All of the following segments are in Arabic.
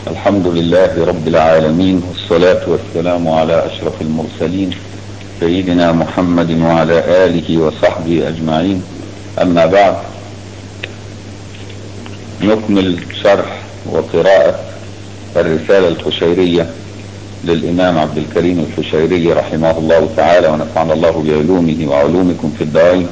الحمد لله رب العالمين، والصلاة والسلام على أشرف المرسلين سيدنا محمد وعلى آله وصحبه أجمعين. أما بعد، نكمل شرح وقراءة الرسالة القشيرية للإمام عبد الكريم القشيري رحمه الله تعالى، ونفعنا الله بعلومه وعلومكم في الدارين.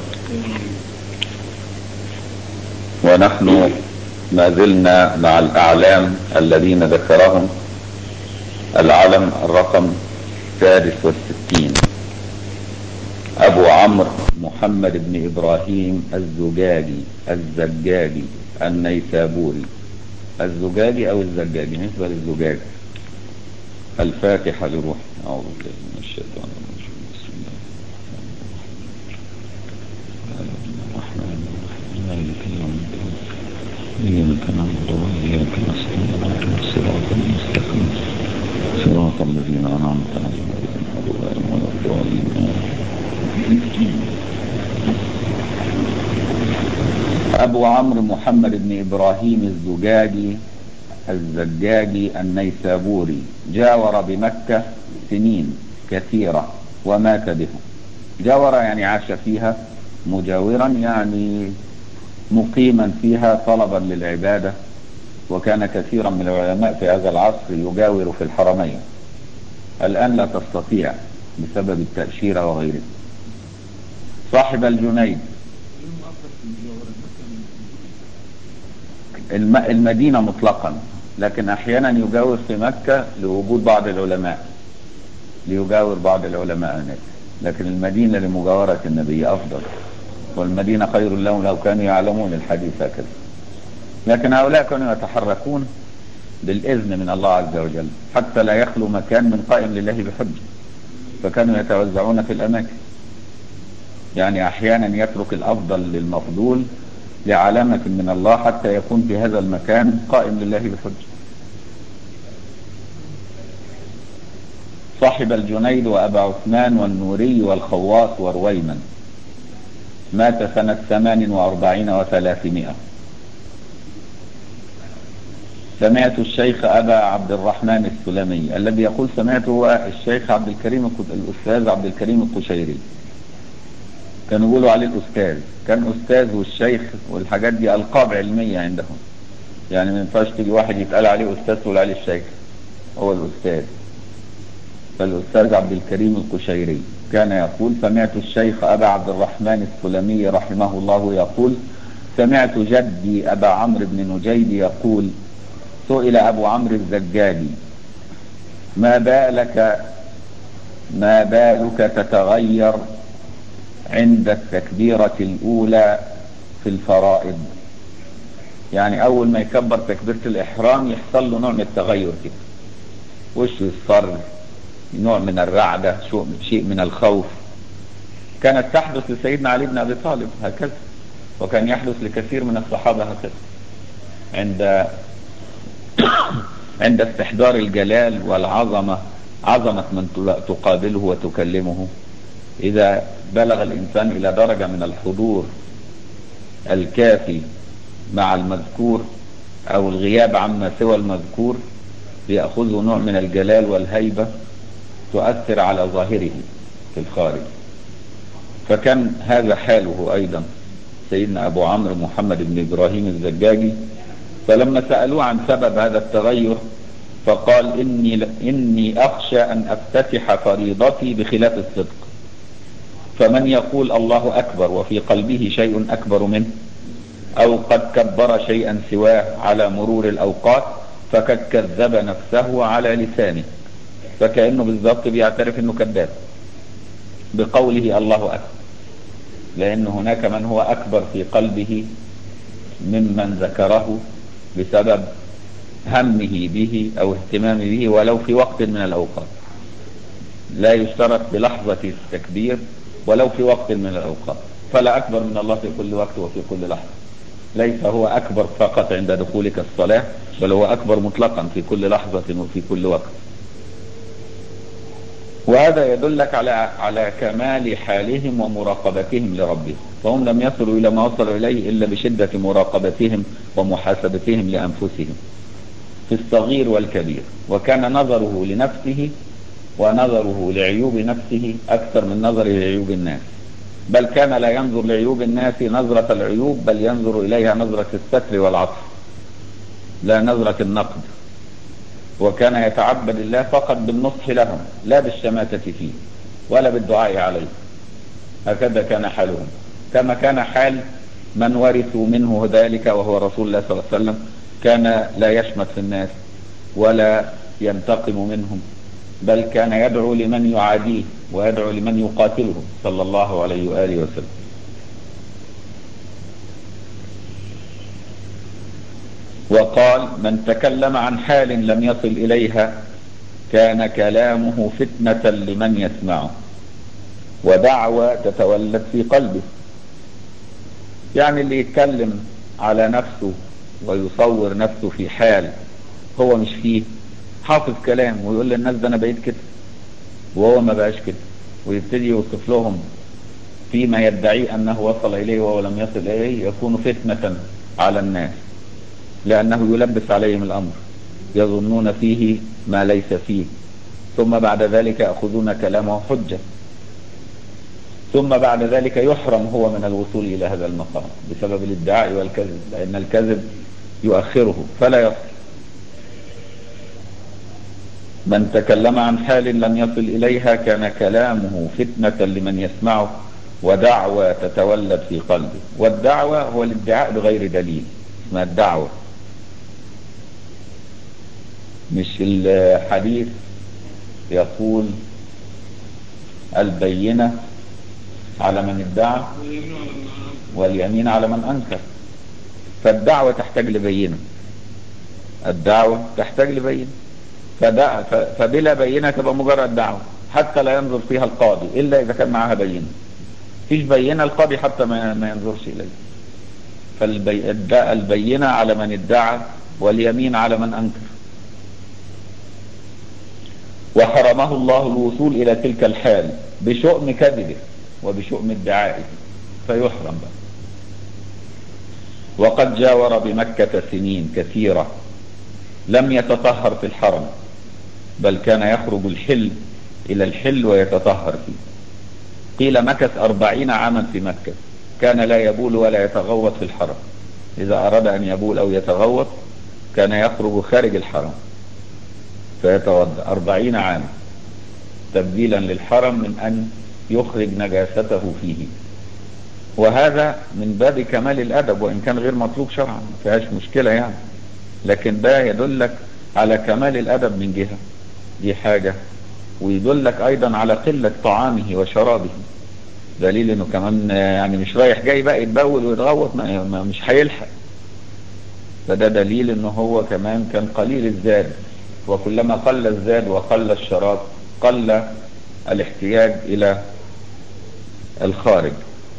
ونحن ما زلنا مع الأعلام الذين ذكرهم. العلم الرقم 63 أبو عمرو محمد بن إبراهيم الزجاجي النيسابوري. الزجاجي أو الزجاجي بالنسبة للزجاج. الفاتحة لروح. أعوذ بالله من الشيطان الرجيم. بسم الله الرحمن الرحيم. مالك يوم الدين، إياك نعبد وإياك نستعين، اهدنا الصراط المستقيم صراط الذين أنعمت عليهم غير المغضوب عليهم ولا الضالين. أبو عمرو محمد بن إبراهيم الزجاجي النيسابوري جاور بمكة سنين كثيرة ومات بها. جاور يعني عاش فيها، مجاورا يعني مقيما فيها طلبا للعبادة. وكان كثيرا من العلماء في هذا العصر يجاور في الحرمين. الآن لا تستطيع بسبب التأشيرة وغيره. صاحب الجنيد. المدينة مطلقا، لكن أحيانا يجاور في مكة لوجود بعض العلماء، ليجاور بعض العلماء هناك. لكن المدينة لمجاورة النبي أفضل، والمدينة خير لهم لو كانوا يعلمون الحديث هكذا. لكن هؤلاء كانوا يتحركون بالإذن من الله عز وجل، حتى لا يخلو مكان من قائم لله بحجة، فكانوا يتوزعون في الأماكن. يعني أحيانا يترك الأفضل للمفضول لعلامة من الله حتى يكون في هذا المكان قائم لله بحجة. صاحب الجنيد وأبا عثمان والنوري والخواص ورويمن. مات سنة 48 و300. سمعت الشيخ أبا عبد الرحمن السلمي الذي يقول سمعته هو الشيخ عبد الكريم الأستاذ عبد الكريم القشيري. كانوا يقولوا عليه الأستاذ، كان أستاذ والشيخ والحاجات دي ألقاب علمية عندهم. يعني ما ينفعش تيجي واحد يتقال عليه أستاذ تقول عليه الشيخ، هو الأستاذ. فالأستاذ عبد الكريم القشيري كان يقول سمعت الشيخ أبا عبد الرحمن السلمي رحمه الله يقول سمعت جدي أبا عمرو بن نجيد يقول سئل أبو عمرو الزجاجي ما بالك تتغير عند التكبيرة الأولى في الفرائض. يعني أول ما يكبر تكبيرة الإحرام يحصل له نوع من التغير كده، وشه يصفر، نوع من الرعدة، شيء من الخوف. كانت تحدث لسيدنا علي بن أبي طالب هكذا، وكان يحدث لكثير من الصحابة هكذا عند استحضار الجلال والعظمة، عظمة من تقابله وتكلمه. إذا بلغ الإنسان إلى درجة من الحضور الكافي مع المذكور أو الغياب عما سوى المذكور، يأخذه نوع من الجلال والهيبة تؤثر على ظاهره في الخارج. فكان هذا حاله أيضا سيدنا أبو عمرو محمد بن إبراهيم الزجاجي. فلما سألوه عن سبب هذا التغير فقال إني أخشى أن أفتتح فريضتي بخلاف الصدق، فمن يقول الله أكبر وفي قلبه شيء أكبر منه، أو قد كبر شيئا سواه على مرور الأوقات فقد كذب نفسه على لسانه. فكأنه بالضبط بيعترف أنه كذاب بقوله الله أكبر، لأن هناك من هو أكبر في قلبه ممن ذكره بسبب همه به أو اهتمامه به ولو في وقت من الأوقات. لا يشترط بلحظة التكبير ولو في وقت من الأوقات. فلا أكبر من الله في كل وقت وفي كل لحظة. ليس هو أكبر فقط عند دخولك الصلاة، بل هو أكبر مطلقا في كل لحظة وفي كل وقت. وهذا يدلك على كمال حالهم ومراقبتهم لربهم. فهم لم يصلوا إلى ما وصلوا إليه إلا بشدة مراقبتهم ومحاسبتهم لأنفسهم. في الصغير والكبير، وكان نظره لنفسه ونظره لعيوب نفسه أكثر من نظره لعيوب الناس، بل كان لا ينظر لعيوب الناس نظرة العيوب، بل ينظر إليها نظرة الستر والعطف لا نظرة النقد. وكان يتعبد الله فقط بالنصح لهم لا بالشماتة فيه ولا بالدعاء عليه. هكذا كان حالهم، كما كان حال من ورثوا منه ذلك وهو رسول الله صلى الله عليه وسلم. كان لا يشمت في الناس ولا ينتقم منهم، بل كان يدعو لمن يعاديه ويدعو لمن يقاتله صلى الله عليه وآله وسلم. وقال: من تكلم عن حال لم يصل إليها كان كلامه فتنة لمن يسمعه ودعوى تتولد في قلبه. يعني اللي يتكلم على نفسه ويصور نفسه في حال هو مش فيه، حافظ كلام ويقول للناس ده انا بقيت كده وهو ما بقاش كده، ويبتدي يوصف لهم فيما يدعي انه وصل اليه وهو لم يصل اليه، يكون فتنة على الناس لانه يلبس عليهم الامر، يظنون فيه ما ليس فيه، ثم بعد ذلك يأخذون كلامه حجة، ثم بعد ذلك يحرم هو من الوصول إلى هذا المقام بسبب الادعاء والكذب، لأن الكذب يؤخره فلا يصل. من تكلم عن حال لم يصل إليها كان كلامه فتنة لمن يسمعه ودعوى تتولد في قلبه. والدعوة هو الادعاء بغير دليل، اسمها الدعوة. مش الحديث يقول البينة على من ادعى واليمين على من أنكر، فالدعوة تحتاج لبينة، الدعوة تحتاج لبينة، فبلا بينة تبقى مجرد دعوة حتى لا ينظر فيها القاضي إلا إذا كان معها بينة. فيش بينة القاضي حتى ما ينظرش إليه. فالبينة على من ادعى واليمين على من أنكر. وحرمه الله الوصول إلى تلك الحال بشؤم كذبه وبشؤم ادعائه فيحرم بقى. وقد جاور بمكة سنين كثيرة لم يتطهر في الحرم، بل كان يخرج الحل إلى الحل ويتطهر فيه. قيل مكث 40 عاما في مكة، كان لا يبول ولا يتغوط في الحرم. إذا أراد أن يبول أو يتغوط كان يخرج خارج الحرم فيتوضأ 40 عاما تبديلا للحرم من أن يخرج نجاسته فيه. وهذا من باب كمال الأدب، وإن كان غير مطلوب شرعا ما فيهاش مشكلة يعني، لكن ده يدلك على كمال الأدب من جهة، دي حاجة، ويدلك أيضا على قلة طعامه وشرابه، دليل إنه كمان يعني مش رايح جاي بقى يتبول ويتغوط، مش هيلحق. فده دليل إنه هو كمان كان قليل الزاد، وكلما قل الزاد وقل الشراب قل الاحتياج إلى الخارج.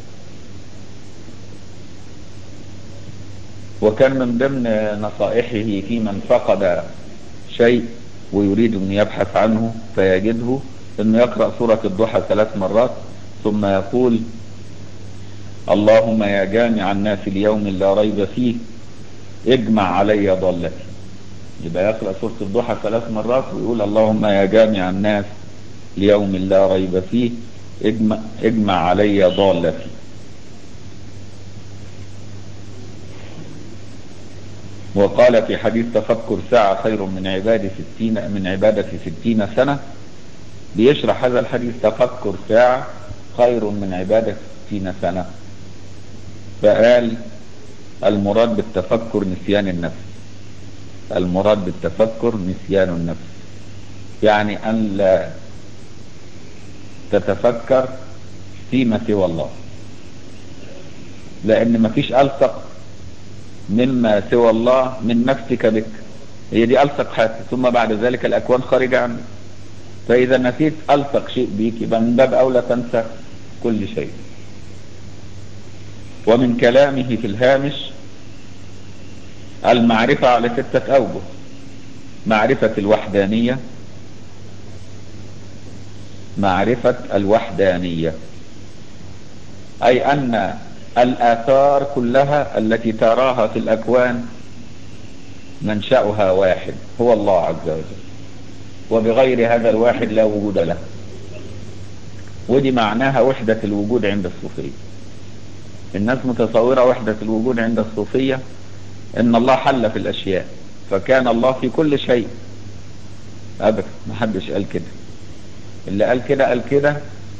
وكان من ضمن نصائحه في من فقد شيء ويريد أن يبحث عنه فيجده أنه يقرأ سورة الضحى 3 مرات ثم يقول: اللهم يا جامع الناس اليوم لا ريب فيه اجمع علي ضالتي. يبقى يقرأ سورة الضحى 3 مرات ويقول: اللهم يا جامع الناس ليوم لا ريب فيه اجمع علي ضالتي. وقال في حديث: تفكر ساعة خير من عبادة 60 سنة. بيشرح هذا الحديث: تفكر ساعة خير من عبادة 60 سنة. فقال: المراد بالتفكر نسيان النفس، المراد بالتفكر نسيان النفس، يعني أن لا تتفكر فيما سوى الله، لأن ما فيش ألصق مما سوى الله من نفسك بك، هي دي ألصق حاجة، ثم بعد ذلك الأكوان خارجة عنك. فإذا نسيت ألصق شيء بيك يبقى من باب أولى تنسى كل شيء. ومن كلامه في الهامش: المعرفة على 6 أوجه: معرفة الوحدانية، معرفة الوحدانية أي أن الآثار كلها التي تراها في الأكوان منشأها واحد هو الله عز وجل، وبغير هذا الواحد لا وجود له. ودي معناها وحدة الوجود عند الصوفية. الناس متصورة وحدة الوجود عند الصوفية ان الله حل في الاشياء فكان الله في كل شيء. ابدا، محدش قال كده. اللي قال كده قال كده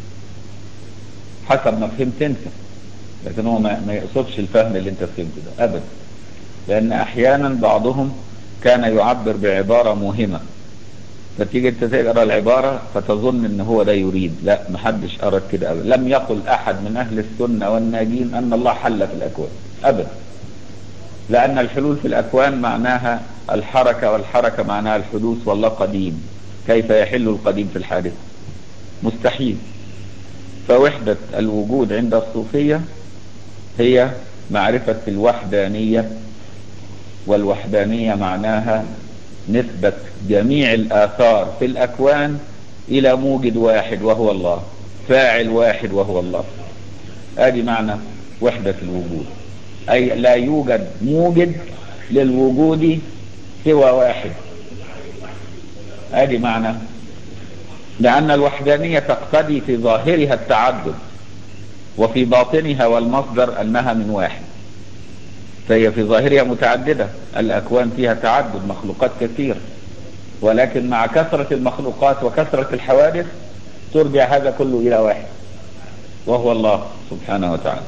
حسب ما فهمت انت، لكن هو ما يقصدش الفهم اللي انت فهمته ده ابدا. لان احيانا بعضهم كان يعبر بعبارة موهمة، فتيجي انت تقرا العبارة فتظن ان هو ده يريد. لا، محدش اراد كده ابدا. لم يقل احد من اهل السنة والناجين ان الله حل في الاكوان ابدا، لان الحلول في الاكوان معناها الحركة، والحركة معناها الحدوث، والله قديم، كيف يحل القديم في الحادث؟ مستحيل. فوحدة الوجود عند الصوفية هي معرفة الوحدانية، والوحدانية معناها نسبة جميع الآثار في الأكوان إلى موجد واحد وهو الله، فاعل واحد وهو الله. هذه معنى وحدة الوجود، أي لا يوجد موجد للوجود سوى واحد. هذه معنى، لأن الوحدانية تقتضي في ظاهرها التعدد، وفي باطنها والمصدر أنها من واحد. فهي في ظاهرها متعددة، الأكوان فيها تعدد، مخلوقات كثيرة، ولكن مع كثرة المخلوقات وكثرة الحوادث ترجع هذا كله إلى واحد وهو الله سبحانه وتعالى.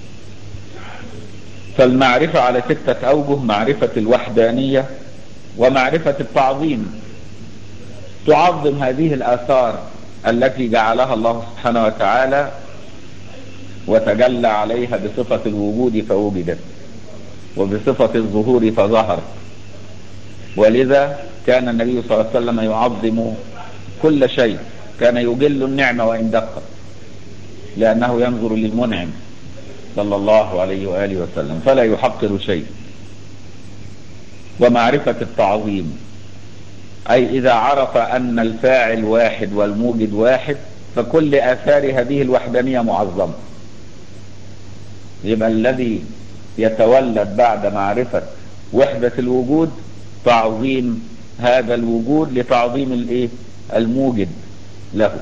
فالمعرفة على 6 أوجه: معرفة الوحدانية، ومعرفة التعظيم، تعظم هذه الآثار التي جعلها الله سبحانه وتعالى وتجلى عليها بصفة الوجود فوجدت، وبصفة الظهور فظهرت. ولذا كان النبي صلى الله عليه وسلم يعظم كل شيء، كان يجل النعمة وإن دقت، لأنه ينظر للمنعم صلى الله عليه وآله وسلم فلا يحقر شيء. ومعرفة التعظيم، أي إذا عرف أن الفاعل واحد والموجد واحد فكل آثار هذه الوحدانية معظمة. يبقى الذي يتولد بعد معرفة وحدة الوجود تعظيم هذا الوجود لتعظيم الموجد له.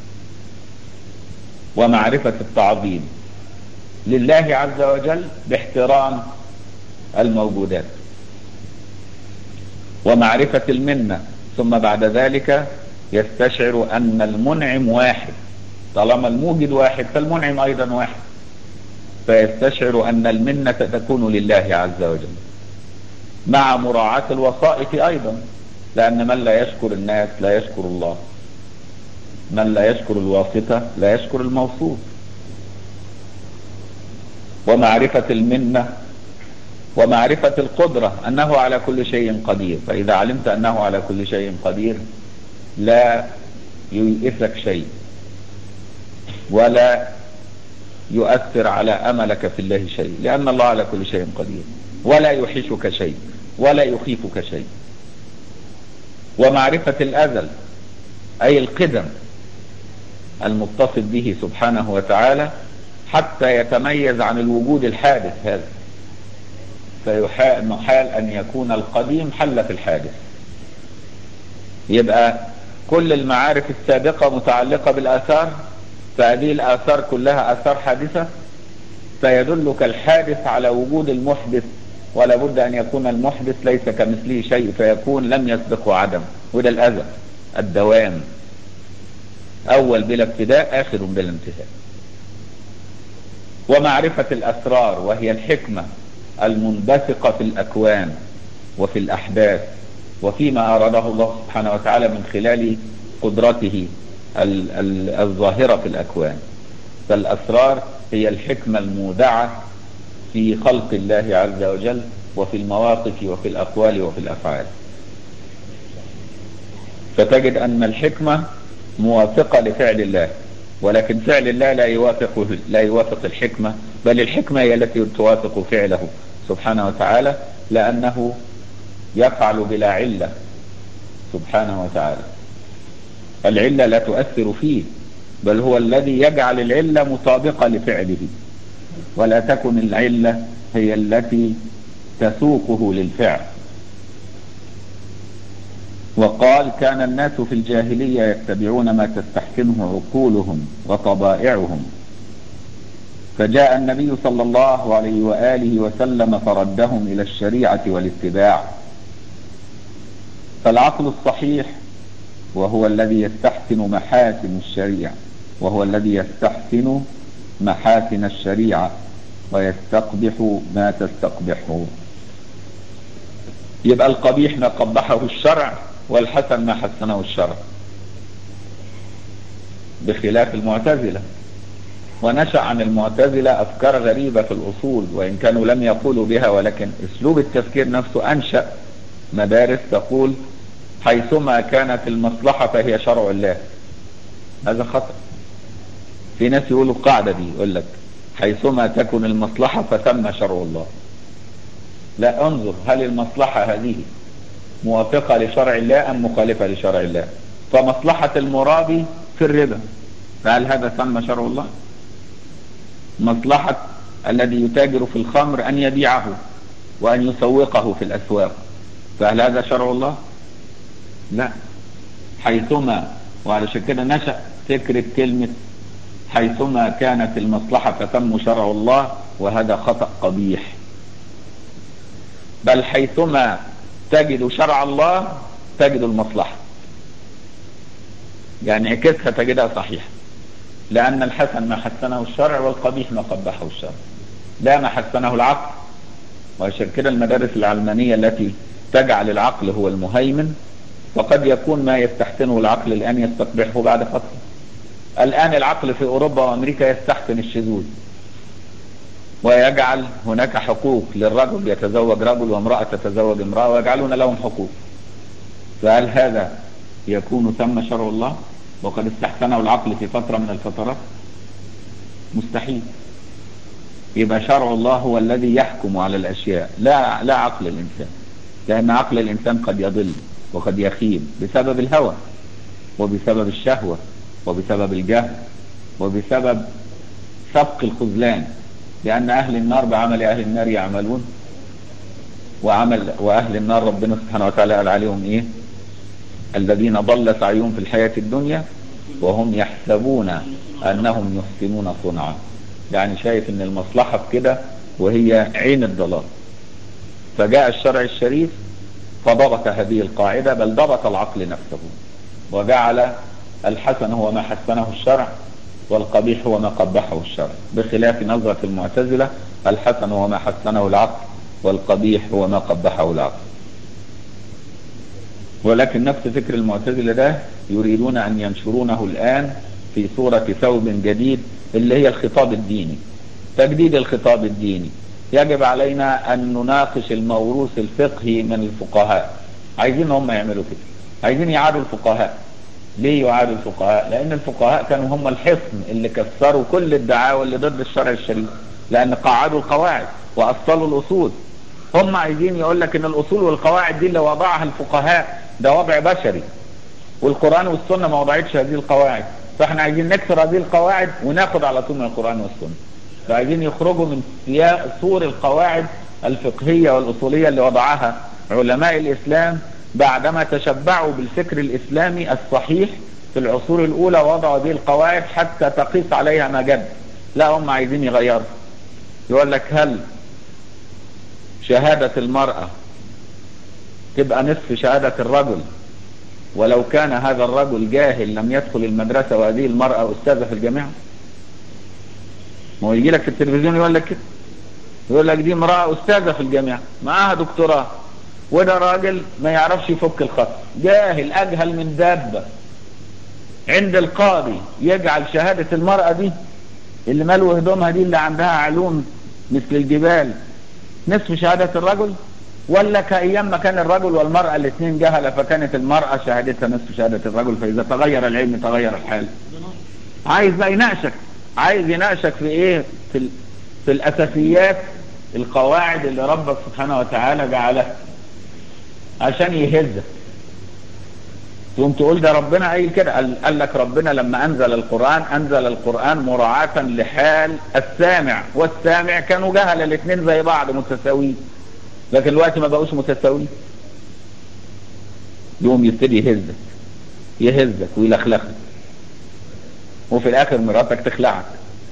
ومعرفة التعظيم لله عز وجل باحترام الموجودات. ومعرفة المنة، ثم بعد ذلك يستشعر أن المنعم واحد، طالما الموجد واحد فالمنعم أيضا واحد، فيستشعر أن المنة تكون لله عز وجل، مع مراعاة الوسائط أيضا، لأن من لا يشكر الناس لا يشكر الله، من لا يشكر الواسطة لا يشكر الموصوف. ومعرفة المنة ومعرفة القدرة، أنه على كل شيء قدير. فإذا علمت أنه على كل شيء قدير لا ييئسك شيء، ولا يؤثر على أملك في الله شيء، لأن الله على كل شيء قدير، ولا يحيشك شيء ولا يخيفك شيء. ومعرفة الأزل، أي القدم المتصف به سبحانه وتعالى، حتى يتميز عن الوجود الحادث هذا، فيحال أن يكون القديم حل في الحادث. يبقى كل المعارف السابقة متعلقة بالآثار، فهذه الآثار كلها آثار حادثة، فيدلك الحادث على وجود المحدث، ولا بد أن يكون المحدث ليس كمثله شيء، فيكون لم يسبقه عدم. وده الأزل، الدوام، أول بلا ابتداء، آخر بلا انتهاء. ومعرفة الأسرار، وهي الحكمة المنبثقة في الأكوان وفي الأحداث، وفيما أراده الله سبحانه وتعالى من خلال قدرته الظاهرة في الأكوان. فالأسرار هي الحكمة المودعة في خلق الله عز وجل، وفي المواقف وفي الأقوال وفي الأفعال. فتجد أن الحكمة موافقة لفعل الله، ولكن فعل الله لا يوافق الحكمة، بل الحكمة هي التي توافق فعله سبحانه وتعالى، لأنه يفعل بلا علة سبحانه وتعالى. العلة لا تؤثر فيه، بل هو الذي يجعل العلة مطابقة لفعله، ولا تكن العلة هي التي تسوقه للفعل. وقال كان الناس في الجاهلية يتبعون ما تستحسنه عقولهم وطبائعهم، فجاء النبي صلى الله عليه وآله وسلم فردهم إلى الشريعة والاتباع. فالعقل الصحيح وهو الذي يستحسن محاسن الشريعة، وهو الذي يستحسن محاسن الشريعة ويستقبح ما تستقبحه. يبقى القبيح ما قبحه الشرع، والحسن ما حسنه الشرع، بخلاف المعتزلة. ونشأ عن المعتزلة أفكار غريبة في الأصول، وإن كانوا لم يقولوا بها، ولكن أسلوب التفكير نفسه أنشأ مدارس تقول حيثما كانت المصلحة فهي شرع الله. هذا خطأ. في ناس يقولوا القاعدة دي، يقول لك حيثما تكن المصلحة فثم شرع الله. لا، انظر هل المصلحة هذه موافقة لشرع الله أم مخالفة لشرع الله؟ فمصلحة المرابي في الربا، فهل هذا ثم شرع الله؟ مصلحة الذي يتاجر في الخمر أن يبيعه وأن يسوقه في الأسواق، فهل هذا شرع الله؟ لا. حيثما، وعلشان كده نشأ فكرة كلمة حيثما كانت المصلحة فتم شرع الله، وهذا خطأ قبيح. بل حيثما تجد شرع الله تجد المصلحة، يعني عكسها تجدها صحيحة، لأن الحسن ما حسنه الشرع والقبيح ما قبحه الشرع، لا ما حسنه العقل. وعشان كده المدارس العلمانية التي تجعل العقل هو المهيمن، وقد يكون ما يستحسنه العقل الآن يستقبحه بعد فترة. الآن العقل في أوروبا وأمريكا يستحسن الشذوذ، ويجعل هناك حقوق للرجل يتزوج رجل وامرأة تتزوج امرأة، ويجعلون لهم حقوق. فهل هذا يكون ثم شرع الله وقد استحسنه العقل في فترة من الفترات؟ مستحيل. يبقى شرع الله هو الذي يحكم على الأشياء، لا عقل الإنسان، لأن عقل الإنسان قد يضل وقد يخيب بسبب الهوى وبسبب الشهوة وبسبب الجهل وبسبب سبق الخذلان، لأن أهل النار بعمل أهل النار يعملون، وأهل النار ربنا سبحانه وتعالى قال عليهم إيه؟ الذين ضل سعيهم في الحياة الدنيا وهم يحسبون أنهم يحسنون صنعا. يعني شايف أن المصلحة في كده وهي عين الضلال. فجاء الشرع الشريف فضبط هذه القاعدة، بل ضبط العقل نفسه، وجعل الحسن هو ما حسنه الشرع والقبيح هو ما قبحه الشرع، بخلاف نظرة المعتزلة الحسن هو ما حسنه العقل والقبيح هو ما قبحه العقل. ولكن نفس فكر المعتزلة ده يريدون أن ينشرونه الآن في صورة ثوب جديد، اللي هي الخطاب الديني، تجديد الخطاب الديني. يجب علينا أن نناقش الموروث الفقهي من الفقهاء. عايزين هم يعملوا كده، عايزين يعادوا الفقهاء. ليه يعادوا الفقهاء؟ لأن الفقهاء كانوا هم الحصن اللي كسروا كل الدعاوى اللي ضد الشرع الشريف، لأن قاعدوا القواعد وأصلوا الأصول. هم عايزين يقول لك ان الأصول والقواعد دي اللي وضعها الفقهاء ده وضع بشري، والقرآن والسنة ما وضعتش هذه القواعد، فاحنا عايزين نكسر هذه القواعد وناخد على طول من القرآن والسنة. فعايزين يخرجوا من صور القواعد الفقهية والأصولية اللي وضعها علماء الإسلام بعدما تشبعوا بالفكر الإسلامي الصحيح في العصور الأولى، وضعوا هذه القواعد حتى تقيس عليها ما جد. لا، هم عايزين يغيروا. يقول لك هل شهادة المرأة تبقى نصف شهادة الرجل ولو كان هذا الرجل جاهل لم يدخل المدرسة وهذه المرأة أستاذة في الجامعة؟ ما هو يجي لك في التلفزيون يقول لك كده، يقول لك دي امرأة أستاذة في الجامعة معاها دكتوراه، وده راجل ما يعرفش يفك الخط، جاهل أجهل من دابة. عند القاضي يجعل شهادة المرأة دي اللي ملو هدومها دي اللي عندها علوم مثل الجبال نصف شهادة الرجل، ولا كأيام ما كان الرجل والمرأة الاثنين جهلة فكانت المرأة شهادتها نصف شهادة الرجل، فإذا تغير العلم تغير الحال. عايز بقى يناقشك، عايز يناقشك في ايه؟ في الأساسيات، القواعد اللي ربك سبحانه وتعالى جعلها عشان يهزك. تقوم تقول ده ربنا قايل كده. قال لك ربنا لما أنزل القرآن مراعاة لحال السامع والسامع، كانوا جهل الاثنين زي بعض متساويين، لكن دلوقتي ما بقوش متساويين. يقوم يبتدي يهزك ويلخلخك، وفي الاخر مراتك تخلعك.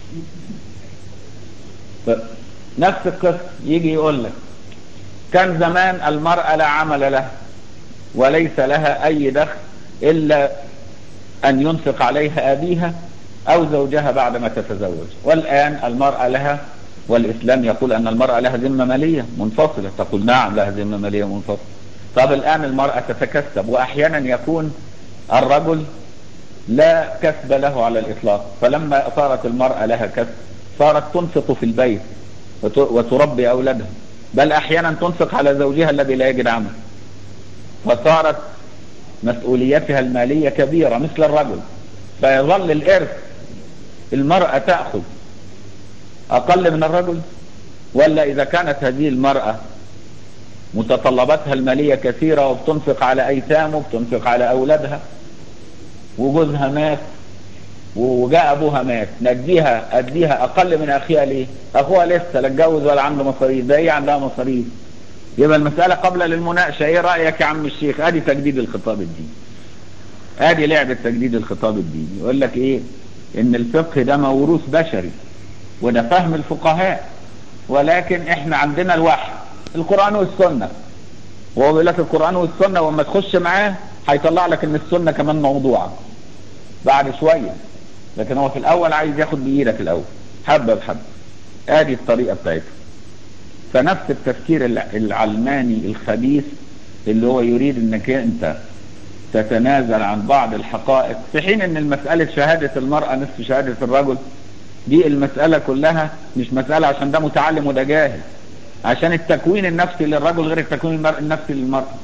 نفس القصة يجي يقول لك كان زمان المرأة لا عمل لها وليس لها اي دخل الا ان ينفق عليها ابيها او زوجها بعد ما تتزوج، والان المرأة لها، والاسلام يقول ان المرأة لها ذمة مالية منفصلة، تقول نعم لها ذمة مالية منفصلة. طب الان المرأة تتكسب، واحيانا يكون الرجل لا كسب له على الاطلاق، فلما صارت المرأة لها كسب صارت تنفق في البيت وتربي اولادها، بل احيانا تنفق على زوجها الذي لا يجد عمل، فصارت مسؤوليتها المالية كبيرة مثل الرجل. فيظل الارث المرأة تأخذ اقل من الرجل، ولا اذا كانت هذه المرأة متطلباتها المالية كثيرة وبتنفق على ايتام وبتنفق على اولادها وجوزها مات وجاء ابوها مات، اديها اقل من اخيها ليه؟ اخوها لسه لا اتجوز ولا عنده مصاريف، ده هي عندها مصاريف. يبقى المسألة قبل للمناقشة. ايه رأيك يا عم الشيخ؟ ادي تجديد الخطاب الديني، ادي لعبة تجديد الخطاب الديني. يقول لك ايه؟ ان الفقه ده موروث بشري وده فهم الفقهاء، ولكن احنا عندنا الوحي القرآن والسنة، وهو بيقول لك القرآن والسنة وما تخش معاه هيطلع لك ان السنة كمان موضوعة بعد شوية، لكن هو في الاول عايز ياخد بايدك الاول حبة بحبة. ادي الطريقة بتاعته. فنفس التفكير العلماني الخبيث اللي هو يريد انك انت تتنازل عن بعض الحقائق، في حين ان المسألة شهادة المرأة نصف شهادة الرجل، دي المسألة كلها مش مسألة عشان ده متعلم وده جاهل، عشان التكوين النفسي للرجل غير التكوين النفسي للمرأة.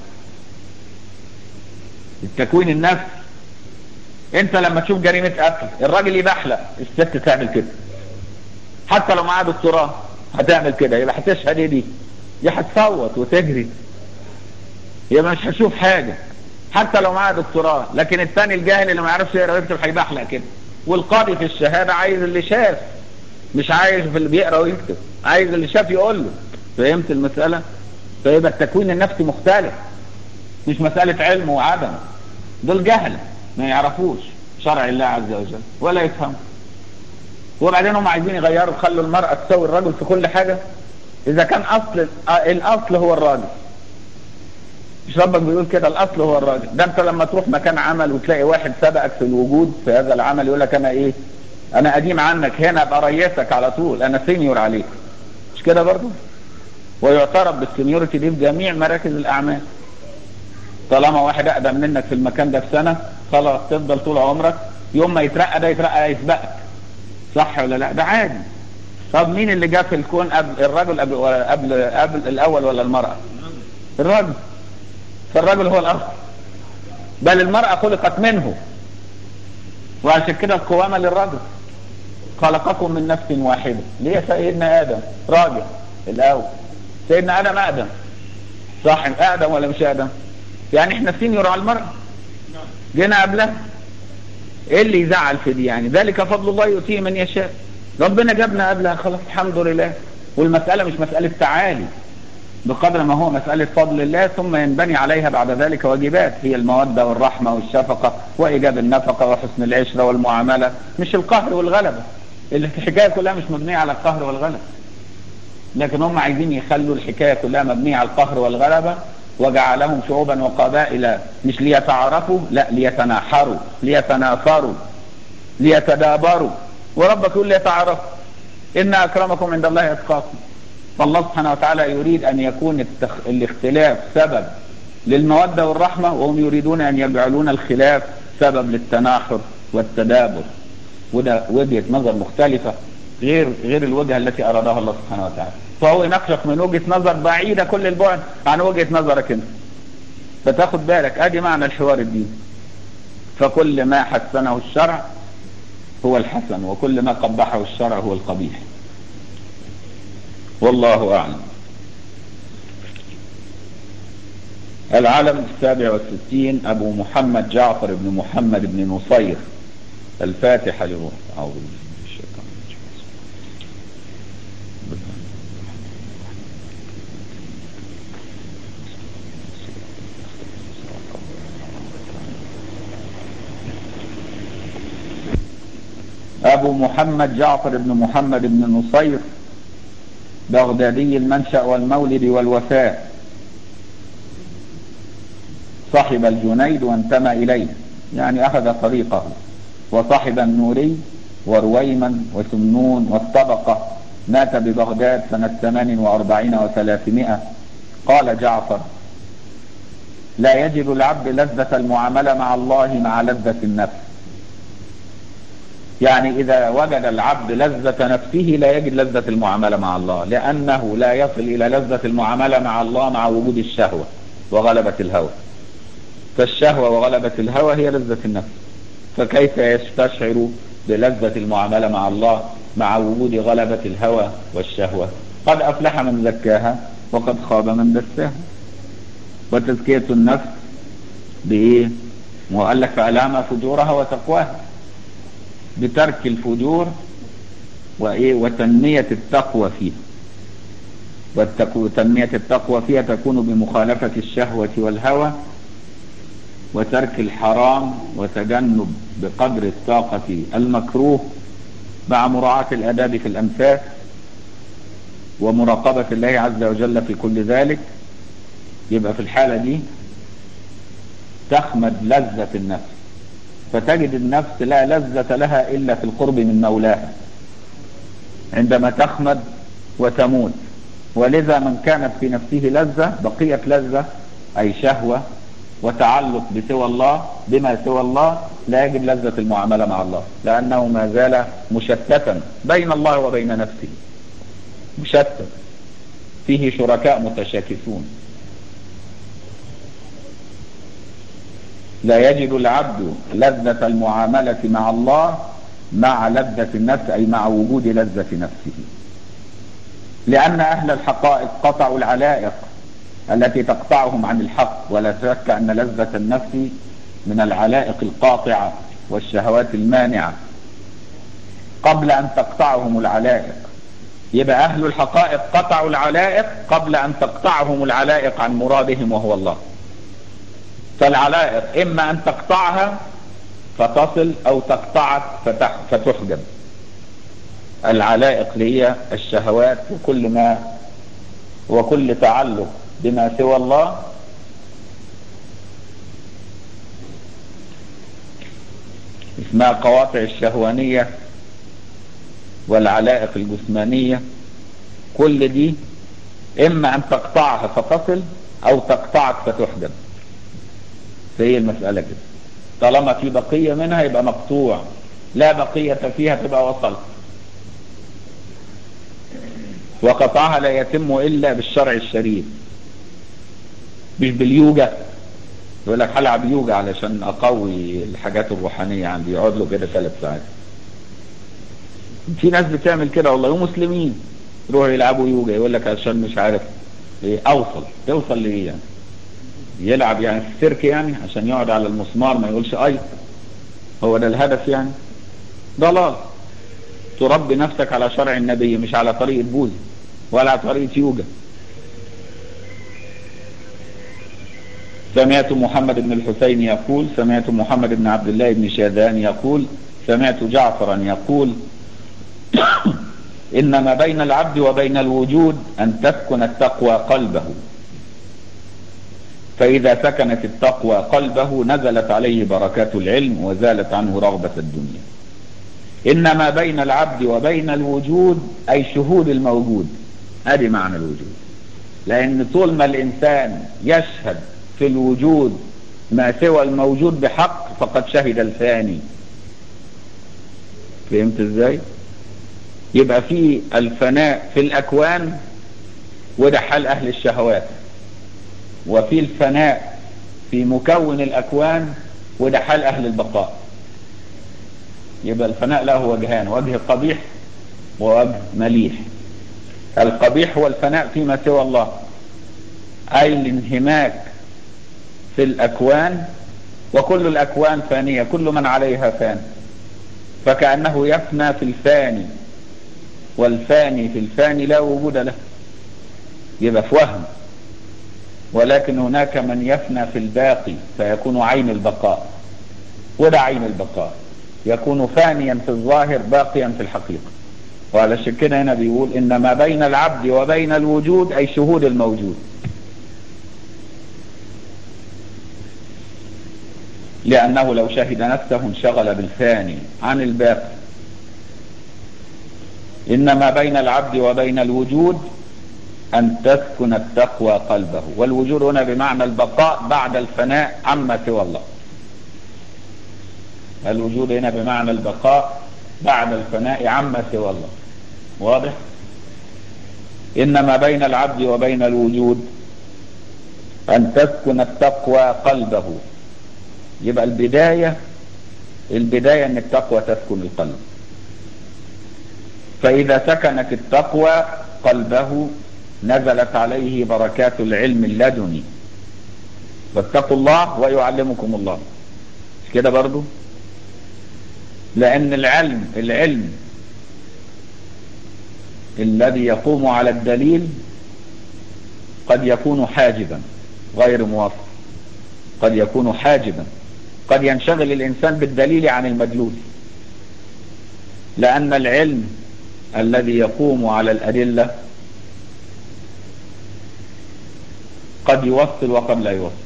التكوين النفسي، انت لما تشوف جريمة قتل الراجل يبحلق، الست تعمل كده، حتى لو معاه دكتوراه هتعمل كده، يبقى هتشهد ايه دي؟ دي هتصوت وتجري، يبقى مش هتشوف حاجة حتى لو معاه دكتوراه. لكن الثاني الجاهل اللي ما يعرفش يقرا ويكتب هيبحلق كده. والقاضي في الشهادة عايز اللي شاف، مش عايز في اللي بيقرا ويكتب، عايز اللي شاف يقول له. فهمت المسألة؟ فيبقى التكوين النفسي مختلف، مش مسألة علم وعدم. دول جهل ما يعرفوش شرع الله عز وجل ولا يفهموا. وبعدين هم عايزين يغيروا، خلوا المرأة تساوي الرجل في كل حاجة، إذا كان الأصل هو الراجل. مش ربك بيقول كده الأصل هو الراجل؟ ده أنت لما تروح مكان عمل وتلاقي واحد سبقك في الوجود في هذا العمل يقول لك أنا إيه؟ أنا قديم عنك هنا، أبقى ريسك على طول، أنا سينيور عليك. مش كده برضو؟ ويعترف بالسينيورتي دي في جميع مراكز الأعمال. طالما واحد أقدم منك في المكان ده بسنة خلاص تفضل طول عمرك، يوم ما يترقى ده يترقى يسبقك. صح ولا لا؟ ده عادي. طب مين اللي جاء في الكون قبل الرجل؟ قبل الأول ولا المرأة؟ الرجل. فالرجل هو الأصل، بل المرأة خلقت منه، وعشان كده القوامة للرجل. خلقكم من نفس واحدة، ليه سيدنا آدم راجل الأول، سيدنا آدم أقدم. صح آدم ولا مش آدم؟ يعني احنا سينيور على المرأة، جينا قبلها. ايه اللي يزعل في دي يعني؟ ذلك فضل الله يؤتيه من يشاء. ربنا جابنا قبلها خلاص الحمد لله. والمسألة مش مسألة تعالي بقدر ما هو مسألة فضل الله، ثم ينبني عليها بعد ذلك واجبات، هي المودة والرحمة والشفقة وإيجاب النفقة وحسن العشرة والمعاملة، مش القهر والغلبة. الحكاية كلها مش مبنية على القهر والغلبة، لكن هم عايزين يخلوا الحكاية كلها مبنية على القهر والغلبة، وجعلهم شعوبا وقبائل مش ليتعارفوا، لا ليتناحروا ليتنافروا ليتدابروا. وربك يقول ليتعارفوا، إن أكرمكم عند الله أتقاكم. فالله سبحانه وتعالى يريد أن يكون الاختلاف سبب للمودة والرحمة، وهم يريدون أن يجعلون الخلاف سبب للتناحر والتدابر. وده وجهة نظر مختلفة غير الوجهة التي أرادها الله سبحانه وتعالى. فهو يناقشك من وجهة نظر بعيدة كل البعد عن وجهة نظرك انت، فتاخد بالك. ادي معنى الحوار الديني. فكل ما حسنه الشرع هو الحسن، وكل ما قبحه الشرع هو القبيح، والله أعلم. العالم 67 أبو محمد جعفر بن محمد بن نصير. الفاتحة لروح. أعوذ بالله من الشيطان الرجيم. أبو محمد جعفر بن محمد بن نصير، بغدادي المنشأ والمولد والوفاة، صاحب الجنيد وانتمى إليه، يعني أخذ طريقه، وصاحب النوري ورويما وسمنون والطبقة، مات ببغداد سنة 48 و300. قال جعفر: لا يجد العبد لذة المعاملة مع الله مع لذة النفس. يعني إذا وجد العبد لذة نفسه لا يجد لذة المعاملة مع الله، لأنه لا يصل إلى لذة المعاملة مع الله مع وجود الشهوة وغلبة الهوى. فالشهوة وغلبة الهوى هي لذة النفس، فكيف يستشعر بلذة المعاملة مع الله مع وجود غلبة الهوى والشهوة؟ قد أفلح من زكاها وقد خاب من دساها. وتزكية النفس بإيه؟ وقال لك: فألهمها فجورها وتقواها، بترك الفجور وإيه؟ وتنمية التقوى فيها. وتنمية التقوى فيها تكون بمخالفة الشهوة والهوى، وترك الحرام، وتجنب بقدر الطاقة المكروه، مع مراعاة الآداب في الأنفاس، ومراقبة الله عز وجل في كل ذلك. يبقى في الحالة دي تخمد لذة النفس، فتجد النفس لا لذة لها إلا في القرب من مولاها عندما تخمد وتموت. ولذا من كانت في نفسه لذة بقية لذة، أي شهوة وتعلق بسوى الله بما سوى الله، لا يجد لذة المعاملة مع الله، لأنه ما زال مشتتا بين الله وبين نفسه، مشتت فيه شركاء متشاكسون. لا يجد العبد لذة المعاملة مع الله مع لذة النفس، أي مع وجود لذة نفسه، لأن أهل الحقائق قطعوا العلائق التي تقطعهم عن الحق. ولا شك أن لذة النفس من العلائق القاطعة والشهوات المانعة قبل أن تقطعهم العلائق. يبقى أهل الحقائق قطعوا العلائق قبل أن تقطعهم العلائق عن مرادهم وهو الله. فالعلائق إما أن تقطعها فتصل، أو تقطعك فتحجب. العلائق هي الشهوات وكل تعلق بما سوى الله اسمها قواطع الشهوانية والعلائق الجسمانية. كل دي إما أن تقطعها فتصل، أو تقطعك فتحجب. فهي المسألة كده، طالما في بقية منها يبقى مقطوع، لا بقية فيها تبقى وصل. وقطعها لا يتم إلا بالشرع الشريف، مش باليوجا. يقول لك هلعب يوجا علشان أقوي الحاجات الروحانية عندي، يقعد له كده 3 ساعات. في ناس بتعمل كده والله، ومسلمين يروحوا يلعبوا يوجا، يقول لك عشان مش عارف ايه توصل لإيه يعني؟ يلعب يعني في السيرك يعني عشان يقعد على المسمار ما يقولش أي. هو ده الهدف يعني؟ ضلال. تربي نفسك على شرع النبي، مش على طريقة بوذي ولا على طريقة يوجا. سمعت محمد بن الحسين يقول: سمعت محمد بن عبد الله بن شاذان يقول: سمعت جعفرا يقول: إن ما بين العبد وبين الوجود أن تسكن التقوى قلبه، فإذا سكنت التقوى قلبه نزلت عليه بركات العلم وزالت عنه رغبة الدنيا. إن ما بين العبد وبين الوجود أي شهود الموجود، هذه معنى الوجود. لأن طول ما الإنسان يشهد في الوجود ما سوى الموجود بحق فقد شهد الفاني. فهمت ازاي؟ يبقى في الفناء في الأكوان، وده حال أهل الشهوات، وفي الفناء في مكون الأكوان، وده حال أهل البقاء. يبقى الفناء له وجهان: وجه قبيح ووجه مليح. القبيح هو الفناء فيما سوى الله، أي الانهماك في الأكوان، وكل الأكوان فانية، كل من عليها فان، فكأنه يفنى في الفاني، والفاني في الفاني لا وجود له، يبقى في وهم. ولكن هناك من يفنى في الباقي فيكون عين البقاء، وده عين البقاء. يكون فانيا في الظاهر باقيا في الحقيقة. وعلى كده هنا بيقول إن ما بين العبد وبين الوجود أي شهود الموجود، لأنه لو شهد نفسه انشغل بالفاني عن الباقي. إن ما بين العبد وبين الوجود أن تسكن التقوى قلبه، والوجود هنا بمعنى البقاء بعد الفناء عما سوى الله. الوجود هنا بمعنى البقاء بعد الفناء عما سوى الله. واضح؟ إن ما بين العبد وبين الوجود أن تسكن التقوى قلبه. يبقى البداية أن التقوى تسكن القلب. فإذا سكنت التقوى قلبه نزلت عليه بركات العلم اللدني. واتقوا الله ويعلمكم الله. مش كده برضو؟ لأن العلم الذي يقوم على الدليل قد يكون حاجبا غير موافق، قد يكون حاجبا، قد ينشغل الإنسان بالدليل عن المدلول. لأن العلم الذي يقوم على الأدلة قد يوصل وقد لا يوصل،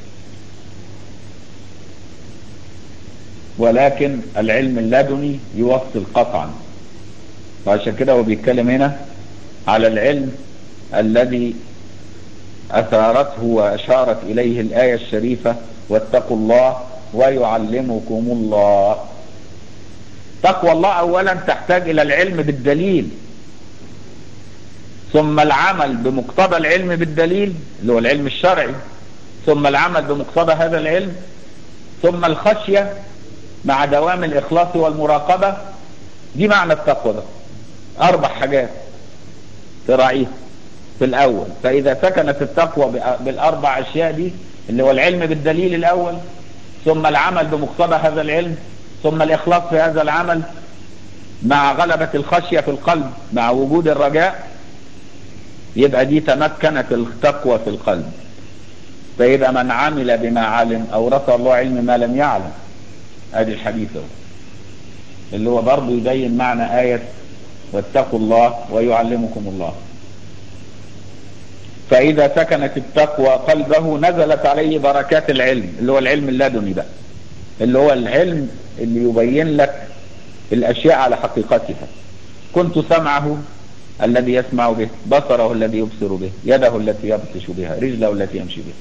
ولكن العلم اللدني يوصل قطعا. وعشان كده هو بيتكلم هنا على العلم الذي أثارته وأشارت إليه الآية الشريفة واتقوا الله ويعلمكم الله. تقوى الله أولا تحتاج إلى العلم بالدليل، ثم العمل بمقتضى العلم بالدليل اللي هو العلم الشرعي، ثم العمل بمقتضى هذا العلم، ثم الخشية مع دوام الإخلاص والمراقبة. دي معنى التقوى ده. 4 حاجات تراعيها في الأول. فإذا سكنت التقوى بال4 أشياء دي اللي هو العلم بالدليل الأول، ثم العمل بمقتضى هذا العلم، ثم الإخلاص في هذا العمل مع غلبة الخشية في القلب مع وجود الرجاء، يبقى دي تمكنت التقوى في القلب. فإذا من عمل بما علم أورث الله علم ما لم يعلم. ادي الحديث اللي هو برضه يبين معنى آية واتقوا الله ويعلمكم الله. فإذا سكنت التقوى قلبه نزلت عليه بركات العلم اللي هو العلم اللدني بقى، اللي هو العلم اللي يبين لك الأشياء على حقيقتها. كنت سمعه الذي يسمع به، بصره الذي يبصر به، يده التي يبطش بها، رجله التي يمشي بها.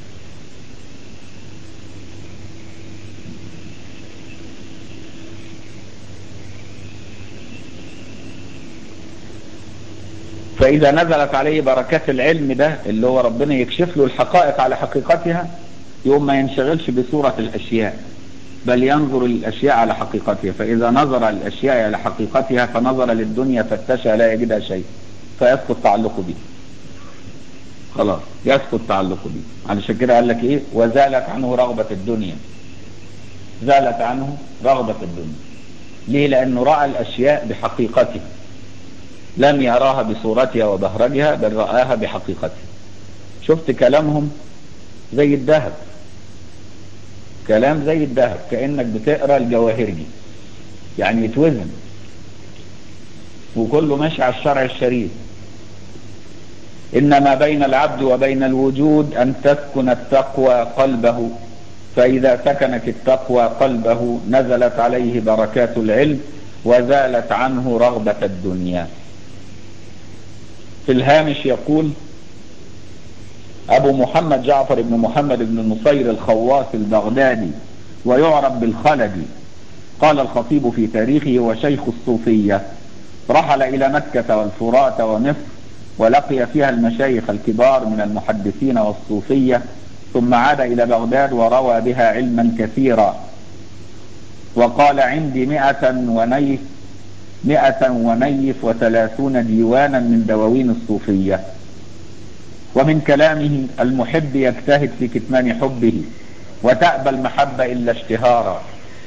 فإذا نزلت عليه بركات العلم ده اللي هو ربنا يكشف له الحقائق على حقيقتها، يوم ما ينشغلش بصورة الأشياء بل ينظر للأشياء على حقيقتها. فإذا نظر للأشياء على حقيقتها فنظر للدنيا فتشى لا يجدها شيء فيسقط تعلقه به. خلاص يسقط تعلقه به. علشان كده قال لك ايه؟ وزالت عنه رغبة الدنيا. زالت عنه رغبة الدنيا. ليه؟ لأنه رأى الأشياء بحقيقتها، لم يراها بصورتها وبهرجها بل رآها بحقيقتها. شفت كلامهم زي الذهب، كلام زي الذهب، كأنك بتقرأ الجواهرجي، يعني يتوزن وكله ماشي على الشرع الشريف. إنما بين العبد وبين الوجود أن تسكن التقوى قلبه. فإذا سكنت التقوى قلبه نزلت عليه بركات العلم وزالت عنه رغبة الدنيا. في الهامش يقول أبو محمد جعفر بن محمد بن النصير الخواص البغدادي ويعرف بالخلدي، قال الخطيب في تاريخه وشيخ الصوفية، رحل إلى مكة والفرات ومصر ولقي فيها المشايخ الكبار من المحدثين والصوفية، ثم عاد إلى بغداد وروى بها علما كثيرا. وقال عندي 130 ديوانا من دواوين الصوفية. ومن كلامه المحب يجتهد في كتمان حبه وتأبى المحبة إلا اشتهارا.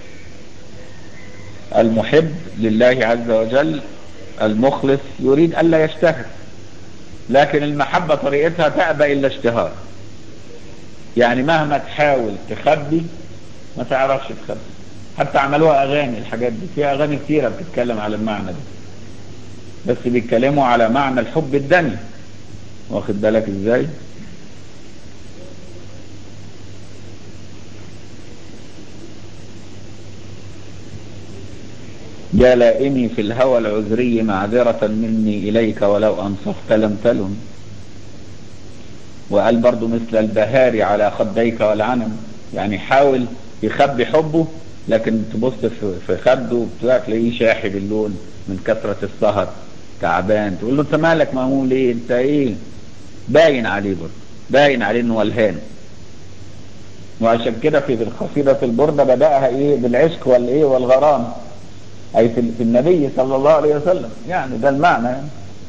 المحب لله عز وجل المخلص يريد ألا يشتهر، لكن المحبة طريقتها تأبى إلا اشتهار. يعني مهما تحاول تخبي ما تعرفش تخبي، حتى عملوها اغاني. الحاجات دي فيها اغاني كتيرة بتتكلم على المعنى ده، بس بيتكلموا على معنى الحب الدني. واخد بالك ازاي؟ يا لائمي في الهوى العذري معذرة مني إليك ولو أنصفت لم تلم. وقال برضو مثل البهار على خديك والعنم، يعني حاول يخبي حبه، لكن تبص في خده تلاقيه شاحب اللون من كثرة السهر، تعبان. تقول له انت مالك مهموم ليه؟ انت ايه؟ باين عليه برضه، باين عليه انه ولهان. وعشان كده في القصيدة البردة بدأها ايه؟ بالعشق والايه والغرام، اي في النبي صلى الله عليه وسلم، يعني ده المعنى يعني.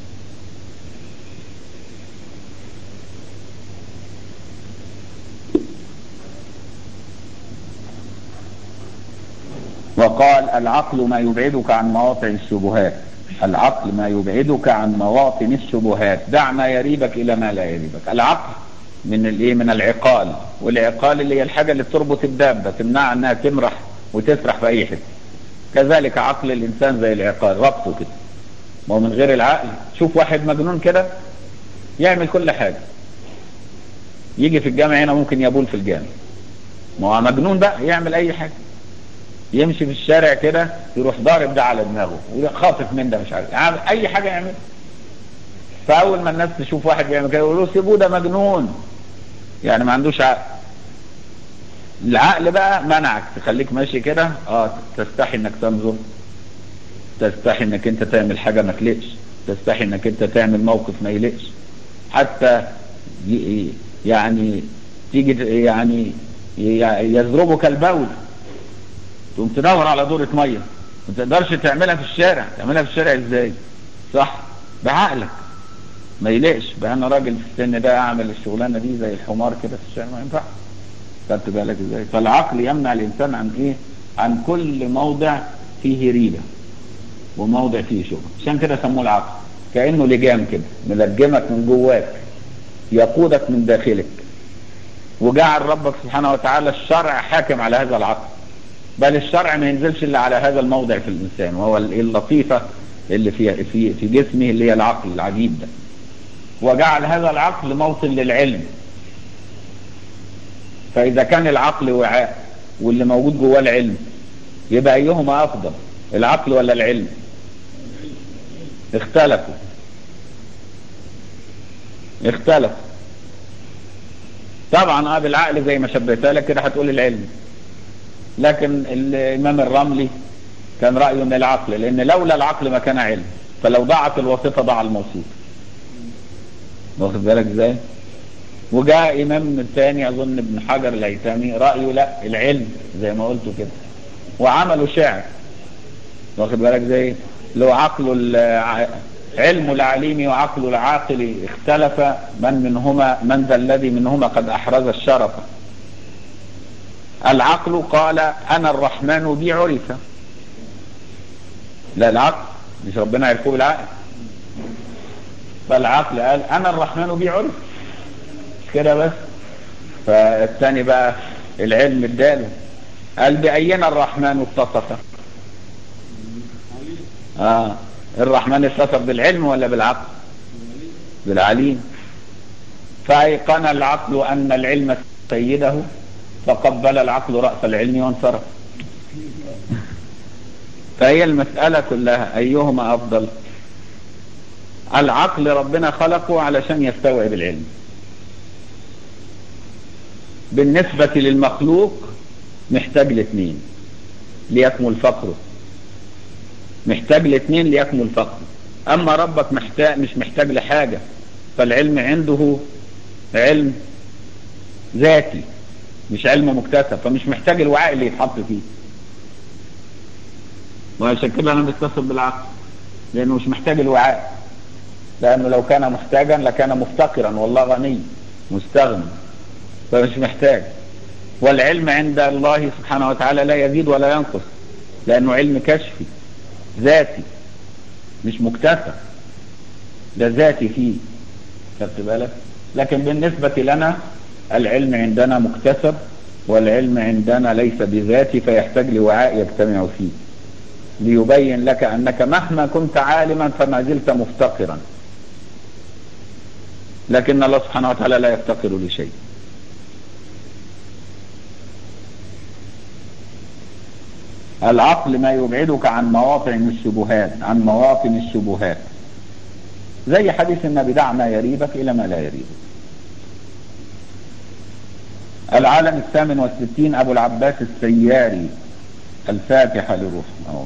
وقال العقل ما يبعدك عن مواطن الشبهات، العقل ما يبعدك عن مواطن الشبهات، دع ما يريبك الى ما لا يريبك. العقل من الايه؟ من العقال، والعقال اللي هي الحاجه اللي بتربط الدابه تمنعها انها تمرح وتسرح في اي حته. كذلك عقل الانسان زي العقال، ربطه كده. ما هو من غير العقل، شوف واحد مجنون كده يعمل كل حاجه، يجي في الجامع هنا ممكن يبول في الجامع، ما هو مجنون بقى يعمل اي حاجه. يمشي في الشارع كده يروح ضارب ده على دماغه وخاطف من ده، مش عارف اي حاجه يعمل. فاول ما الناس تشوف واحد بيعمل كده يقولوا سيبوه ده مجنون، يعني ما عندوش عقل. العقل بقى منعك تخليك ماشي كده، تستحي انك تنظر، تستحي انك انت تعمل حاجه ما تليقش، تستحي انك انت تعمل موقف ما يليقش، حتى يعني تيجي يعني يضربك البول تقوم تدور على دورة ميه، ما تقدرش تعملها في الشارع. تعملها في الشارع ازاي؟ صح؟ بعقلك ما يليقش بقى انا راجل في السن ده اعمل الشغلانه دي زي الحمار كده في الشارع، ما ينفعش. خدت بالك ازاي؟ فالعقل يمنع الانسان عن ايه؟ عن كل موضع فيه ريبه وموضع فيه شبهه. عشان كده سموه العقل، كانه لجام كده ملجمك من جواك، يقودك من داخلك. وجعل ربك سبحانه وتعالى الشرع حاكم على هذا العقل، بل الشرع ما ينزلش الا على هذا الموضع في الانسان، وهو اللطيفه اللي في جسمه اللي هي العقل العجيب ده. وجعل هذا العقل موطن للعلم. فاذا كان العقل وعاء واللي موجود جواه العلم، يبقى ايهما افضل، العقل ولا العلم؟ اختلفوا. طبعا بالعقل زي ما شبهتها لك كده هتقول العلم، لكن الامام الرملي كان رايه ان العقل، لان لولا العقل ما كان علم، فلو ضاعت الواسطه ضاع الموصوف. واخد بالك ازاي؟ وجاء امام ثاني اظن ابن حجر الهيثمي رايه لا، العلم زي ما قلت كده، وعملوا شعر. واخد بالك ازاي؟ لو عقل علم العليم وعقل العاقل اختلف، من ذا الذي منهما قد احرز الشرف. العقل قال انا الرحمن بي عرف، لا العقل مش ربنا عرفه بالعقل، فالعقل قال انا الرحمن بي عرف كده بس. فالثاني بقى العلم اداله، قال بأينا الرحمن اتصف؟ الرحمن اتصف بالعلم ولا بالعقل؟ بالعليم. فأيقن العقل أن العلم سيده، فقبل العقل رأس العلم وانصرف. فهي المسألة كلها أيهما أفضل؟ العقل ربنا خلقه علشان يستوعب العلم. بالنسبة للمخلوق محتاج الاثنين ليكمل فقره، محتاج الاثنين ليكمل فقره. أما ربك مش محتاج لحاجة، فالعلم عنده علم ذاتي مش علم مكتسب، فمش محتاج الوعاء اللي يتحط فيه. وعشان كده انا بتصل بالعقل، لانه مش محتاج الوعاء، لانه لو كان محتاجا لكان مفتقرا، والله غني مستغني، فمش محتاج. والعلم عند الله سبحانه وتعالى لا يزيد ولا ينقص، لانه علم كشفي ذاتي مش مكتسب، ده ذاتي فيه. خدت بالك؟ لكن بالنسبة لنا العلم عندنا مكتسب، والعلم عندنا ليس بذاتي فيحتاج لوعاء يجتمع فيه ليبين لك أنك مهما كنت عالما فما زلت مفتقرا، لكن الله سبحانه وتعالى لا يفتقر لشيء. العقل ما يبعدك عن مواطن الشبهات، زي حديث النبي: دع ما يريبك إلى ما لا يريبك. العالم 68 أبو العباس السياري. الفاتحة لروح.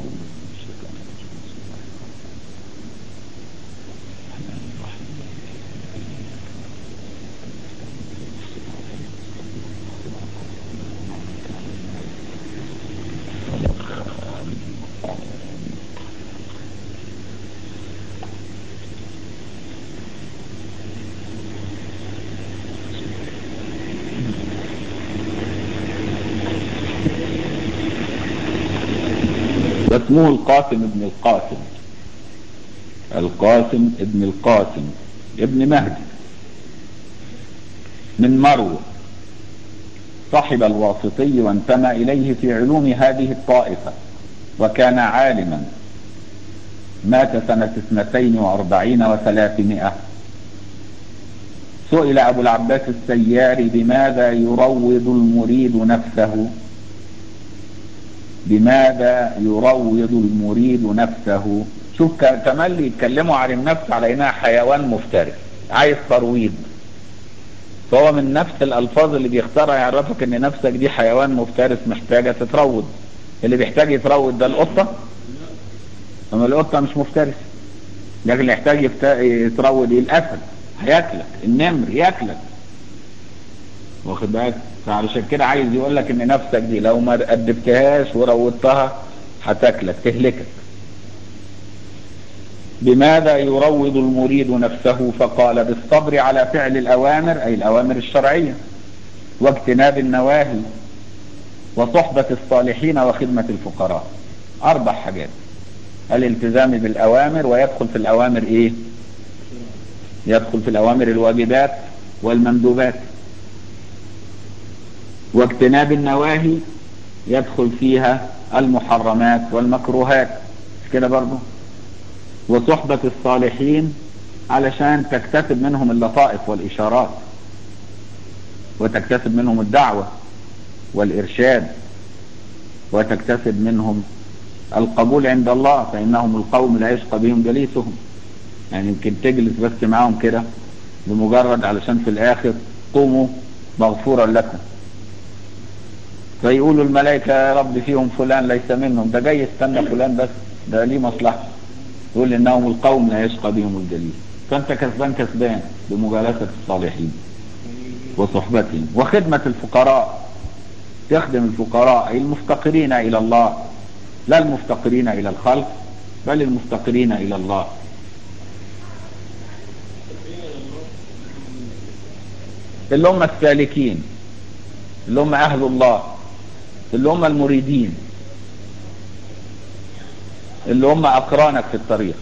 واسمه القاسم ابن القاسم ابن مهدي من مرو، صاحب الواسطي وانتمى إليه في علوم هذه الطائفة، وكان عالما. مات سنة 42 و300. سئل أبو العباس السياري: بماذا يروض المريد نفسه؟ شوف تملي يتكلموا عن النفس على انها حيوان مفترس عايز ترويض، فهو من نفس الالفاظ اللي بيختارها يعرفك ان نفسك دي حيوان مفترس محتاجة تتروض. اللي بيحتاج يتروض ده القطة، اما القطة مش مفترس. لكن اللي يحتاج يتروض الاسد هياكلك، النمر ياكلك، واخد بالك؟ فعلشان كده عايز يقول لك ان نفسك دي لو ما أدبتهاش وروضتها هتاكلك تهلكك. بماذا يروض المريد نفسه؟ فقال: بالصبر على فعل الأوامر، أي الأوامر الشرعية، واجتناب النواهي، وصحبة الصالحين، وخدمة الفقراء. 4 حاجات: الالتزام بالأوامر، ويدخل في الأوامر إيه؟ يدخل في الأوامر الواجبات والمندوبات. واجتناب النواهي يدخل فيها المحرمات والمكروهات، مش كده برضو؟ وصحبة الصالحين علشان تكتسب منهم اللطائف والإشارات، وتكتسب منهم الدعوة والإرشاد، وتكتسب منهم القبول عند الله، فإنهم القوم لا يشقى بهم جليسهم. يعني يمكن تجلس بس معهم كده بمجرد علشان في الآخر قوموا مغفورا لكم، فيقولوا الملائكة: يا رب فيهم فلان ليس منهم، ده جاي يستنى فلان بس، ده ليه مصلحة. يقول إنهم القوم لا يشقى بهم الجليس. فأنت كسبان بمجالسة الصالحين وصحبتهم. وخدمة الفقراء، تخدم الفقراء أي المفتقرين إلى الله، لا المفتقرين إلى الخلق بل المفتقرين إلى الله. اللي هم السالكين، اللي هم أهل الله، اللي هم المريدين، اللي هم أقرانك في الطريق.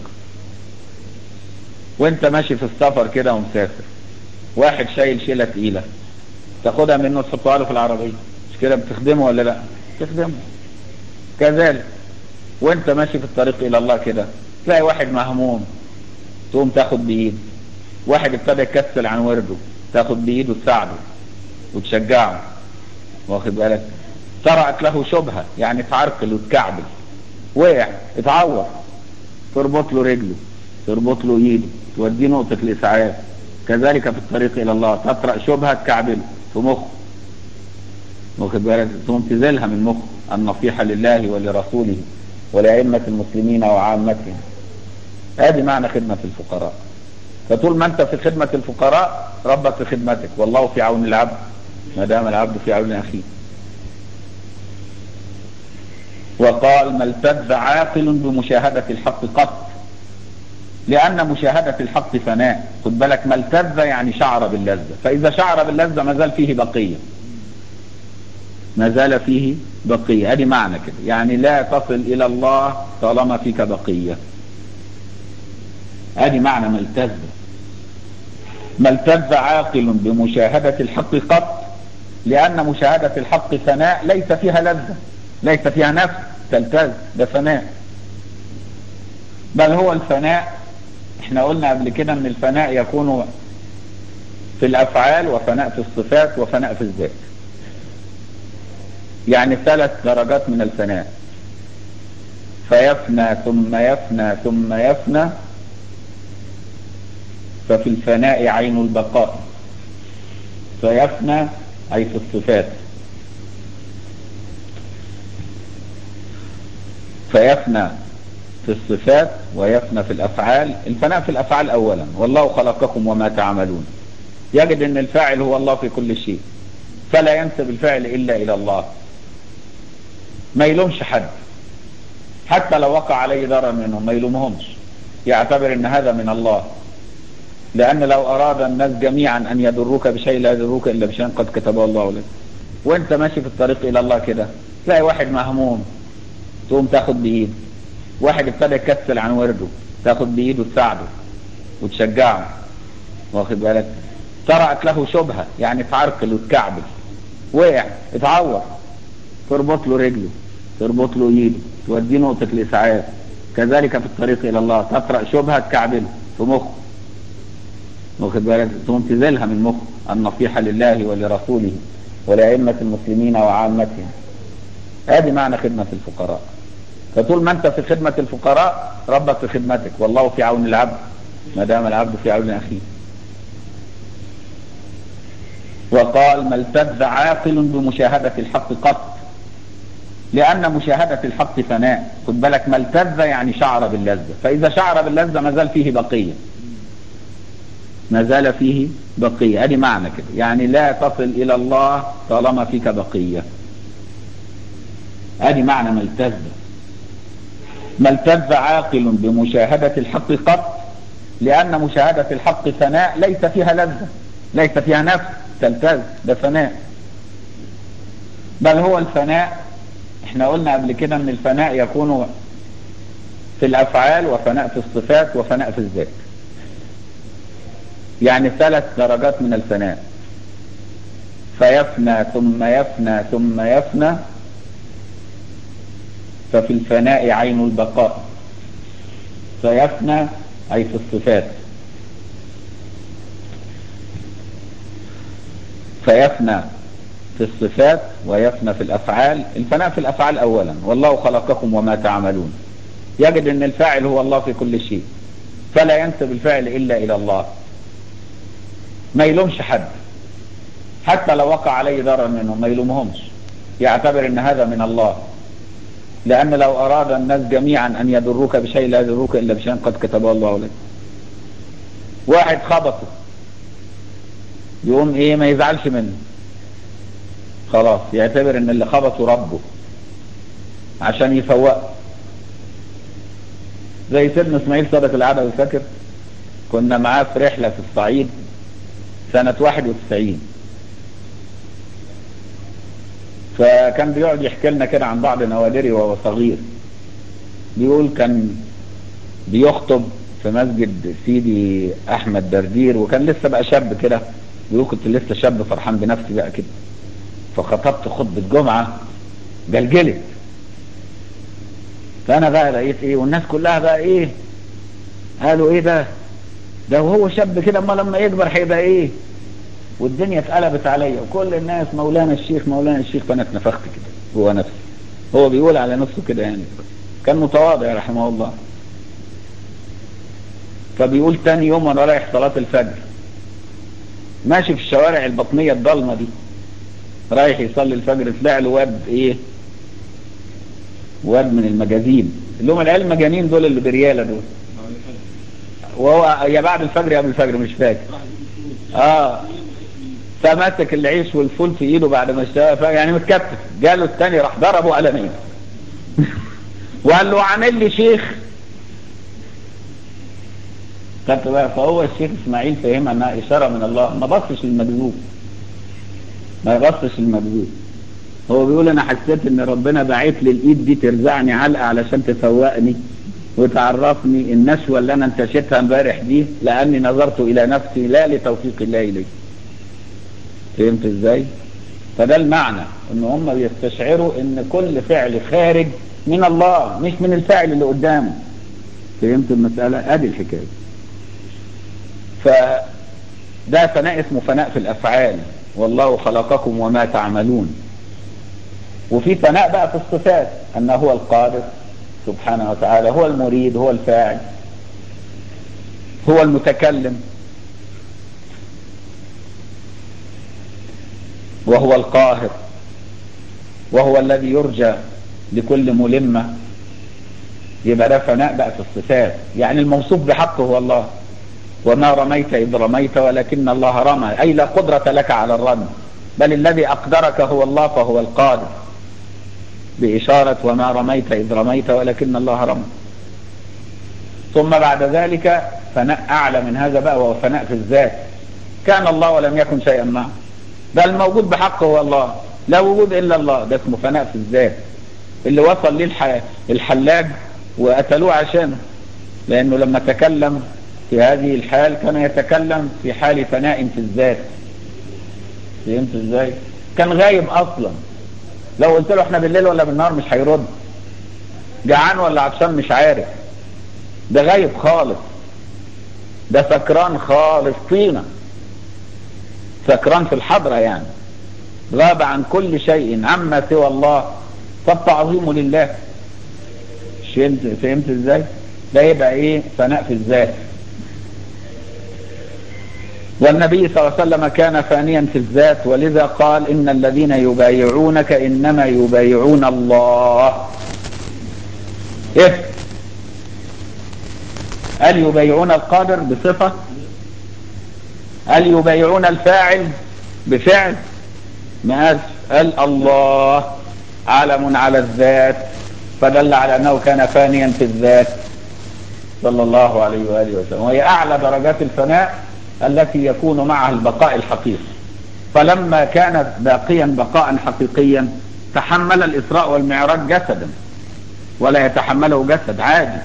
وانت ماشي في السفر كده ومسافر، واحد شايل شيلة تقيلة تاخدها منه تحطها له في العربية، مش كده بتخدمه ولا لا؟ تخدمه. كذلك وانت ماشي في الطريق الى الله كده تلاقي واحد مهموم تقوم تاخد بايده، واحد ابتدى يكسل عن ورده تاخد بايده تساعده وتشجعه، واخد بالك؟ طرأت له شبهة يعني اتعرقل وتكعبل، وقع اتعور، تربط له رجله، تربط له ايده، توديه نقطة الاسعاف. كذلك في الطريق الى الله تطرأ شبهة تكعبله في مخه، واخد بالك؟ ثم تزيلها من مخه النصيحة لله ولرسوله ولأئمة المسلمين وعامتهم. هذه معنى خدمة الفقراء. فطول ما انت في خدمة الفقراء ربك في خدمتك، والله في عون العبد ما دام العبد في عون اخيه. وقال: ما التذ عاقل بمشاهدة الحق قط، لأن مشاهدة الحق فناء. خد بالك، ما التذ يعني شعر باللذة، فإذا شعر باللذة ما زال فيه بقية، ما زال فيه بقية. هذه معنى كده، يعني لا تصل إلى الله طالما فيك بقية. هذه معنى ما التذ. ما التذ عاقل بمشاهدة الحق قط، لأن مشاهدة الحق فناء ليس فيها لذة، ليس فيها نفس تلتذ، ده فناء. بل هو الفناء، احنا قلنا قبل كده ان الفناء يكون في الأفعال، وفناء في الصفات، وفناء في الذات. يعني 3 درجات من الفناء: فيفنى ثم يفنى ثم يفنى، ففي الفناء عين البقاء. فيفنى أي في الصفات، فيفنى في الصفات ويفنى في الأفعال. الفناء في الأفعال أولا: والله خلقكم وما تعملون. يجد أن الفاعل هو الله في كل شيء، فلا ينسب الفعل إلا إلى الله، ما يلومش حد، حتى لو وقع عليه ضرر منهم ما يلومهمش، يعتبر أن هذا من الله. لأن لو أراد الناس جميعا أن يضروك بشيء لا يضروك إلا بشيء قد كتبه الله لك. وانت ماشي في الطريق إلى الله كده، تلاقي واحد مهموم تقوم تاخد بإيده، واحد ابتدى يكسل عن ورده تاخد بإيده تساعده وتشجعه، واخد بالك؟ طرأت له شبهة، يعني اتعرقل وتكعبل، وقع اتعور، تربط له رجله، تربط له ايده، توديه نقطة الإسعاف. كذلك في الطريق إلى الله، تطرأ شبهة تكعبل في مخه، واخد بالك؟ ثم تزيلها من مخه النصيحة لله ولرسوله ولأئمة المسلمين وعامتهم. هذه معنى خدمة الفقراء. فطول ما انت في خدمة الفقراء ربك في خدمتك، والله في عون العبد ما دام العبد في عون أخيه. وقال: ما التذ عاقل بمشاهدة الحق قط، لأن مشاهدة الحق فناء. خد بالك، ما التذ يعني شعر باللذة، فإذا شعر باللذة ما زال فيه بقية، ما زال فيه بقية. هذه معنى كده، يعني لا تصل إلى الله طالما فيك بقية. هذه معنى ما التذ. ما التذ عاقل بمشاهدة الحق قط، لأن مشاهدة الحق فناء ليس فيها لذة، ليس فيها نفس تلتذ، ده فناء. بل هو الفناء، احنا قلنا قبل كده ان الفناء يكون في الأفعال، وفناء في الصفات، وفناء في الذات. يعني 3 درجات من الفناء: فيفنى ثم يفنى ثم يفنى، ففي الفناء عين البقاء. فيفنى أي في الصفات، فيفنى في الصفات ويفنى في الأفعال. الفناء في الأفعال أولا: والله خلقكم وما تعملون. يجد أن الفاعل هو الله في كل شيء، فلا ينسب الفعل إلا إلى الله، ما يلومش حد، حتى لو وقع عليه ضرر منهم ما يلومهمش، يعتبر أن هذا من الله. لأن لو أراد الناس جميعا أن يضروك بشيء لا يضروك إلا بشيء قد كتبه الله لك. واحد خبطه يقوم إيه؟ ما يزعلش منه، خلاص يعتبر أن اللي خبطه ربه عشان يفوقه. زي سيدنا اسماعيل صدق العدوي، فاكر كنا معاه في رحلة في الصعيد سنة 91، فكان بيقعد يحكي لنا كده عن بعض نوادره وهو صغير. بيقول كان بيخطب في مسجد سيدي أحمد دردير، وكان لسه بقى شاب كده. بيقول كنت لسه شاب فرحان بنفسي بقى كده، فخطبت خطبة جمعة جلجلت. فأنا بقى لقيت إيه، والناس كلها بقى إيه، قالوا إيه ده وهو شاب كده، أما لما يكبر هيبقى إيه. والدنيا اتقلبت عليا، وكل الناس مولانا الشيخ مولانا الشيخ، فأنا اتنفخت كده هو نفسي. هو بيقول على نفسه كده يعني، كان متواضع رحمه الله. فبيقول تاني يوم وانا رايح صلاة الفجر، ماشي في الشوارع البطنية الضلمة دي، رايح يصلي الفجر، طلع له واد ايه، واد من المجازين اللي هم العيال المجانين دول اللي بريالة دول. وهو يا بعد الفجر يا قبل الفجر مش فاكر. فماسك العيش والفول في ايده بعد ما اشتغل يعني متكتف. جاله الثاني راح ضربه قلمين وقال له عامل لي شيخ. فهو الشيخ اسماعيل فهمها انها اشاره من الله، ما بصش للمجذوب، ما يبصش للمجذوب. هو بيقول انا حسيت ان ربنا باعت لي الايد دي ترزعني علقه علشان تفوقني وتعرفني النشوه اللي انا انتشيتها امبارح دي، لاني نظرت الى نفسي لا لتوفيق الله الي. فهمت ازاي؟ فده المعنى ان هم بيستشعروا ان كل فعل خارج من الله مش من الفاعل اللي قدامه. فهمت المسألة؟ ادي الحكاية. فده فناء اسمه فناء في الافعال، والله خلقكم وما تعملون. وفي فناء بقى في الصفات، انه هو القادر سبحانه وتعالى، هو المريد، هو الفاعل، هو المتكلم، وهو القاهر، وهو الذي يرجى لكل ملمة. يبقى ده فناء بقى في الصفات، يعني الموصوف بحقه هو الله. وما رميت إذ رميت ولكن الله رمى، أي لا قدرة لك على الرمي، بل الذي أقدرك هو الله، فهو القادر، بإشارة وما رميت إذ رميت ولكن الله رمى. ثم بعد ذلك فناء أعلى من هذا بقى، وهو فناء في الذات. كان الله ولم يكن شيئا معه، ده الموجود بحقه هو الله، لا وجود إلا الله. ده اسمه فناء في الذات، اللي وصل ليه الحلاج وقتلوه عشانه، لأنه لما تكلم في هذه الحال كان يتكلم في حال فناء في الذات. فهمت ازاي؟ كان غايب أصلا، لو قلت له احنا بالليل ولا بالنهار مش هيرد، جعان ولا عطشان مش عارف، ده غايب خالص، ده سكران خالص، طينة سكران في الحضرة، يعني غاب عن كل شيء عما سوى الله، فالتعظيم لله. فهمت ازاي؟ ده يبقى ايه؟ فناء في الذات. والنبي صلى الله عليه وسلم كان فانيا في الذات، ولذا قال إن الذين يبايعونك إنما يبايعون الله. إيه؟ هل يبايعون القادر بصفة؟ هل يبايعون الفاعل بفعل؟ ما قال الله علم على الذات، فدل على أنه كان فانيا في الذات صلى الله عليه وآله وسلم. وهي أعلى درجات الفناء التي يكون معها البقاء الحقيقي. فلما كان باقيا بقاء حقيقيا تحمل الإسراء والمعراج جسدا، ولا يتحمله جسد عادي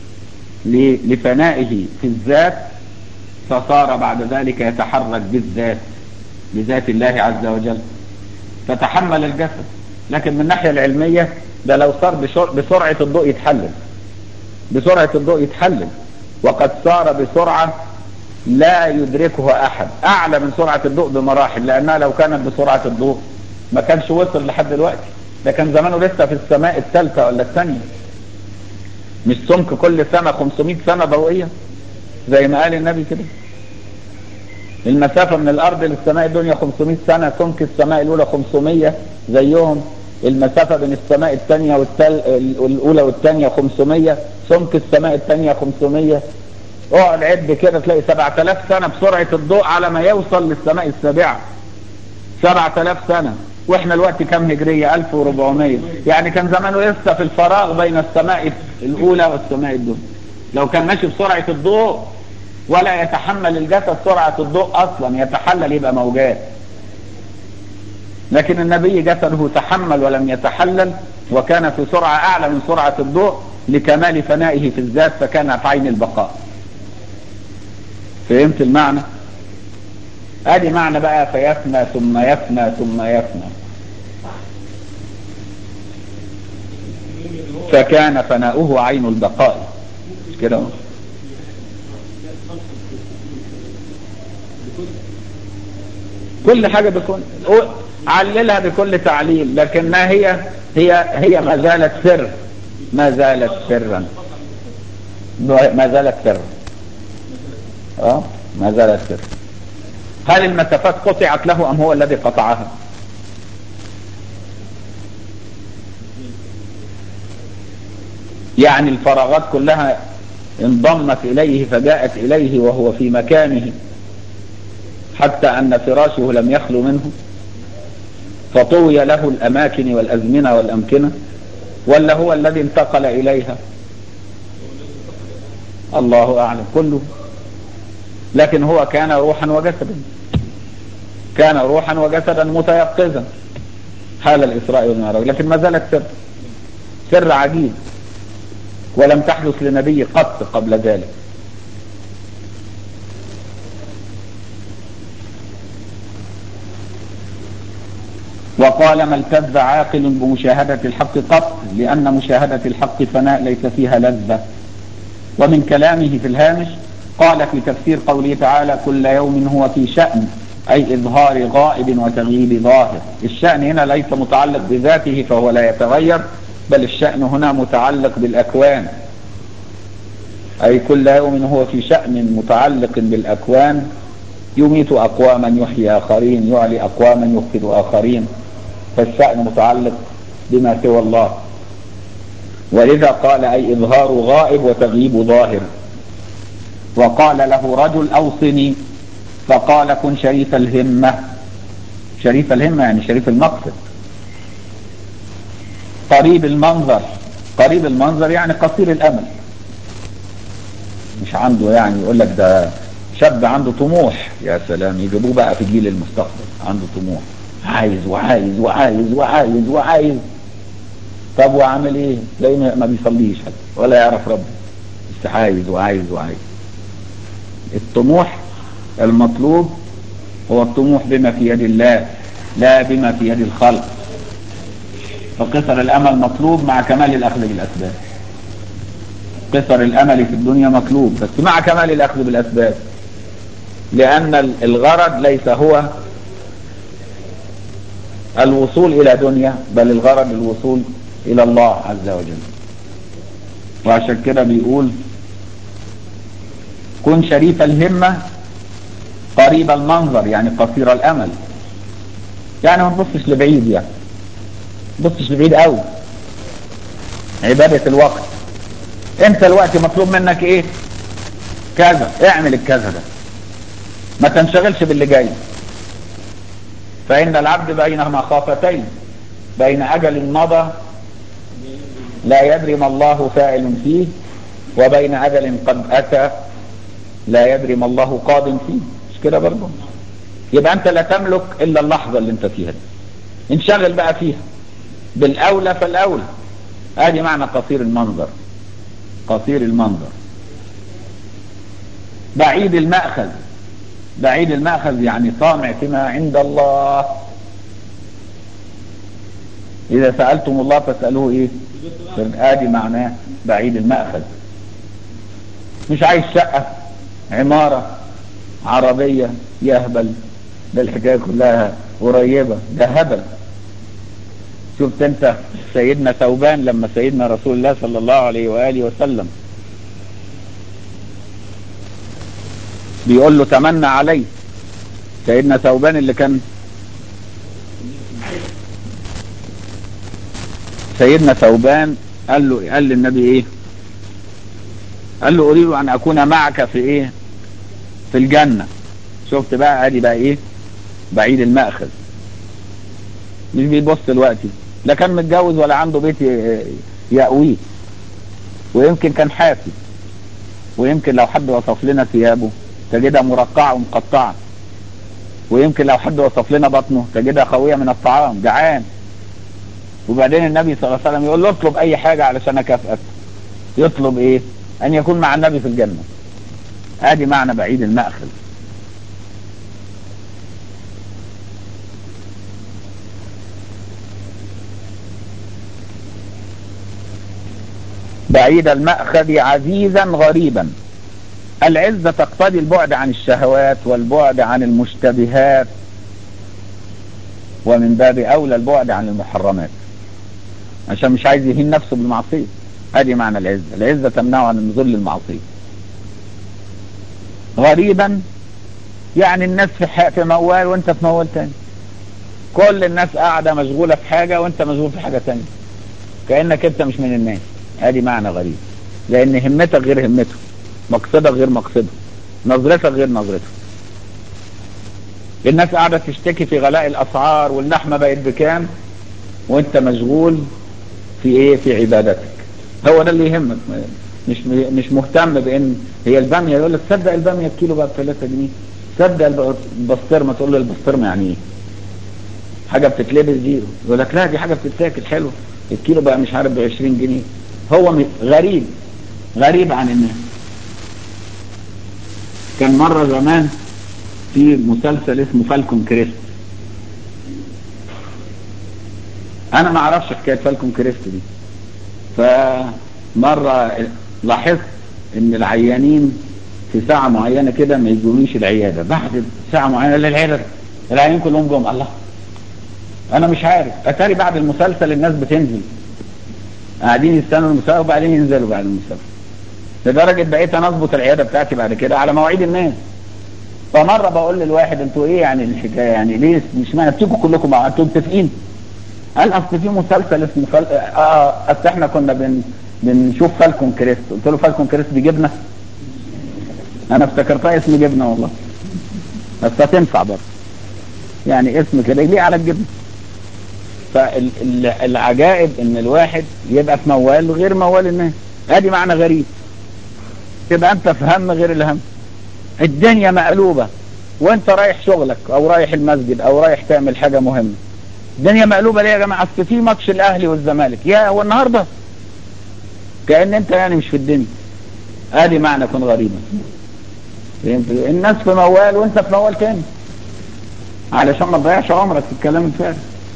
لفنائه في الذات، فصار بعد ذلك يتحرك بالذات، بذات الله عز وجل، فتحمل الجسد. لكن من الناحية العلمية ده لو صار بسرعة الضوء يتحلل، بسرعة الضوء يتحلل، وقد صار بسرعة لا يدركها أحد، أعلى من سرعة الضوء بمراحل، لأنها لو كانت بسرعة الضوء ما كانش وصل لحد دلوقتي، ده كان زمانه لسه في السماء الثالثة ولا الثانية. مش سمك كل سنة 500 سنة ضوئية زي ما قال النبي كده؟ المسافة من الأرض للسماء الدنيا 500 سنة، سمك السماء الأولى 500 زيهم، المسافة بين السماء الثانية الأولى والثانية 500، سمك السماء الثانية 500. اقعد عد كده تلاقي 7000 سنة بسرعة الضوء على ما يوصل للسماء السابعة. 7000 سنة، واحنا الوقت كم هجرية؟ 1400، يعني كان زمانه لسه في الفراغ بين السماء الأولى والسماء الدنيا. لو كان ماشي بسرعة الضوء ولا يتحمل الجسد سرعة الضوء أصلا، يتحلل يبقى موجات. لكن النبي جسده تحمل ولم يتحلل، وكان في سرعة أعلى من سرعة الضوء لكمال فنائه في الذات، فكان في عين البقاء. فهمت المعنى؟ ادي معنى بقى فيفنى ثم يفنى ثم يفنى. فكان فناؤه عين البقاء. مش كده؟ كل حاجة بكل عللها بكل تعليل، لكنها هي ما زالت سر، ما زالت سرا، ما زالت سر. ما زالت سر. هل المسافات قطعت له أم هو الذي قطعها؟ يعني الفراغات كلها انضمت إليه فجاءت إليه وهو في مكانه، حتى أن فراشه لم يخلو منه، فطوي له الأماكن والأزمنة والأمكنة، ولا هو الذي انتقل إليها؟ الله أعلم كله. لكن هو كان روحا وجسدا، كان روحا وجسدا متيقظا حال الإسراء والمعراج، لكن ما زالت سر، سر عجيب، ولم تحدث لنبي قط قبل ذلك. وقال ما التذ عاقل بمشاهدة الحق قط، لأن مشاهدة الحق فناء ليس فيها لذة. ومن كلامه في الهامش قال في تفسير قوله تعالى كل يوم هو في شأن، أي إظهار غائب وتغييب ظاهر. الشأن هنا ليس متعلق بذاته فهو لا يتغير، بل الشأن هنا متعلق بالأكوان، أي كل يوم هو في شأن متعلق بالأكوان، يميت أقواما يحيي آخرين، يعلي أقواما يفقد آخرين، فالشأن متعلق بما سوى الله. ولذا قال أي إظهار غائب وتغييب ظاهر. وقال له رجل أوصني، فقال كن شريف الهمة. شريف الهمة يعني شريف المقصد. قريب المنظر، قريب المنظر يعني قصير الأمل، مش عنده يعني يقول لك ده شاب عنده طموح، يا سلام يجيبوه بقى في جيل المستقبل عنده طموح، عايز وعايز وعايز وعايز وعايز. طب وعامل ايه؟ تلاقيه ما بيصليش حتى ولا يعرف ربه، بس عايز وعايز وعايز. الطموح المطلوب هو الطموح بما في يد الله لا بما في يد الخلق. فقصر الامل مطلوب مع كمال الاخذ بالاسباب. قصر الامل في الدنيا مطلوب بس مع كمال الاخذ بالاسباب، لان الغرض ليس هو الوصول الى دنيا، بل الغرض الوصول الى الله عز وجل. وعشان كده بيقول كن شريف الهمة قريب المنظر، يعني قصير الامل، يعني ما تبصش لبعيد، يعني ما تبصش لبعيد قوي. عبادة الوقت، انت الوقت مطلوب منك ايه؟ كذا، اعمل الكذا ده، ما تنشغلش باللي جاي. فإن العبد بين مخافتين، بين أجل مضى لا يدري ما الله فاعل فيه، وبين أجل قد أتى لا يدري ما الله قادم فيه. مش كده برضه؟ يبقى أنت لا تملك إلا اللحظة اللي أنت فيها دي، انشغل بقى فيها بالأولى فالأولى. هذه معنى قصير المنظر. قصير المنظر بعيد المأخذ. بعيد المأخذ يعني طامع فيما عند الله. إذا سألتم الله فاسألوه إيه؟ آدي معناه بعيد المأخذ. مش عايز شقة، عمارة، عربية، يهبل، ده الحكاية كلها قريبة، ده هبل. شفت انت سيدنا ثوبان لما سيدنا رسول الله صلى الله عليه وآله وسلم بيقول له تمنى علي، سيدنا ثوبان اللي كان سيدنا ثوبان قال للنبي ايه؟ قال له اريد ان اكون معك في ايه؟ في الجنة. شفت بقى ادي بقى ايه؟ بعيد المأخذ. مش بيبص دلوقتي، لا كان متجوز ولا عنده بيت يأويه، ويمكن كان حافي، ويمكن لو حد وصف لنا ثيابه تجدها مرقعة ومقطعة، ويمكن لو حد وصف لنا بطنه تجدها خوية من الطعام، جعان. وبعدين النبي صلى الله عليه وسلم يقول له اطلب اي حاجة علشان اكافئك. يطلب ايه؟ ان يكون مع النبي في الجنة. ادي معنى بعيد المأخذ. بعيد المأخذ عزيزا غريبا. العزة تقتضي البعد عن الشهوات والبعد عن المشتبهات، ومن باب أولى البعد عن المحرمات، عشان مش عايز يهين نفسه بالمعصية. ادي معنى العزة. العزة تمنعه عن النزول للمعصية. غريبا يعني الناس في موال وانت في موال تاني، كل الناس قاعدة مشغولة في حاجة وانت مشغول في حاجة تانية، كأنك انت مش من الناس. ادي معنى غريب، لان همتك غير همته، مقصدك غير مقصده، نظرتك غير نظرته. الناس قاعدة تشتكي في غلاء الاسعار واللحمة بقت بكام، وانت مشغول في ايه؟ في عبادتك. هو ده اللي يهمك، مش مهتم بان هي البامية. يقول لك تصدق البامية الكيلو بقى ب3 جنيه، تصدق البسطرمة، تقول له البسطرمة يعني ايه؟ حاجة بتتلبس دي؟ يقول لك لا دي حاجة بتتاكل حلو، الكيلو بقى مش عارف ب20 جنيه. هو غريب، غريب عن الناس. كان مرة زمان في مسلسل اسمه فالكون كريست، انا ما اعرفش حكايه فالكون كريست دي. فمره لاحظت ان العيانين في ساعه معينه كده ما يجوليش العياده، بعد ساعه معينه للعياده العيانين كلهم جم. الله، انا مش عارف، اتاري بعد المسلسل الناس بتنزل، قاعدين يستنوا المسلسل وبعدين ينزلوا بعد المسلسل، لدرجه بقيت انا اظبط العياده بتاعتي بعد كده على مواعيد الناس. فمره بقول للواحد انتوا ايه يعني الحكايه، يعني ليه مش معنى بتيجوا كلكم مع انتوا متفقين؟ قال اصل في مسلسل اسمه اصل احنا كنا بنشوف فالكون كريست. قلت له فالكون كريست دي جبنه؟ انا افتكرتها اسم جبنه والله، بس هتنفع برضه يعني اسم كده يليق على الجبنه. فالعجائب ان الواحد يبقى في موال غير موال الناس، ادي معنى غريب. تبقى انت في هم غير الهم، الدنيا مقلوبه وانت رايح شغلك او رايح المسجد او رايح تعمل حاجه مهمه، الدنيا مقلوبه ليه يا جماعه؟ اصل في ماتش الاهلي والزمالك، يا هو النهارده، كأن انت يعني مش في الدنيا. ادي معنى كن غريبا. الناس في موال وانت في موال تاني، علشان ما تضيعش عمرك في الكلام الفارغ.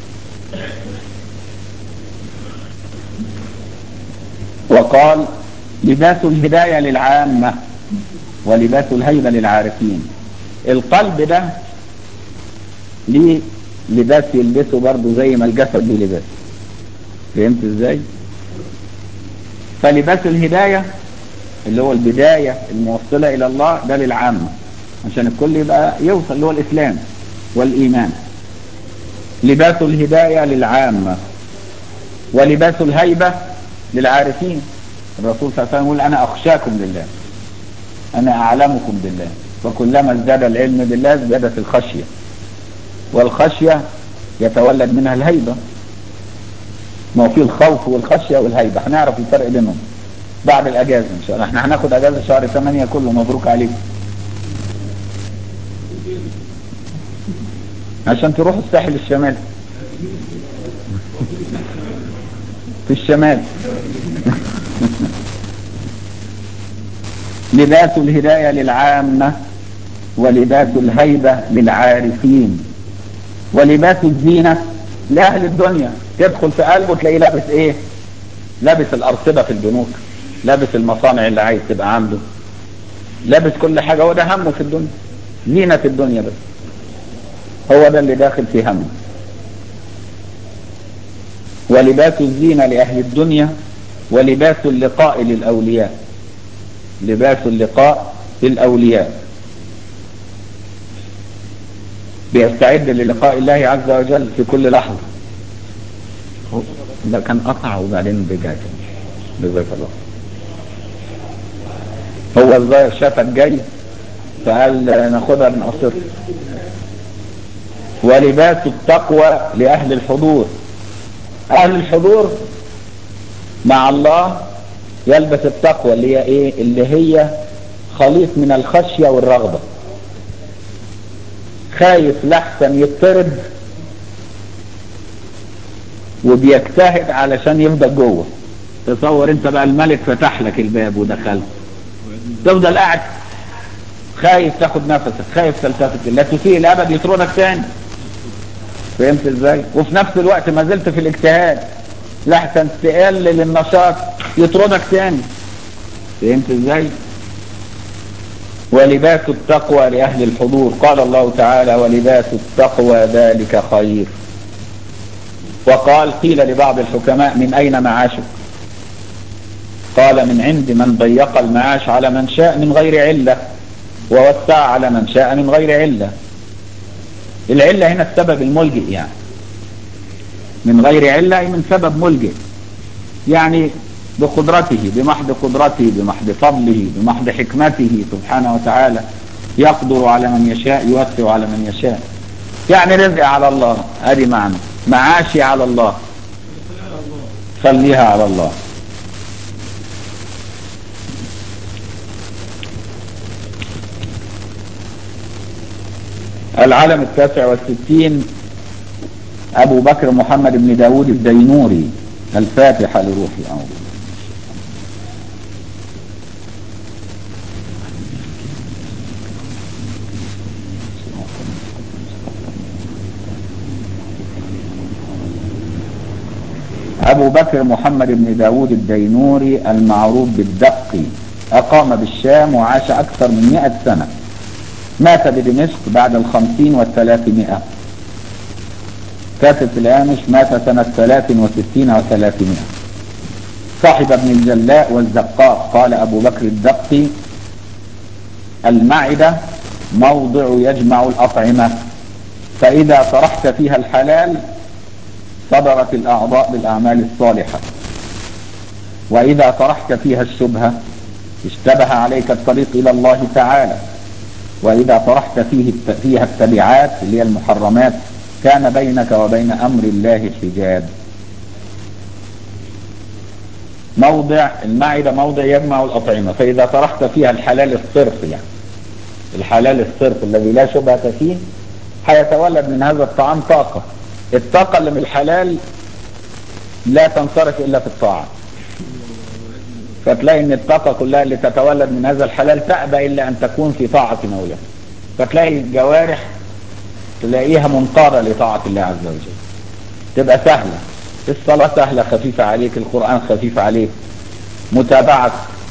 وقال لباس الهداية للعامة ولباس الهيبة للعارفين. القلب ده ليه لباس يلبسه برضه زي ما الجسد ليه لباس. فهمت ازاي؟ فلباس الهداية اللي هو البداية الموصلة الى الله ده للعامة عشان الكل يبقى يوصل، اللي هو الاسلام والايمان. لباس الهداية للعامة ولباس الهيبة للعارفين. الرسول صلى الله عليه وسلم يقول انا اخشاكم لله، انا اعلمكم بالله، وكلما ازداد العلم بالله ازدادت الخشية، والخشية يتولد منها الهيبة. ما هو في الخوف والخشية والهيبة، هنعرف الفرق بينهم بعد الاجازة ان شاء الله. احنا هناخد اجازة شهر 8 كله، مبروك عليكم، عشان تروحوا الساحل الشمالي في الشمال. لباس الهداية للعامة ولباس الهيبة للعارفين. ولباس الزينة لأهل الدنيا. تدخل في قلبه تلاقيه لابس ايه؟ لابس الأرصدة في البنوك، لابس المصانع اللي عايز تبقى عنده، لابس كل حاجة. هو ده همه في الدنيا، زينة الدنيا بس، هو ده اللي داخل في همه. ولباس الزينة لأهل الدنيا ولباس اللقاء للأولياء. لباس اللقاء للأولياء، بيستعد للقاء الله عز وجل في كل لحظة. ده كان قطع وبعدين رجع تاني، جزاك الله. هو الظاهر شافك جاي فقال ناخدها من قصر. ولباس التقوى لأهل الحضور. أهل الحضور مع الله يلبس التقوى اللي هي ايه؟ اللي هي خليط من الخشية والرغبة، خايف لحسن يضطرب وبيجتهد علشان يفضل جوه. تصور انت بقى الملك فتح لك الباب ودخلت، تفضل قاعد خايف تاخد نفسك، خايف تلتفت، لا تسيء الابد يطردك تاني. فهمت ازاي؟ وفي نفس الوقت ما زلت في الاجتهاد لحسن تقلل النشاط يطردك تاني. فهمت ازاي؟ ولباس التقوى لأهل الحضور. قال الله تعالى ولباس التقوى ذلك خير. وقال قيل لبعض الحكماء من أين معاشك؟ قال من عند من ضيق المعاش على من شاء من غير علة، ووسع على من شاء من غير علة. العلة هنا السبب الملجئ، يعني من غير علة أي من سبب ملجئ، يعني بقدرته، بمحض قدرته، بمحض فضله، بمحض حكمته سبحانه وتعالى يقدر على من يشاء، يوسع على من يشاء. يعني رزق على الله، ادي معنى معاشي على الله، خليها على الله. العلم 69 أبو بكر محمد بن داود الدينوري. الفاتحة لروحي. أعوذ أبو بكر محمد بن داود الدينوري المعروف بالدقي، أقام بالشام وعاش أكثر من 100 سنة. مات بدمشق بعد 50 و300. كاتب في الهامش مات سنة 63 و300. صاحب ابن الجلاء والزقاق. قال أبو بكر الدقي: المعدة موضع يجمع الأطعمة، فإذا طرحت فيها الحلال صدرت الأعضاء بالأعمال الصالحة، وإذا طرحت فيها الشبهة اشتبه عليك الطريق إلى الله تعالى، وإذا طرحت فيها التبعات اللي هي المحرمات كان بينك وبين أمر الله حجاب. موضع المعدة موضع يجمع الأطعمة، فإذا طرحت فيها الحلال الصرف، يعني الحلال الصرف الذي لا شبهة فيه، هيتولد من هذا الطعام طاقة. الطاقة اللي من الحلال لا تنصرف إلا في الطاعة، فتلاقي ان الطاقة كلها اللي تتولد من هذا الحلال تأبى إلا أن تكون في طاعة مولاه، فتلاقي الجوارح تلاقيها منقادة لطاعة الله عز وجل، تبقى سهلة. الصلاة سهلة خفيفة عليك، القرآن خفيف عليك، متابعة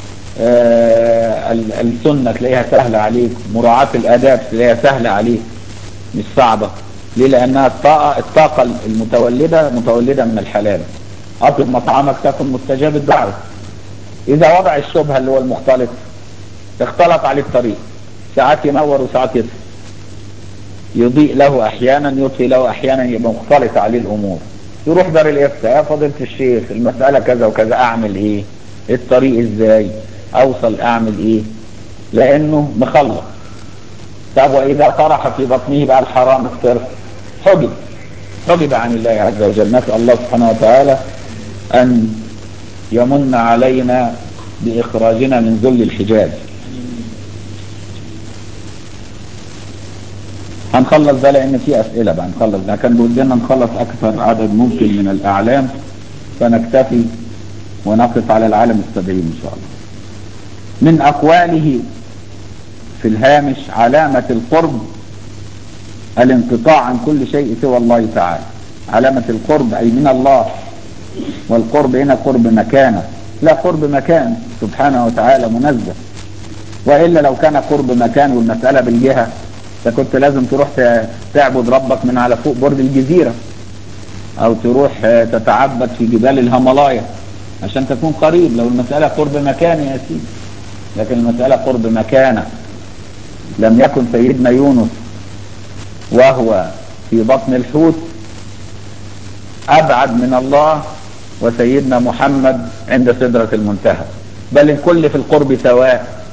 السنة تلاقيها سهلة عليك، مراعاة الآداب تلاقيها سهلة عليك مش صعبة. ليه؟ لأنها الطاقة المتولدة متولدة من الحلال. أطلب مطعمك تكن مستجاب الدعوة. إذا وضع الشبهة اللي هو المختلط اختلط عليه الطريق، ساعات ينور وساعات يطفي، يضيء له أحيانا يطفي له أحيانا، يبقى مختلط عليه الأمور. يروح دار الإفتاء: يا فضيلة الشيخ المسألة كذا وكذا، أعمل إيه؟ الطريق إزاي؟ أوصل أعمل إيه؟ لأنه مخلط. طب وإذا طرح في بطنه بقى الحرام الصرف حجب عن الله عز وجل. نسأل الله سبحانه وتعالى أن يمن علينا بإخراجنا من ذل الحجاب. هنخلص ده لأن في أسئلة بقى نخلص ده. كان بودنا نخلص أكثر عدد ممكن من الأعلام، فنكتفي ونقف على العالم السبعين إن شاء الله. من أقواله في الهامش: علامة القرب الانقطاع عن كل شيء سوى الله تعالى. علامة القرب أي من الله، والقرب هنا قرب مكانه، لا قرب مكان سبحانه وتعالى منزه. وإلا لو كان قرب مكان والمسألة بالجهة فكنت لازم تروح تعبد ربك من على فوق برج الجزيرة، أو تروح تتعبد في جبال الهيمالايا عشان تكون قريب، لو المسألة قرب مكان يا سيدي. لكن المسألة قرب مكانه. لم يكن سيدنا يونس وهو في بطن الحوت أبعد من الله وسيدنا محمد عند سدرة المنتهى، بل الكل في القرب سواء.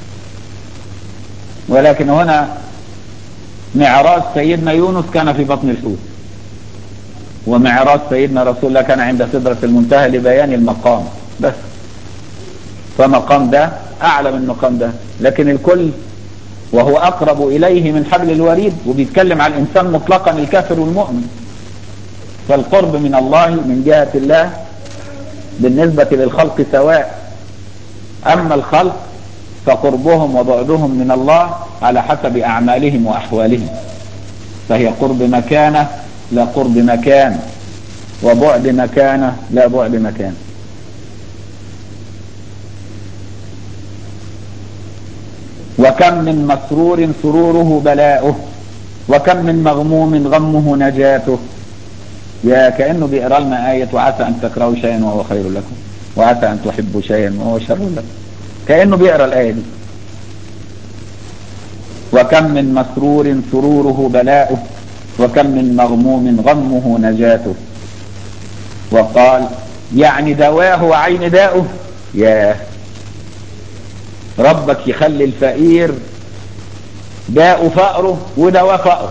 ولكن هنا معراج سيدنا يونس كان في بطن الحوت، ومعراج سيدنا رسول الله كان عند سدرة المنتهى لبيان المقام بس، فمقام ده أعلى من مقام ده، لكن الكل وهو أقرب إليه من حبل الوريد، وبيتكلم عن الإنسان مطلقا الكافر والمؤمن. فالقرب من الله من جهة الله بالنسبة للخلق سواء، أما الخلق فقربهم وبعدهم من الله على حسب أعمالهم وأحوالهم، فهي قرب مكانة لا قرب مكان، وبعد مكانة لا بعد مكان. وكم من مسرور سروره بلاؤه، وكم من مغموم غمه نجاته. يا كأنه بيقرأ لنا آية: وعسى أن تكرهوا شيئا وهو خير لكم، وعسى أن تحبوا شيئا وهو شر لكم. كأنه بيقرأ الآية دي. وكم من مسرور سروره بلاؤه، وكم من مغموم غمه نجاته. وقال: يعني دواه وعين داؤه. يا ربك يخلي الفقير داء فقره ودواء فقره،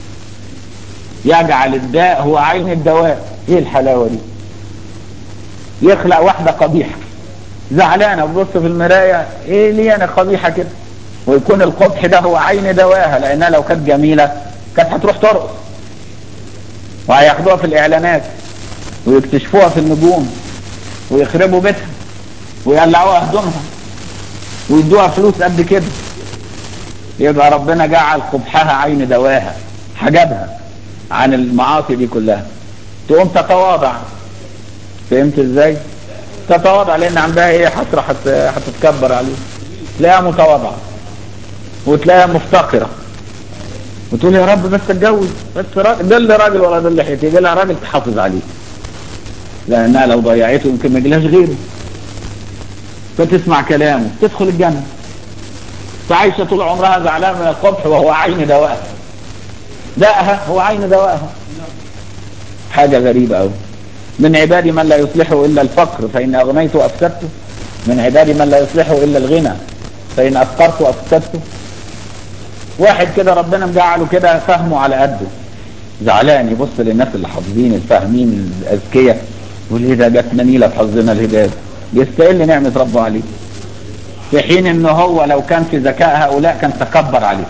يجعل الداء هو عين الدواء. ايه الحلاوة دي؟ يخلق واحدة قبيحة زعلانة ببص في المراية: ايه لي انا قبيحة كده؟ ويكون القبح ده هو عين دواها، لانها لو كانت جميلة كانت هتروح ترقص، وهياخدوها في الاعلانات ويكتشفوها في النجوم ويخربوا بيتها ويقلعوها هدومها ويدوها فلوس قد كده. يبقى ربنا جعل قبحها عين دواها، حجبها عن المعاصي دي كلها، تقوم تتواضع فهمت ازاي؟ تتواضع لان عندها ايه؟ حسرة هتتكبر عليه. تلاقيها متواضعة وتلاقيها مفتقرة وتقول يا رب بس اتجوز، بس دل راجل ولا دل حيتي، دلها راجل تحافظ عليه، لانها لو ضيعته يمكن ما يجيلهاش غيره، فتسمع كلامه تدخل الجنة. فعايشة طول عمرها زعلانة من القبح وهو عين دواءها، داءها هو عين دواءها. حاجة غريبة أوي. من عبادي من لا يصلحه إلا الفقر فإن أغنيته أفسدته، من عبادي من لا يصلحه إلا الغنى فإن أفقرته أفسدته. واحد كده ربنا مجعله كده فهمه على قده، زعلان يبص للناس اللي حافظين الفاهمين الأذكياء يقول إيه ده جاتنا نيلة في حظنا الهداية، يستقل نعمة ربه عليه، في حين إنه هو لو كان في ذكاء هؤلاء كان تكبر عليه.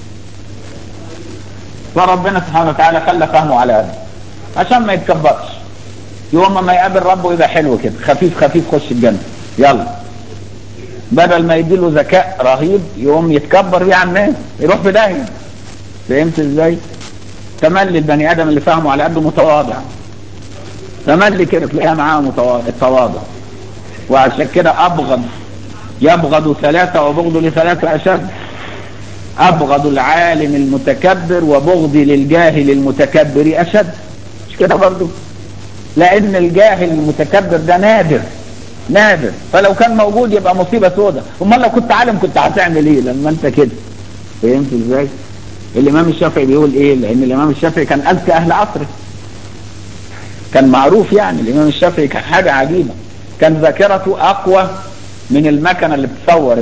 فربنا سبحانه وتعالى خلى فهمه على قده عشان ما يتكبرش، يوم ما يقابل ربه يبقى حلو كده، خفيف خفيف، خش الجنة يلا، بدل ما يديله ذكاء رهيب يقوم يتكبر بيه على الناس يروح في داهية. فهمت ازاي؟ تملي البني ادم اللي فهمه على قده متواضع، تملي كده تلاقيها معاه التواضع. وعشان كده يبغض ثلاثة وبغض لثلاثة أشد، أبغض العالم المتكبر وبغضي للجاهل المتكبر أشد. مش كده برضو؟ لأن الجاهل المتكبر ده نادر، فلو كان موجود يبقى مصيبة سودة. امال لو كنت عالم كنت هتعمل ايه لما انت كده؟ فهمت ازاي؟ الامام الشافعي بيقول ايه؟ لان الامام الشافعي كان اذكى اهل عصره، كان معروف يعني. الامام الشافعي كان حاجة عجيبة، كان ذاكرته اقوى من المكنة اللي بتصور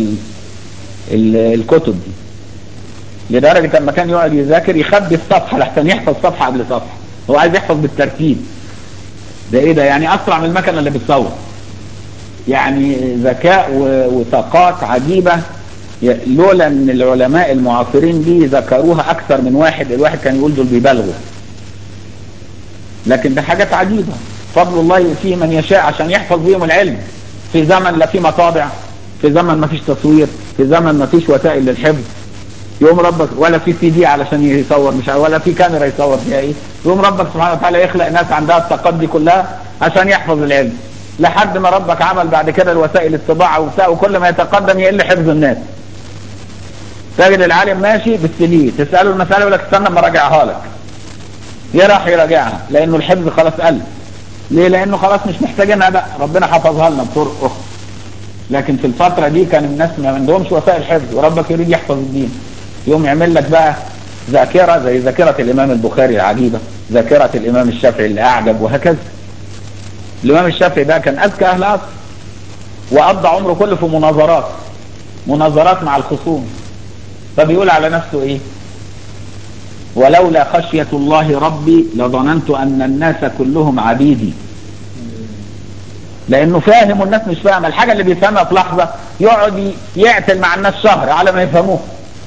الكتب دي، لدرجة لما كان يقعد يذاكر يخبي الصفحة لحسن يحفظ صفحة قبل صفحة، هو عايز يحفظ بالترتيب. ده ايه ده؟ يعني اسرع من المكنة اللي بتصور. يعني ذكاء وطاقات عجيبة، لولا ان العلماء المعاصرين دي ذكروها اكثر من واحد، الواحد كان يقول دول بيبالغوا. لكن ده حاجات عجيبة، فضل الله يؤتيه من يشاء عشان يحفظ بيهم العلم في زمن لا في مطابع، في زمن ما فيش تصوير، في زمن ما فيش وسائل للحفظ. يوم ربك ولا في سي دي علشان يصور، مش ولا في كاميرا يصور فيها ايه. يوم ربك سبحانه وتعالى يخلق ناس عندها الطاقات دي كلها عشان يحفظ العلم، لحد ما ربك عمل بعد كده الوسائل الطباعة وبتاع، وكل ما يتقدم يقل حفظ الناس. تجد العالم ماشي بالسليه، تسأله المسألة يقول لك استنى اما اراجعها لك، يروح يراجعها لانه الحفظ خلاص قل. ليه؟ لانه خلاص مش محتاجينها بقى، ربنا حفظها لنا بطرق اخرى. لكن في الفترة دي كان الناس ما عندهمش وسائل حفظ، وربك يريد يحفظ الدين، يوم يعمل لك بقى ذاكرة زي ذاكرة الامام البخاري العجيبة، ذاكرة الامام الشافعي اللي اعجب، وهكذا. الامام الشافعي ده كان اذكى اهل عصر، وقضى عمره كله في مناظرات مع الخصوم. فبيقول على نفسه ايه؟ ولولا خشية الله ربي لظننت ان الناس كلهم عبيدي. لانه فاهم والناس مش فاهمه، الحاجة اللي بيفهمها في لحظة يقعد يعتل مع الناس شهر على ما يفهموه.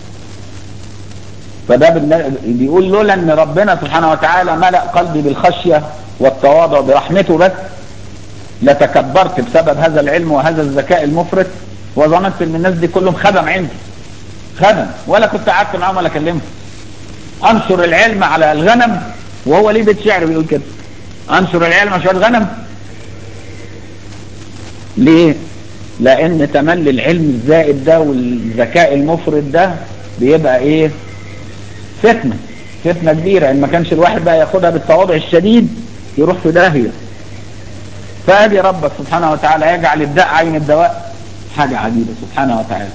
فده بيقول لولا ان ربنا سبحانه وتعالى ملأ قلبي بالخشية والتواضع برحمته بس، لتكبرت بسبب هذا العلم وهذا الذكاء المفرط، وظننت ان الناس دي كلهم خدم عندي، خدم، ولا كنت قعدت معاهم ولا كلمهم. انشر العلم على الغنم، وهو ليه بيت شعر بيقول كده، انشر العلم على شوية غنم. ليه؟ لان تملي العلم الزائد ده والذكاء المفرط ده بيبقى ايه؟ فتنة كبيرة. ان ما كانش الواحد بقى ياخدها بالتواضع الشديد يروح في داهية. فادي ربك سبحانه وتعالى يجعل الداء عين الدواء، حاجة عجيبة سبحانه وتعالى.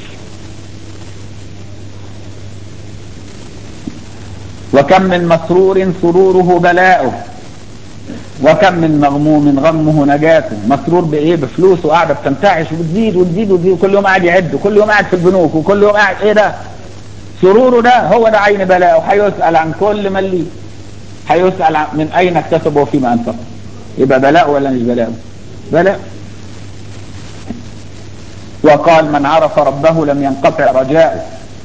وكم من مسرور سروره بلاؤه، وكم من مغموم غمه نجاته. مسرور بايه؟ بفلوسه، قاعدة بتنتعش وبتزيد وتزيد وتزيد، كل يوم قاعد يعد، وكل يوم قاعد في البنوك، وكل يوم قاعد ايه ده؟ سروره ده هو ده عين بلاؤه. هيسأل عن كل من ليه، هيسأل من اين اكتسب وفيما انفق. يبقى بلاء ولا مش بلاء؟ بلاء. وقال من عرف ربه لم ينقطع رجاؤه.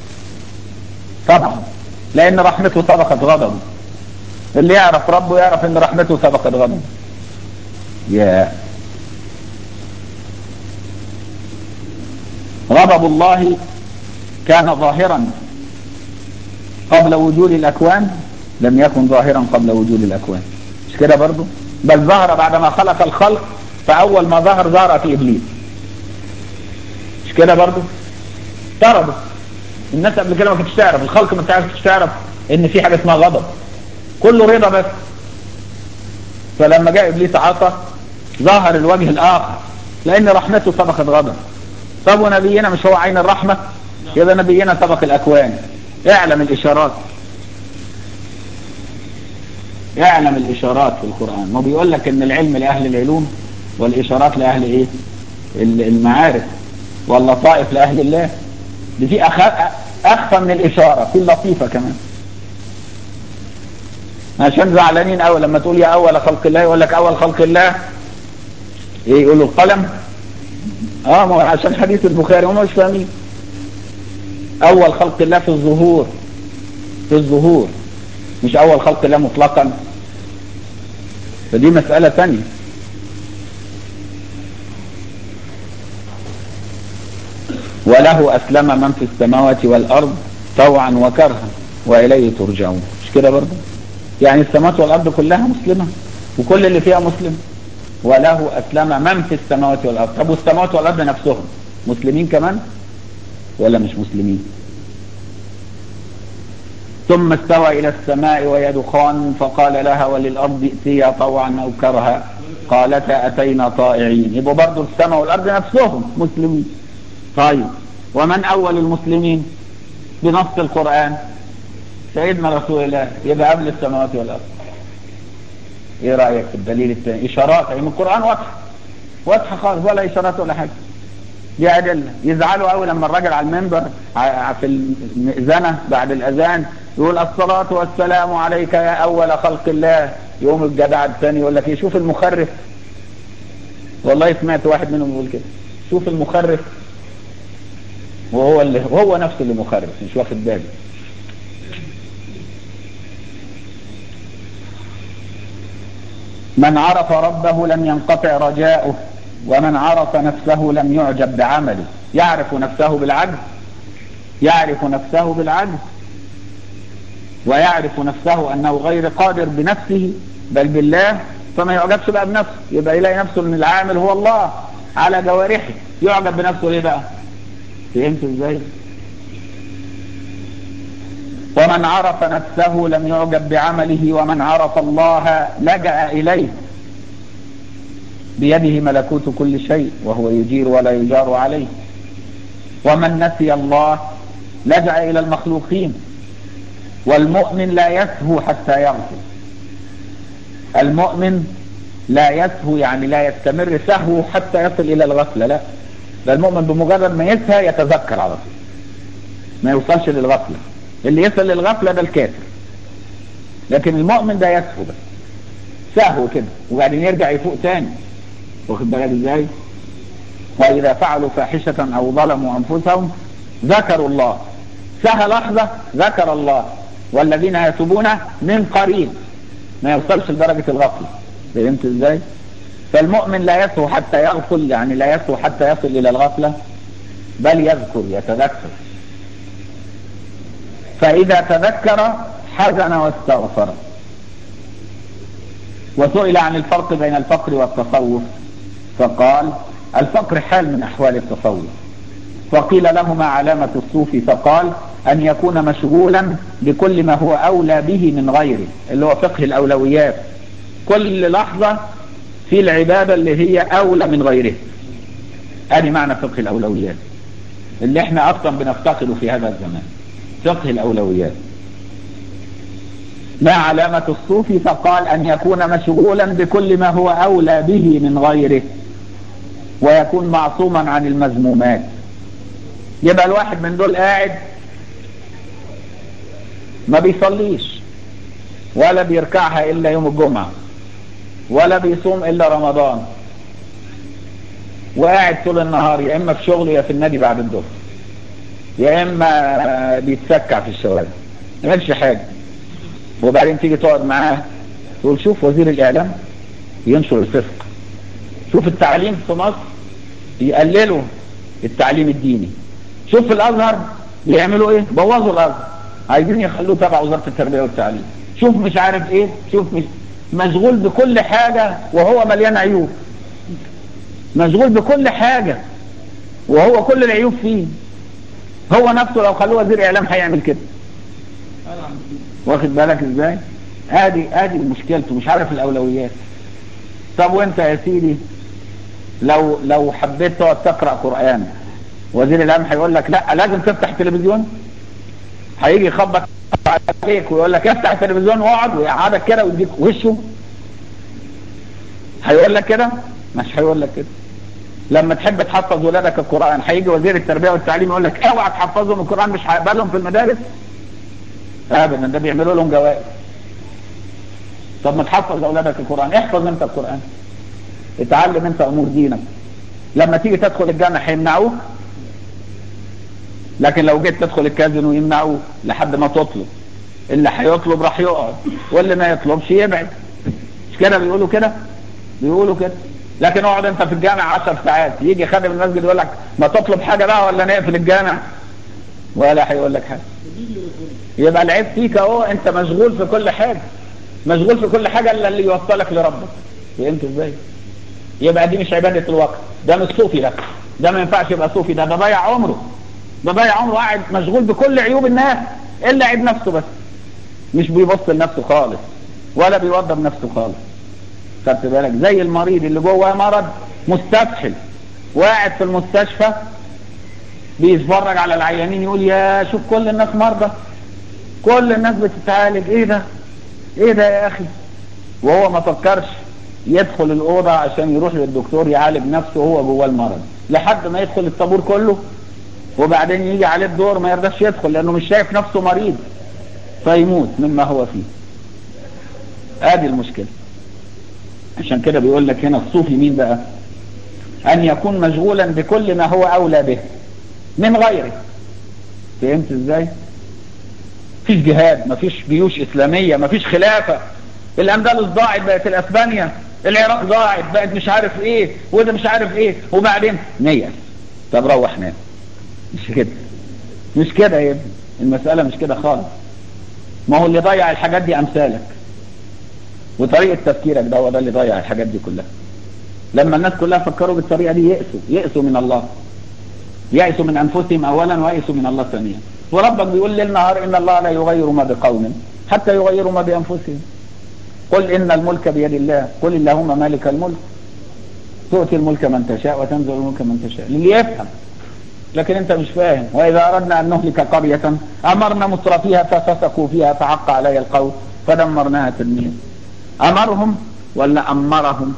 طبعا لان رحمته سبقت غضبه، اللي يعرف ربه يعرف ان رحمته سبقت غضبه. غضب الله كان ظاهرا قبل وجود الاكوان، لم يكن ظاهرا قبل وجود الاكوان. مش كده برضو؟ بل ظهر بعدما خلق الخلق، فأول ما ظهر في إبليس. مش كده برضو؟ افترضوا الناس قبل كده ما كنتش تعرف، الخلق ما كنتش تعرف ان في حاجة اسمها غضب، كله رضا بس. فلما جاء إبليس عصى ظهر الوجه الآخر، لأن رحمته سبقت غضب. طب ونبينا مش هو عين الرحمة؟ يبقى نبينا سبق الأكوان. اعلم الإشارات، اعلم الإشارات في القرآن. ما بيقول لك ان العلم لأهل العلوم والإشارات لأهل ايه؟ المعارف واللطائف لأهل الله. دي في أخفى من الإشارة، في اللطيفة كمان. عشان زعلانين أول لما تقول يا أول خلق الله، يقول لك أول خلق الله ايه؟ يقولوا القلم. ما عشان حديث البخاري هم مش فاهمين. أول خلق الله في الظهور، في الظهور، مش أول خلق الله مطلقا. فدي مسألة ثانية. وله أسلم من في السماوات والأرض طوعا وكرها وإليه ترجعون. مش كده برضه؟ يعني السماوات والأرض كلها مسلمة وكل اللي فيها مسلم. وله أسلم من في السماوات والأرض. طب والسماوات والأرض نفسهم مسلمين كمان ولا مش مسلمين؟ ثم استوى إلى السماء وهي دخان فقال لها وللأرض ائتيا طوعا أو كرها قالتا أتينا طائعين. يبقى برضه السماء والأرض نفسهم مسلمين. طيب ومن أول المسلمين بنص القرآن؟ سيدنا رسول الله، يبقى قبل السماوات والأرض. ايه رأيك في الدليل الثاني؟ إشارات، يعني القرآن واضحة خالص، ولا إشارات ولا حاجة. دي أدلة. يزعلوا أول لما الراجل على المنبر في المئذنة بعد الأذان يقول الصلاة والسلام عليك يا أول خلق الله. يوم الجدع الثاني يقول لك ايه؟ شوف المخرف. والله سمعت واحد منهم يقول كده، شوف المخرف، وهو نفسه اللي مخرف مش واخد باله. من عرف ربه لم ينقطع رجاؤه، ومن عرف نفسه لم يعجب بعمله. يعرف نفسه بالعجز، يعرف نفسه بالعجز، ويعرف نفسه أنه غير قادر بنفسه بل بالله، فما يعجبش بقى بنفسه. يبقى يلاقي نفسه أن العامل هو الله على جوارحه، يعجب بنفسه ليه بقى؟ فهمت ازاي؟ ومن عرف نفسه لم يعجب بعمله، ومن عرف الله لجأ إليه. بيده ملكوت كل شيء وهو يجير ولا يجار عليه. ومن نسي الله لجأ إلى المخلوقين. والمؤمن لا يسهو حتى يغفل. المؤمن لا يسهو يعني لا يستمر سهو حتى يصل إلى الغفلة، لا، ده المؤمن بمجرد ما يسهى يتذكر على طول، ما يوصلش للغفلة. اللي يصل للغفلة ده الكافر، لكن المؤمن ده يسهو بس سهو كده وبعدين يرجع يفوق تاني. واخد بالك ازاي؟ وإذا فعلوا فاحشة أو ظلموا أنفسهم ذكروا الله. سهى لحظة ذكر الله، والذين يتوبون من قريب. ما يوصلش لدرجة الغفلة. فهمت ازاي؟ فالمؤمن لا يسهو حتى يغفل، يعني لا يسهو حتى يصل إلى الغفلة، بل يذكر يتذكر. فإذا تذكر حزن واستغفر. وسئل عن الفرق بين الفقر والتصوف فقال الفقر حال من أحوال التصوف. فقيل له ما علامة الصوفي؟ فقال أن يكون مشغولا بكل ما هو أولى به من غيره، اللي هو فقه الأولويات. كل لحظة في العبادة اللي هي أولى من غيره. هذه معنى فقه الأولويات اللي احنا أصلا بنفتقده في هذا الزمان، فقه الأولويات. ما علامة الصوفي؟ فقال أن يكون مشغولا بكل ما هو أولى به من غيره، ويكون معصوما عن المذمومات. يبقى الواحد من دول قاعد ما بيصليش ولا بيركعها إلا يوم الجمعة ولا بيصوم إلا رمضان، وقاعد طول النهار يا إما في شغله يا في النادي بعد الظهر، يا إما بيتسكع في الشوارع، ما يعملش حاجة. وبعدين تيجي تقعد معاه تقول شوف وزير الإعلام ينشر الفسق، شوف التعليم في مصر يقللوا التعليم الديني، شوف في الأزهر يعملوا ايه، بوظوا الأزهر عايزين يخلوه تبع وزارة التربية والتعليم، شوف مش عارف ايه، شوف مش مشغول بكل حاجة وهو مليان عيوب، مشغول بكل حاجة وهو كل العيوب فيه. هو نفسه لو خلوه وزير اعلام هيعمل كده. واخد بالك ازاي؟ ادي مشكلته، مش عارف الاولويات. طب وانت يا سيدي لو حبيت تقعد تقرأ قرآن، وزير الاعلام هيقول لك لا لازم تفتح تلفزيون؟ هيجي يخبط عليك ويقول لك افتح التلفزيون واقعد ويقعدك كده ويديك وشه؟ هيقول لك كده؟ مش هيقول لك كده. لما تحب تحفظ ولادك القرآن هيجي وزير التربية والتعليم يقول لك اوعى تحفظهم القرآن مش هيقبلهم في المدارس؟ ابدا، ده بيعملوا لهم جوائز. طب ما تحفظ اولادك القرآن، احفظ انت القرآن، اتعلم انت امور دينك. لما تيجي تدخل الجامعة هيمنعوك، لكن لو جيت تدخل الكازينو يمنعوك لحد ما تطلب. اللي هيطلب راح يقعد واللي ما يطلبش يبعد. مش كده بيقولوا كده؟ بيقولوا كده. لكن اقعد انت في الجامع 10 ساعات، يجي خادم المسجد يقول لك ما تطلب حاجة بقى ولا نقفل الجامع؟ ولا هيقول لك حاجة. يبقى العيب فيك اهو، انت مشغول في كل حاجة، مشغول في كل حاجة الا اللي يوصلك لربك. فهمت ازاي؟ يبقى دي مش عبادة الوقت، ده مش صوفي، ده ما ينفعش يبقى صوفي، ده ضيع عمره، ده ضيع عمره قاعد مشغول بكل عيوب الناس الا عيب نفسه بس. مش بيبص لنفسه خالص ولا بيوضب نفسه خالص. خدت بالك؟ زي المريض اللي جوه مرض مستفحل وقاعد في المستشفى بيتفرج على العيانين يقول يا شوف كل الناس مرضى، كل الناس بتتعالج، ايه ده ايه ده يا اخي؟ وهو ما فكرش يدخل الأوضة عشان يروح للدكتور يعالج نفسه هو جوه المرض، لحد ما يدخل الطابور كله وبعدين يجي عليه الدور ما يرضاش يدخل لأنه مش شايف نفسه مريض فيموت مما هو فيه. ادي المشكلة. عشان كده بيقول لك هنا الصوفي مين بقى؟ أن يكون مشغولا بكل ما هو أولى به من غيره. فهمت ازاي؟ مفيش جهاد، مفيش جيوش إسلامية، مفيش خلافة، الأندلس ضاعت بقت الأسبانيا، العراق ضاعت بقت مش عارف ايه، وده مش عارف ايه، وبعدين نيأس. طب روح نام. مش كده، مش كده يا ابني، المسألة مش كده خالص. ما هو اللي ضيع الحاجات دي أمثالك وطريقة تفكيرك، ده هو ده اللي ضيع الحاجات دي كلها. لما الناس كلها فكروا بالطريقة دي يأسوا من الله، يأسوا من أنفسهم أولا ويأسوا من الله ثانيا. وربك بيقول للنهار إن الله لا يغير ما بقوم حتى يغيروا ما بأنفسهم. قل إن الملك بيد الله، قل اللهم مالك الملك تؤتي الملك من تشاء وتنزل الملك من تشاء. اللي يفهم، لكن انت مش فاهم. وإذا أردنا أن نهلك قرية أمرنا مترفيها ففسقوا فيها فحق علي القول فدمرناها تدميرا. أمرهم ولا أمرهم؟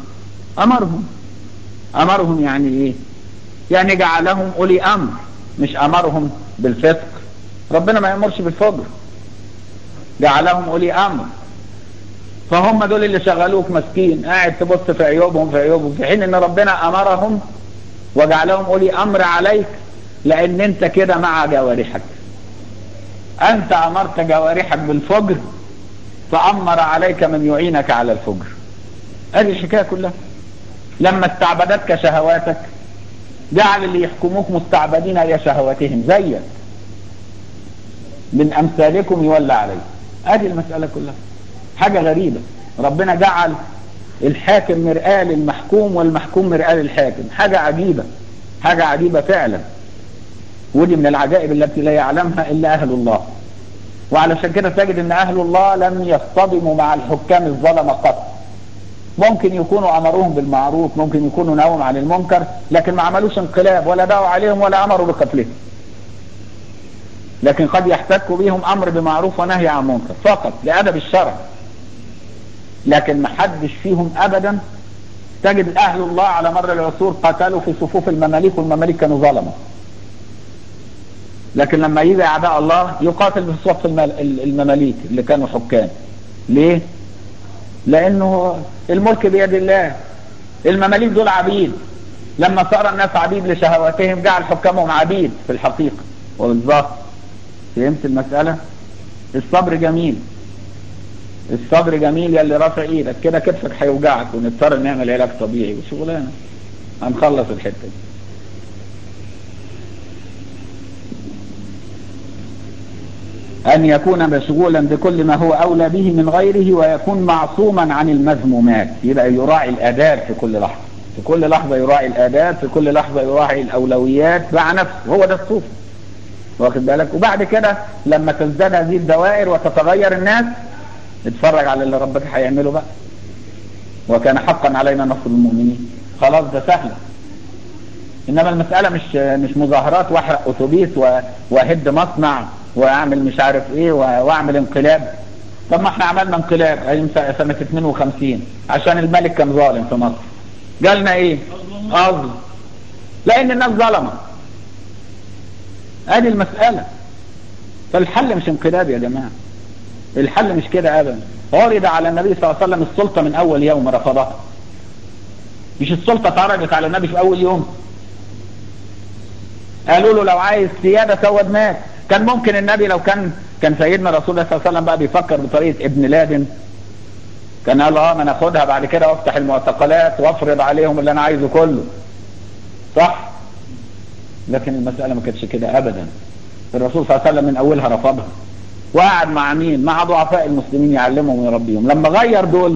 أمرهم يعني إيه؟ يعني جعلهم أولي أمر، مش أمرهم بالفسق. ربنا ما يأمرش بالفجر، جعلهم أولي أمر. فهم دول اللي شغلوك مسكين قاعد تبص في عيوبهم في حين ان ربنا امرهم وجعلهم اولي امر عليك، لان انت كده مع جوارحك. انت امرت جوارحك بالفجر فامر عليك من يعينك على الفجر. هذه الحكاية كلها. لما استعبدتك شهواتك جعل اللي يحكموك مستعبدين الى شهواتهم زيك من امثالكم يولى عليك. هذه المسألة كلها حاجة غريبة. ربنا جعل الحاكم مرآة للمحكوم والمحكوم مرآة للحاكم. حاجة عجيبة، حاجة عجيبة فعلا. ودي من العجائب التي لا يعلمها إلا أهل الله. وعلشان كده تجد أن أهل الله لم يصطدموا مع الحكام الظلمة قط. ممكن يكونوا أمروهم بالمعروف، ممكن يكونوا نهوا عن المنكر، لكن ما عملوش انقلاب ولا دعوا عليهم ولا أمروا بقتلهم. لكن قد يحتكوا بهم أمر بمعروف ونهي عن منكر فقط لأدب الشرع. لكن ما حدش فيهم أبدا. تجد أهل الله على مر العصور قتلوا في صفوف المماليك والمماليك كانوا ظلمة، لكن لما يجي أعداء الله يقاتل في صف المماليك اللي كانوا حكام. ليه؟ لأنه الملك بيد الله، المماليك دول عبيد. لما صار الناس عبيد لشهواتهم جعل حكامهم عبيد في الحقيقة وبالظبط. فهمت المسألة؟ الصبر جميل، الصبر جميل. يا اللي رافع ايدك كده كتفك هيوجعك ونضطر نعمل علاج طبيعي وشغلانه هنخلص الحته دي. أن يكون مشغولا بكل ما هو أولى به من غيره، ويكون معصوما عن المذمومات. يبقى يراعي الآداب في كل لحظة، في كل لحظة يراعي الآداب، في كل لحظة يراعي الأولويات مع نفسه. هو ده الصوفي، واخد بالك؟ وبعد كده لما تزداد هذه الدوائر وتتغير الناس، اتفرج على اللي ربك هيعمله بقى. وكان حقا علينا نصر المؤمنين. خلاص ده سهل. انما المسألة مش مظاهرات واحرق اتوبيس واهد مصنع واعمل مش عارف ايه واعمل انقلاب. طب ما احنا عملنا انقلاب ايام سنة 52 عشان الملك كان ظالم في مصر. قالنا ايه؟ اظلم، لان الناس ظلمة. ادي المسألة. فالحل مش انقلاب يا جماعة، الحل مش كده ابدا. عرض على النبي صلى الله عليه وسلم السلطة من اول يوم رفضها. مش السلطة اتعرضت على النبي في اول يوم؟ قالوا له لو عايز سيادة سود مات. كان ممكن النبي لو كان سيدنا رسول الله صلى الله عليه وسلم بقى بيفكر بطريقة ابن لادن، كان قال ما انا اخدها بعد كده وافتح المعتقلات وافرض عليهم اللي انا عايزه كله، صح؟ لكن المسألة ما كانتش كده ابدا. الرسول صلى الله عليه وسلم من اولها رفضها، وقعد مع مين؟ مع ضعفاء المسلمين يعلمهم ويربيهم. لما غير دول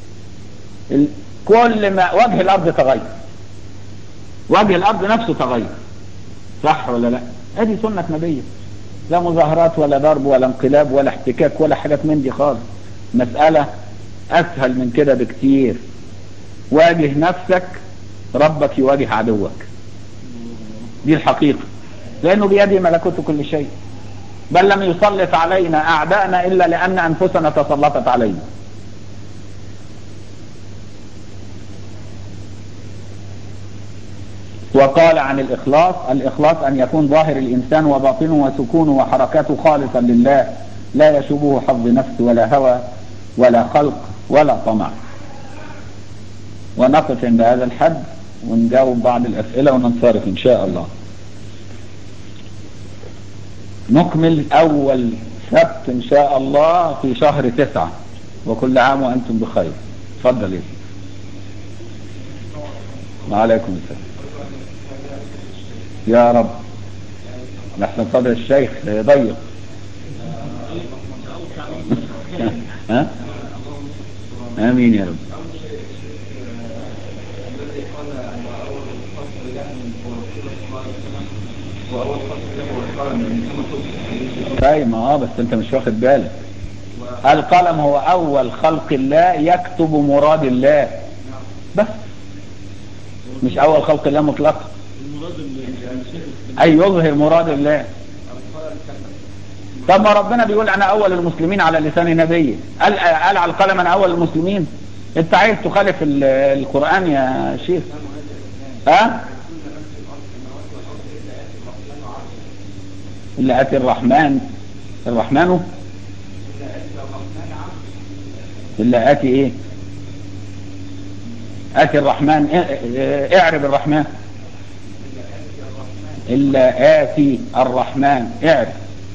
كل ما وجه الارض تغير، وجه الارض نفسه تغير، صح ولا لا؟ هذه سنة نبيه، لا مظاهرات ولا ضرب ولا انقلاب ولا احتكاك ولا حاجات من دي خالص. مسألة اسهل من كده بكتير. واجه نفسك، ربك يواجه عدوك. دي الحقيقة، لانه بيده ملكوت كل شيء. بل لم يسلط علينا اعداءنا الا لان انفسنا تسلطت علينا. وقال عن الإخلاص: الإخلاص أن يكون ظاهر الإنسان وباطنه وسكونه وحركاته خالصا لله، لا يشوبه حظ نفس ولا هوى ولا خلق ولا طمع. ونقف عند هذا الحد ونجاوب بعض الأسئلة وننصرف إن شاء الله. نكمل أول سبت إن شاء الله في شهر 9، وكل عام وأنتم بخير. تفضل يا سيدي. وعليكم السلام. يا رب، نحن صدر الشيخ ضيق. ها؟ آمين يا رب. طيب ما بس انت مش واخد بالك. القلم هو اول خلق الله يكتب مراد الله، بس مش اول خلق الله مطلقا. اي يظهر مراد الله. طب ما ربنا بيقول انا اول المسلمين على لسان نبيه. قال على القلم انا اول المسلمين. انت عايز تخالف القرآن يا شيخ؟ ها؟ اللي اتي الرحمن اللي اتي ايه؟ اتي الرحمن. اعرب الرحمن. إلا آتي الرحمن. اعرف.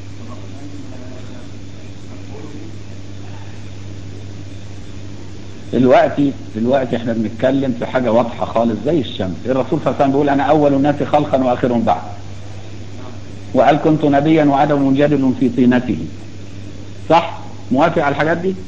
دلوقتي احنا بنتكلم في حاجة واضحة خالص زي الشمس. الرسول صلى الله عليه وسلم بيقول انا اول الناس خلقا واخرهم بعد، وقال كنت نبيا وادم منجدل في طينته. صح؟ موافق على الحاجات دي؟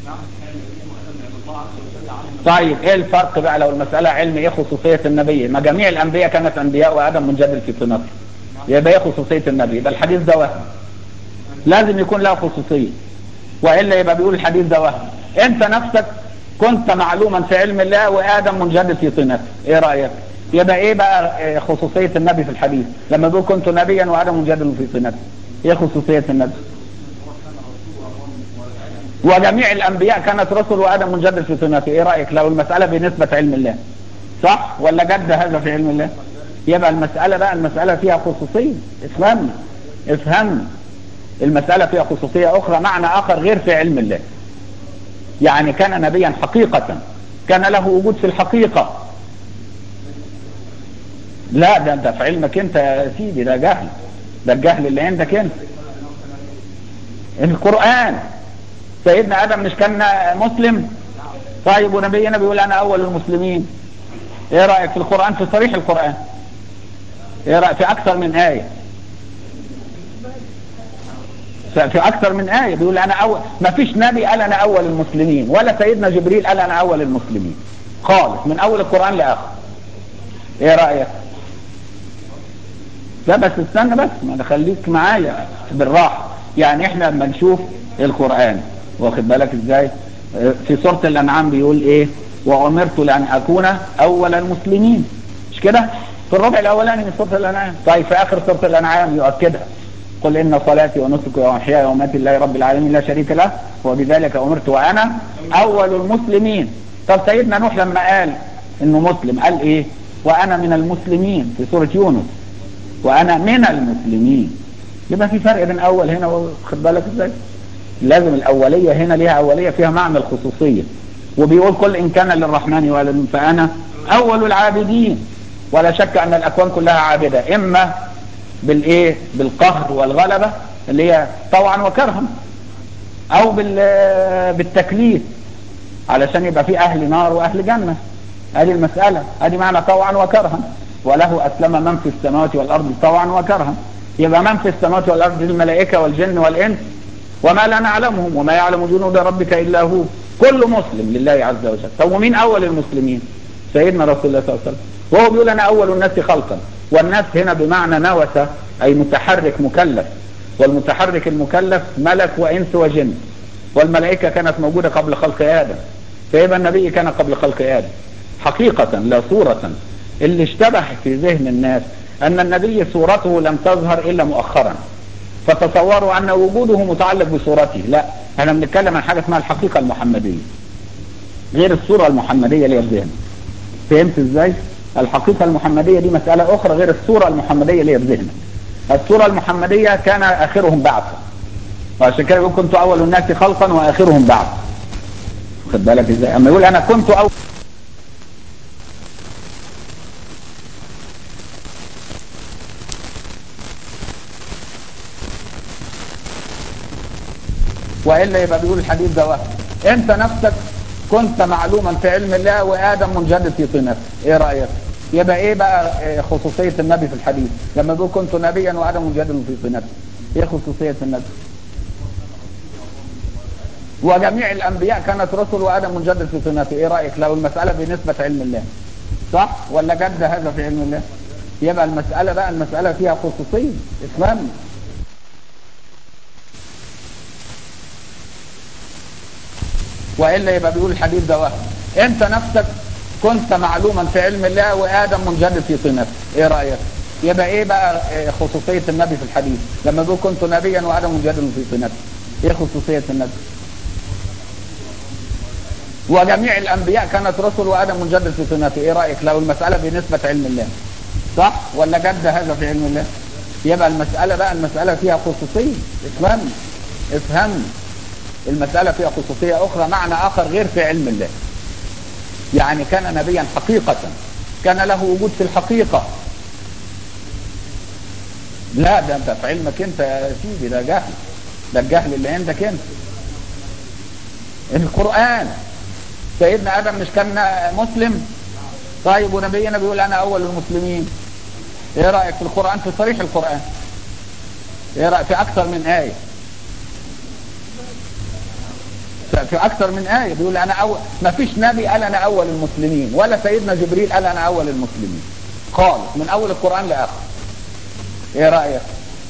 طيب ايه الفرق بقى لو المسألة علم؟ ايه خصوصية النبي؟ ما جميع الانبياء كانت انبياء وادم منجدل في طينته. يبقى ايه خصوصية النبي؟ يبقى الحديث ده وهم، لازم يكون له خصوصية، وإلا يبقى بيقول الحديث ده وهم. انت نفسك كنت معلوما في علم الله وآدم منجدل في طينته. ايه رأيك؟ يبقى ايه بقى خصوصية النبي في الحديث لما بيقول كنت نبيا وآدم منجدل في طينته؟ ايه خصوصية النبي؟ وجميع الانبياء كانت رسل وآدم منجدل في طينته. ايه رأيك لو المسألة بنسبة علم الله؟ صح ولا جد هذا في علم الله؟ يبقى المسألة فيها خصوصية. افهمني. المسألة فيها خصوصية أخرى، معنى آخر غير في علم الله. يعني كان نبيا حقيقة، كان له وجود في الحقيقة. لا ده في علمك انت يا سيدي، ده جهل. ده الجهل اللي عندك انت. القرآن سيدنا آدم مش كان مسلم؟ طيب ونبينا بيقول أنا أول المسلمين. ايه رأيك في القرآن؟ في صريح القرآن. ايه رأيك في أكثر من آية؟ في اكثر من آية بيقول انا اول، ما فيش نبي قال انا اول المسلمين، ولا سيدنا جبريل قال انا اول المسلمين خالص من اول القرآن لاخر. ايه رأيك؟ لا بس استنى بس، ما خليك معايا بالراحة. يعني احنا لما نشوف القرآن واخد بالك ازاي، في سورة الانعام بيقول ايه؟ وامرت لان اكون اول المسلمين، مش كده؟ في الربع الاولاني من سورة الانعام. طيب في اخر سورة الانعام يؤكدها، قل ان صلاتي ونسكي ومحياي ومماتي لله رب العالمين لا شريك له وبذلك امرت وانا اول المسلمين. طب سيدنا نوح لما قال انه مسلم قال ايه؟ وانا من المسلمين في سورة يونس، وانا من المسلمين. يبقى في فرق بين اول هنا واخد بالك ازاي. لازم الاولية هنا ليها اولية فيها معنى الخصوصية. وبيقول قل ان كان للرحمن ولد فانا اول العابدين، ولا شك ان الاكوان كلها عابدة، اما بالايه؟ بالقهر والغلبة اللي هي طوعا وكرها، او بالتكليف علشان يبقى في اهل نار واهل جنة. هذه المسألة، هذه معنى طوعا وكرها. وله اسلم من في السماوات والارض طوعا وكرها. يبقى من في السماوات والارض الملائكة والجن والانس وما لا نعلمهم وما يعلم جنود ربك الا هو، كل مسلم لله عز وجل. طب ومين اول المسلمين؟ سيدنا رسول الله صلى الله عليه وسلم، وهو بيقول انا اول الناس خلقا. والناس هنا بمعنى نوسة، اي متحرك مكلف، والمتحرك المكلف ملك وانس وجن، والملائكة كانت موجودة قبل خلق ادم، فيبقى النبي كان قبل خلق ادم حقيقة لا صورة. اللي اشتبه في ذهن الناس ان النبي صورته لم تظهر الا مؤخرا، فتصوروا ان وجوده متعلق بصورته. لا، احنا بنتكلم عن حاجة اسمها الحقيقة المحمدية غير الصورة المحمدية اللي هي في ذهنك. فهمت ازاي؟ الحقيقة المحمدية دي مسألة اخرى غير الصورة المحمدية اللي هي في ذهنك. الصورة المحمدية كان اخرهم بعثا، وعشان كده يقول كنت اول الناس خلقا واخرهم بعثا. خد بالك ازاي؟ اما يقول انا كنت اول، وإلا يبقى بيقول الحديث ده وهم. انت نفسك كنت معلوما في علم الله وآدم منجد في طينته. ايه رأيك؟ يبقى ايه بقى خصوصية النبي في الحديث لما بيقول كنت نبيا وآدم منجد في طينته؟ ايه خصوصية النبي؟ وجميع الانبياء كانت رسل وآدم منجد في طينته. ايه رأيك لو المسألة بنسبة علم الله؟ صح ولا جد هذا في علم الله؟ يبقى المسألة بقى المسألة فيها خصوصية. اسمعني، وإلا يبقى بيقول الحديث ده وهم. انت نفسك كنت معلوما في علم الله وآدم منجد في طينته. ايه رأيك؟ يبقى ايه بقى خصوصية النبي في الحديث لما بيقول كنت نبيا وآدم منجد في طينته؟ ايه خصوصية النبي؟ وجميع الانبياء كانت رسل وآدم منجد في طينته. ايه رأيك لو المسألة بنسبة علم الله؟ صح ولا جد هذا في علم الله؟ يبقى المسألة بقى المسألة فيها خصوصية. افهمني افهمني، المسألة فيها خصوصية اخرى، معنى اخر غير في علم الله. يعني كان نبيا حقيقة، كان له وجود في الحقيقة. لا ده انت في علمك انت يا سيدي، ده جهل، ده الجهل اللي عندك انت. القرآن سيدنا آدم مش كان مسلم؟ طيب ونبينا بيقول انا اول المسلمين. ايه رأيك في القرآن؟ في صريح القرآن ايه رأيك في اكثر من آية؟ في اكثر من آية بيقول انا اول، ما فيش نبي قال انا اول المسلمين، ولا سيدنا جبريل قال انا اول المسلمين خالص من اول القرآن لاخر. ايه رأيك؟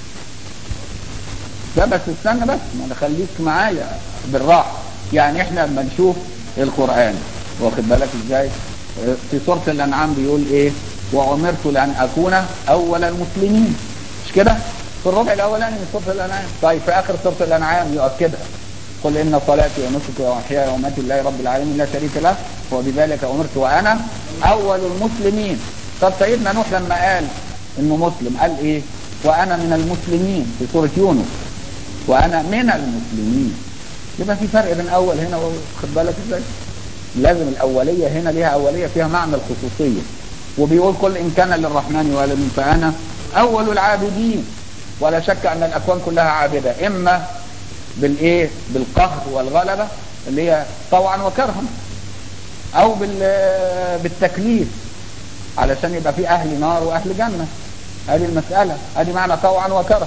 لا بس استنى بس، ما خليك معايا بالراحة. يعني احنا لما نشوف القرآن واخد بالك ازاي، في سورة الانعام بيقول ايه؟ وامرت لان اكون اول المسلمين، مش كده؟ في الربع الاولاني من سورة الانعام. طيب في اخر سورة الانعام يؤكدها، قل ان صلاتي ونسكي ومحياي ومماتي لله رب العالمين لا شريك له وبذلك امرت وانا اول المسلمين. طب سيدنا نوح لما قال انه مسلم قال ايه؟ وانا من المسلمين في سورة يونس، وانا من المسلمين. يبقى في فرق بين اول هنا واخد بالك ازاي. لازم الاولية هنا ليها اولية فيها معنى الخصوصية. وبيقول قل ان كان للرحمن ولد فانا اول العابدين، ولا شك ان الاكوان كلها عابدة، اما بالايه؟ بالقهر والغلبة اللي هي طوعا وكرها، او بالتكليف علشان يبقى في اهل نار واهل جنة. هذه المسألة، هذه معنى طوعا وكرها.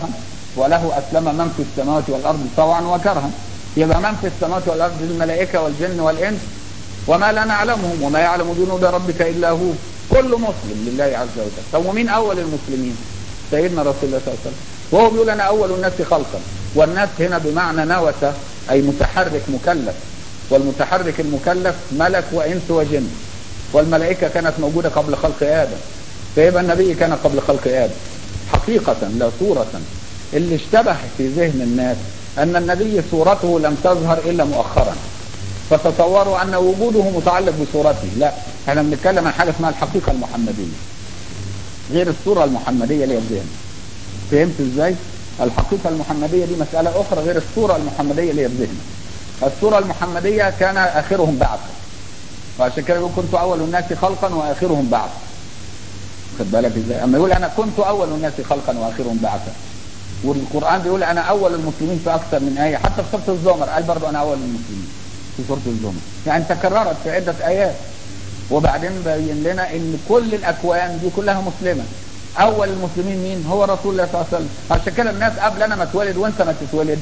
وله أسلم من في السماوات والأرض طوعا وكرها. يبقى من في السماوات والأرض الملائكة والجن والإنس وما لا نعلمهم وما يعلم جنود ربك إلا هو، كل مسلم لله عز وجل. طب ومين أول المسلمين؟ سيدنا رسول الله صلى الله عليه وسلم، وهو بيقول أنا أول الناس خلقا. والناس هنا بمعنى نوسة، أي متحرك مكلف، والمتحرك المكلف ملك وإنس وجن، والملائكة كانت موجودة قبل خلق آدم، فيبقى النبي كان قبل خلق آدم حقيقة لا صورة. اللي اشتبه في ذهن الناس أن النبي صورته لم تظهر إلا مؤخرا، فتصوروا أن وجوده متعلق بصورته. لا، احنا بنتكلم عن حاجة اسمها الحقيقة المحمدية غير الصورة المحمدية اللي هي الذهن. فهمت ازاي؟ الحقيقة المحمدية دي مسألة أخرى غير الصورة المحمدية اللي هي الذهن. الصورة المحمدية كان آخرهم بعثا، وعشان كده يقول كنت أول الناس خلقا وآخرهم بعثا. خد بالك ازاي؟ أما يقول أنا كنت أول الناس خلقا وآخرهم بعثا، والقرآن بيقول أنا أول المسلمين في أكثر من آية، حتى في سورة الزمر قال برضه أنا أول المسلمين في سورة الزمر، يعني تكررت في عدة آيات. وبعدين بين لنا ان كل الاكوان دي كلها مسلمة. اول المسلمين مين؟ هو رسول الله صلى الله عليه وسلم. عشان كده الناس قبل انا ما اتولد وانت ما تتولد،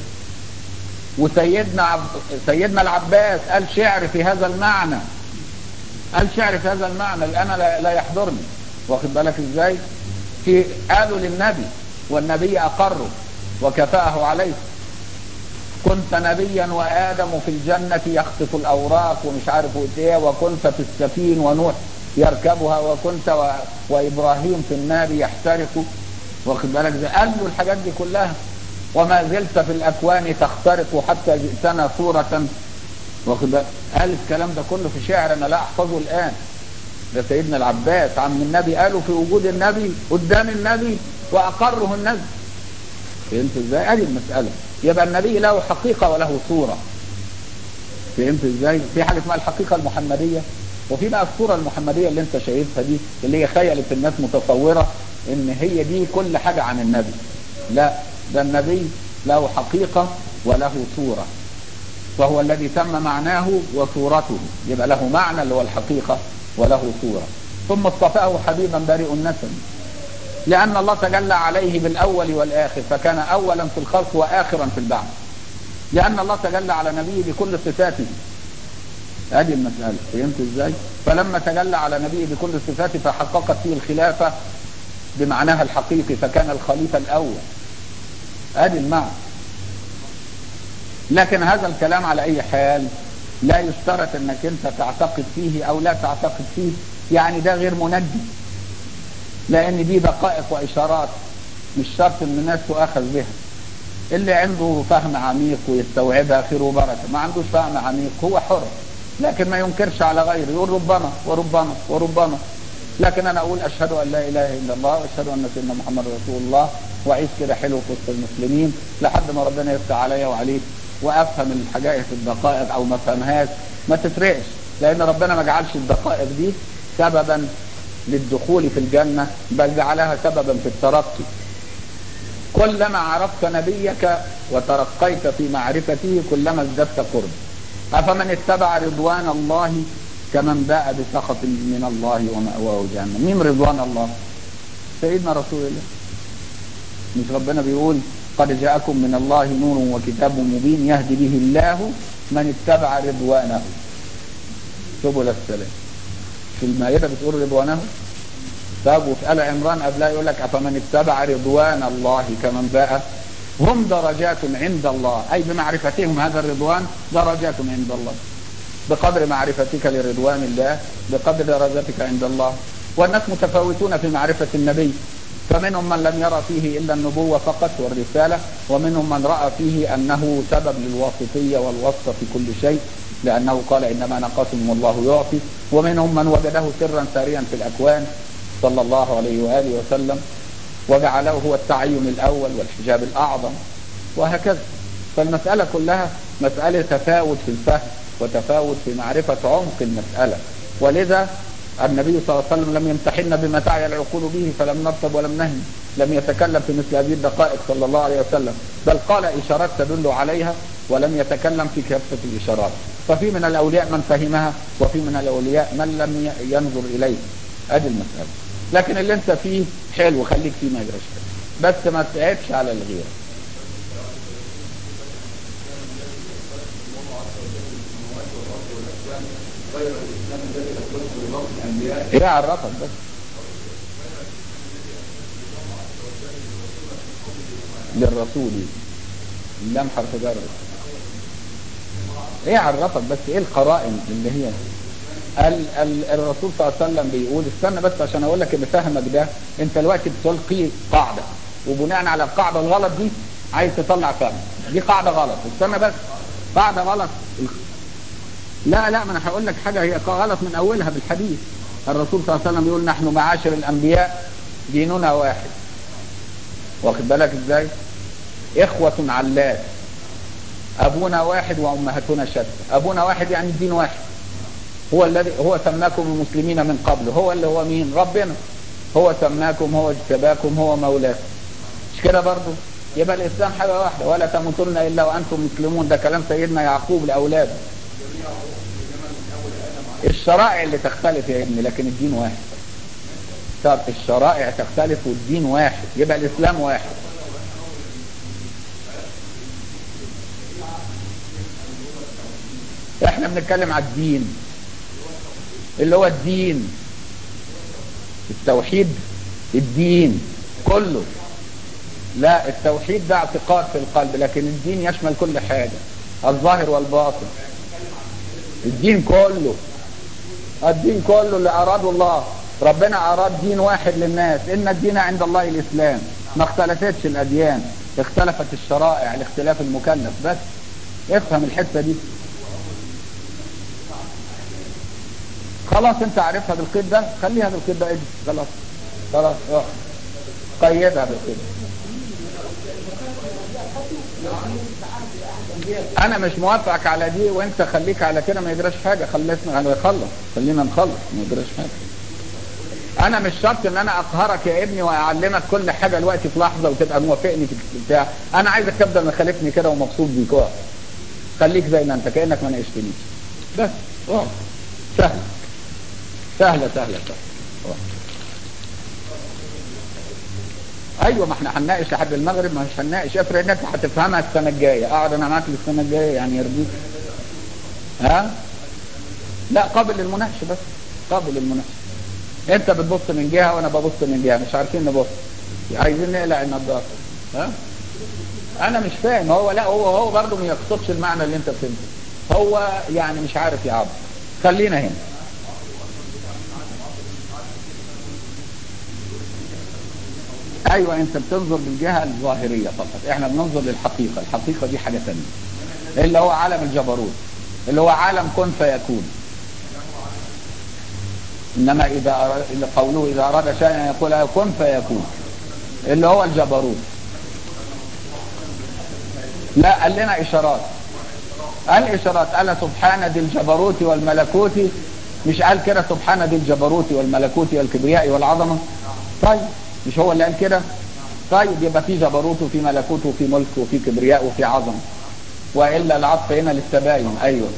سيدنا العباس قال شعر في هذا المعنى، قال شعر في هذا المعنى اللي انا لا يحضرني. واخد بالك ازاي؟ قالوا للنبي والنبي اقره وكفاه عليه، كنت نبيا وآدم في الجنة يخطف الأوراق ومش عارف ايه، وكنت في السفين ونوح يركبها، وكنت وإبراهيم في النار يحترق. واخد بالك زي قال له الحاجات دي كلها، وما زلت في الأكوان تخترق حتى جئتنا صورة. واخد بالك؟ قال الكلام ده كله في شعر أنا لا أحفظه الآن، ده سيدنا العباس عم النبي قاله في وجود النبي قدام النبي وأقره النبي. فهمت ازاي؟ ادي المسألة. يبقى النبي له حقيقة وله صورة. فهمت ازاي؟ في حاجة اسمها الحقيقة المحمدية، وفي بقى الصورة المحمدية اللي انت شايفها دي، اللي هي خيلت الناس متصورة ان هي دي كل حاجة عن النبي. لا، ده النبي له حقيقة وله صورة، وهو الذي تم معناه وصورته. يبقى له معنى اللي هو الحقيقة وله صورة. ثم اصطفاه حبيبا بريء النسب، لأن الله تجلى عليه بالأول والآخر، فكان أولا في الخلق وآخرا في البعث، لأن الله تجلى على نبيه بكل صفاته. هذه المسألة. فهمت ازاي؟ فلما تجلى على نبيه بكل صفاته فحققت فيه الخلافة بمعناها الحقيقي، فكان الخليفة الأول. هذه المعنى. لكن هذا الكلام على أي حال لا يشترط أنك أنت تعتقد فيه أو لا تعتقد فيه، يعني ده غير منجي، لأن دي دقائق وإشارات، مش شرط أن الناس تؤخذ بها. اللي عنده فهم عميق ويستوعبها خير وبركة، ما عندوش فهم عميق هو حر، لكن ما ينكرش على غيره، يقول ربما وربما وربما. لكن أنا أقول أشهد أن لا إله إلا الله وأشهد أن سيدنا محمد رسول الله، وأعيش كده حلو في وسط المسلمين لحد ما ربنا يفتح عليا وعليك وأفهم الحاجات في الدقائق أو ما فهمهاش. ما تفرقش، لأن ربنا ما جعلش الدقائق دي سببا للدخول في الجنة، بل جعلها سببا في الترقي. كلما عرفت نبيك وترقيت في معرفته كلما ازددت قرب. أفمن اتبع رضوان الله كمن باء بسخط من الله ومأواه جهنم. مين رضوان الله؟ سيدنا رسول الله. مش ربنا بيقول قد جاءكم من الله نور وكتاب مبين يهدي به الله من اتبع رضوانه سبل السلام. في المائدة بتقول رضوانه. طب وفي آل عمران قبلها يقول لك أفمن اتبع رضوان الله كمن باء. هم درجات عند الله، أي بمعرفتهم هذا الرضوان درجات عند الله، بقدر معرفتك لرضوان الله بقدر درجتك عند الله. والناس متفاوتون في معرفة النبي، فمنهم من لم يرى فيه إلا النبوة فقط والرسالة، ومنهم من رأى فيه أنه سبب للواسطية والوسط في كل شيء، لأنه قال إنما أنا قاسم والله يعطي. ومنهم من وجده سرا ساريا في الأكوان صلى الله عليه وآله وسلم، وجعله هو التعين الأول والحجاب الأعظم، وهكذا. فالمسألة كلها مسألة تفاوت في الفهم وتفاوت في معرفة عمق المسألة. ولذا النبي صلى الله عليه وسلم لم يمتحن بما تعي العقول به فلم نرتب ولم نهن، لم يتكلم في مثل هذه الدقائق صلى الله عليه وسلم، بل قال إشارات تدل عليها ولم يتكلم في كافة الإشارات. ففي من الأولياء من فهمها، وفي من الأولياء من لم ينظر إليه. هذه المسألة. لكن اللي انت فيه حلو، خليك فيه ما يجراش، بس ما تعبش على الغير. ايه عرفك بس؟ للرسول اللام حرف جر. ايه عرفك بس؟ ايه القرائن اللي هي الرسول صلى الله عليه وسلم بيقول، استنى بس عشان اقول لك ان فهمك ده، انت دلوقتي بتلقي قاعده وبناء على القاعده الغلط دي عايز تطلع فهم. دي قاعده غلط، استنى بس. قاعده غلط. لا ما انا هقول لك حاجه هي غلط من اولها بالحديث. الرسول صلى الله عليه وسلم بيقول نحن معاشر الانبياء ديننا واحد. واخد بالك ازاي؟ اخوه علات، ابونا واحد وامهاتنا شتى. ابونا واحد يعني الدين واحد. هو الذي هو سماكم المسلمين من قبل، هو اللي هو مين؟ ربنا. هو سماكم، هو اجتباكم، هو مولاكم. مش كده برضه؟ يبقى الاسلام حاجه واحده، ولا تموتن الا وانتم مسلمون. ده كلام سيدنا يعقوب لاولاده. الشرائع اللي تختلف يا ابني لكن الدين واحد. طب الشرائع تختلف والدين واحد، يبقى الاسلام واحد. احنا بنتكلم على الدين اللي هو الدين، التوحيد، الدين كله. لا، التوحيد ده اعتقاد في القلب، لكن الدين يشمل كل حاجة، الظاهر والباطن. الدين كله، الدين كله اللي أراده الله. ربنا أراد دين واحد للناس، إن الدين عند الله الإسلام. ما اختلفتش الأديان، اختلفت الشرائع لاختلاف المكلف بس. افهم الحتة دي. خلاص انت عارفها بالقيد ده، خليها بالقيد ده. خلاص خلاص قيدها بالقيد. انا مش موافقك على دي، وانت خليك على كده ما يجراش حاجه. خلينا نخلص ما يجراش حاجه. انا مش شرط ان انا اقهرك يا ابني واعلمك كل حاجه دلوقتي في لحظه وتبقى موافقني في بتاع. انا عايزك تبدا مخالفني كده ومبسوط بيك. خليك زي ما انت كانك ما ناقشتنيش بس. سهله سهله سهله سهله. ايوه، ما احنا هنناقش لحد المغرب. ما مش هنناقش، افرض انك هتفهمها السنه الجايه، اقعد انا معاك السنه الجايه يعني يرضيك؟ ها؟ لا، قابل للمناقشه بس، قابل للمناقشه. انت بتبص من جهه وانا ببص من جهه، مش عارفين نبص، عايزين نقلع النضاره. ها؟ انا مش فاهم. هو لا، هو برضه ما يقصدش المعنى اللي انت فهمته. هو يعني مش عارف يعبر. خلينا هنا. ايوه، انت بتنظر بالجهه الظاهريه فقط، احنا بننظر للحقيقه. الحقيقه دي حاجه ثانيه، اللي هو عالم الجبروت، اللي هو عالم كن فيكون. انما اللي قوله اذا اراد شيئا يقول كن فيكون، اللي هو الجبروت. لا، قال لنا اشارات. قال اشارات، قال سبحان ذي الجبروت والملكوت. مش قال كده سبحان ذي الجبروت والملكوت والكبرياء والعظمه؟ طيب مش هو اللي قال كده؟ طيب يبقى في جبروت وفي ملكوت وفي ملك وفي كبرياء وفي عظمه، والا العطف هنا للتباين. ايوه.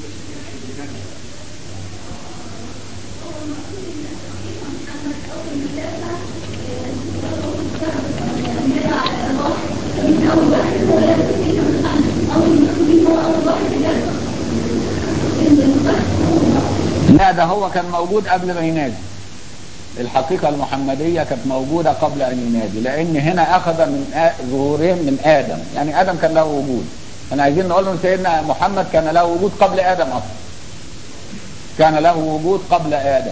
لا، ده هو كان موجود قبل ما ينادي. الحقيقة المحمدية كانت موجودة قبل أن ينادي، لأن هنا أخذ من ظهورهم من آدم. يعني آدم كان له وجود. أنا عايزين نقول لهم سيدنا محمد كان له وجود قبل آدم أصلا. كان له وجود قبل آدم.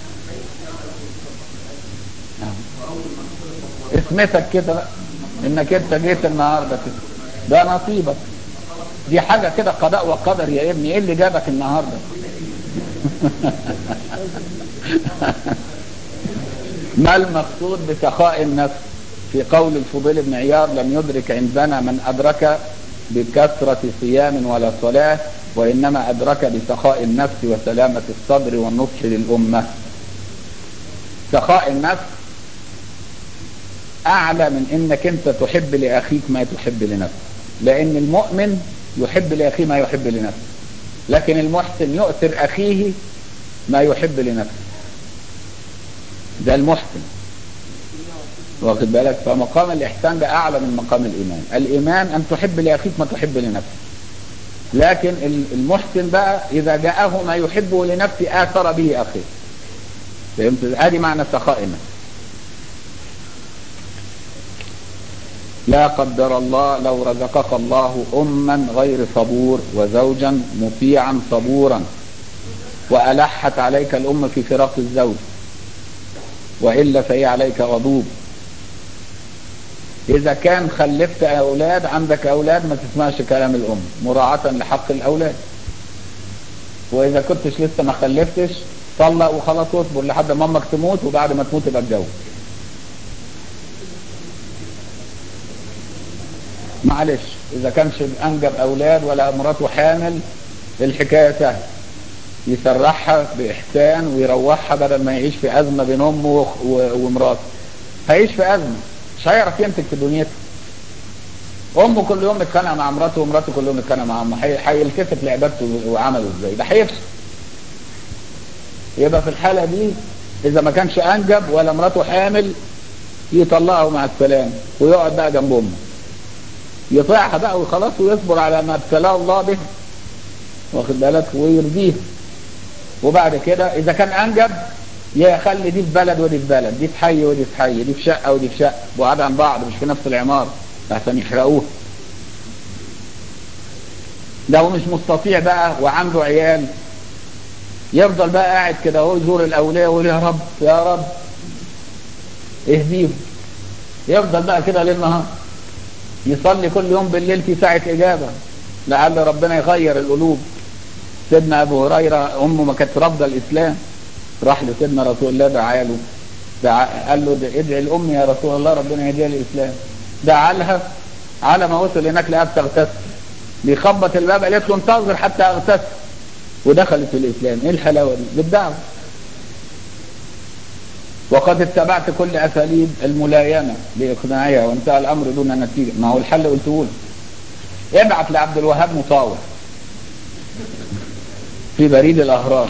اسمتك كده بقى، إنك أنت جيت النهاردة كده، ده نصيبك. دي حاجة كده قضاء وقدر يا ابني. إيه اللي جابك النهاردة؟ ما المقصود بسخاء النفس؟ في قول الفضيل بن عياض لم يدرك عندنا من أدرك بكثرة صيام ولا صلاة، وإنما أدرك بسخاء النفس وسلامة الصدر والنصح للأمة. سخاء النفس أعلى من إنك أنت تحب لأخيك ما تحب لنفسك، لأن المؤمن يحب لأخيه ما يحب لنفسه، لكن المحسن يؤثر أخيه ما يحب لنفسه. ده المحسن، واخد بالك؟ فمقام الإحسان ده أعلى من مقام الإيمان. الإيمان أن تحب لأخيك ما تحب لنفسك، لكن المحسن بقى إذا جاءه ما يحبه لنفسه آثر به أخيه. فهمت؟ ادي معنى سخائنا. لا قدر الله لو رزقك الله أما غير صبور وزوجا مطيعا صبورا وألحت عليك الأم في فراق الزوج وإلا فهي عليك غضوب. إذا كان خلفت أولاد، عندك أولاد، ما تسمعش كلام الأم مراعاة لحق الأولاد. وإذا كنتش لسه ما خلفتش طلق وخلاص واصبر لحد ما أمك تموت، وبعد ما تموت يبقى اتجوز. معلش إذا كانش أنجب أولاد ولا مراته حامل الحكاية سهلة، يسرحها بإحسان ويروحها بدل ما يعيش في أزمة بين أمه ومراته. هيعيش في أزمة، مش هيعرف يمسك في دنيته. أمه كل يوم متخانقة مع مراته ومراته كل يوم متخانقة مع أمه، هيلتفت لعبادته وعمله إزاي؟ ده هيفشل. يبقى في الحالة دي إذا ما كانش أنجب ولا مراته حامل يطلقه مع السلام ويقعد بقى جنب أمه، يطيعها بقى وخلاص ويصبر على ما ابتلاه الله به، واخد بالك، ويرضيه. وبعد كده إذا كان أنجب يخلي دي في بلد ودي في بلد، دي في حي ودي في حي، دي في شقة ودي في شقة، بعاد عن بعض مش في نفس العمارة عشان يحرقوه. لو مش مستطيع بقى وعنده عيال يفضل بقى قاعد كده هو يزور الأولياء ويقول يا رب يا رب اهديهم. يفضل بقى كده ليل نهار يصلي كل يوم بالليل في ساعة إجابة لعل ربنا يغير القلوب. سيدنا أبو هريرة أمه ما كانت رافضة الإسلام، راح لسيدنا رسول الله دعا له، قال له ادعي الأم يا رسول الله ربنا يهديها الإسلام. دعا لها على ما وصل هناك لقاها بتغتسل، بيخبط الباب قالت له انتظر حتى اغتسل، ودخلت في الإسلام. ايه الحلاوة دي؟ بالدعوة. وقد اتبعت كل أساليب الملاينة لإقناعها وانتهى الأمر دون نتيجة. ما هو الحل قلته له، ابعت لعبد الوهاب مطاوع في بريد الأهرام.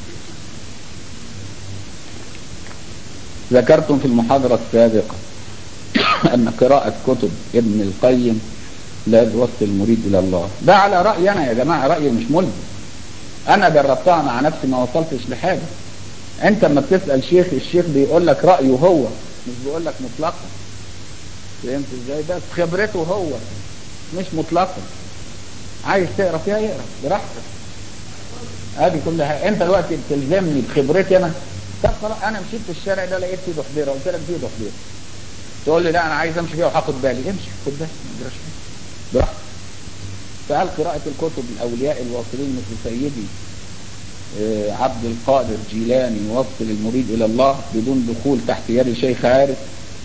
ذكرتم في المحاضرة السابقة أن قراءة كتب ابن القيم لا توصل المريد إلى الله. ده على رأيي أنا يا جماعة، رأيي مش ملزم، أنا جربتها مع نفسي ما وصلتش لحاجة. أنت لما بتسأل شيخ، الشيخ بيقول لك رأيه هو، مش بيقول لك مطلقا. فهمت ازاي؟ بس خبرته هو مش مطلقا. عايز تقرا فيها يقرا براحتك، ادي كلها. انت دلوقتي بتلزمني بخبرتي انا؟ طب خلاص انا مشيت في الشارع ده لقيت فيه ضحضيره، قلت لك فيه ضحضيره، تقول لي لا انا عايز امشي فيها وهاخد بالي. امشي خد بالك براحتك. فقال قراءة الكتب الاولياء الواصلين مثل سيدي عبد القادر جيلاني يوصل المريد الى الله بدون دخول تحت يد شيخ عارف.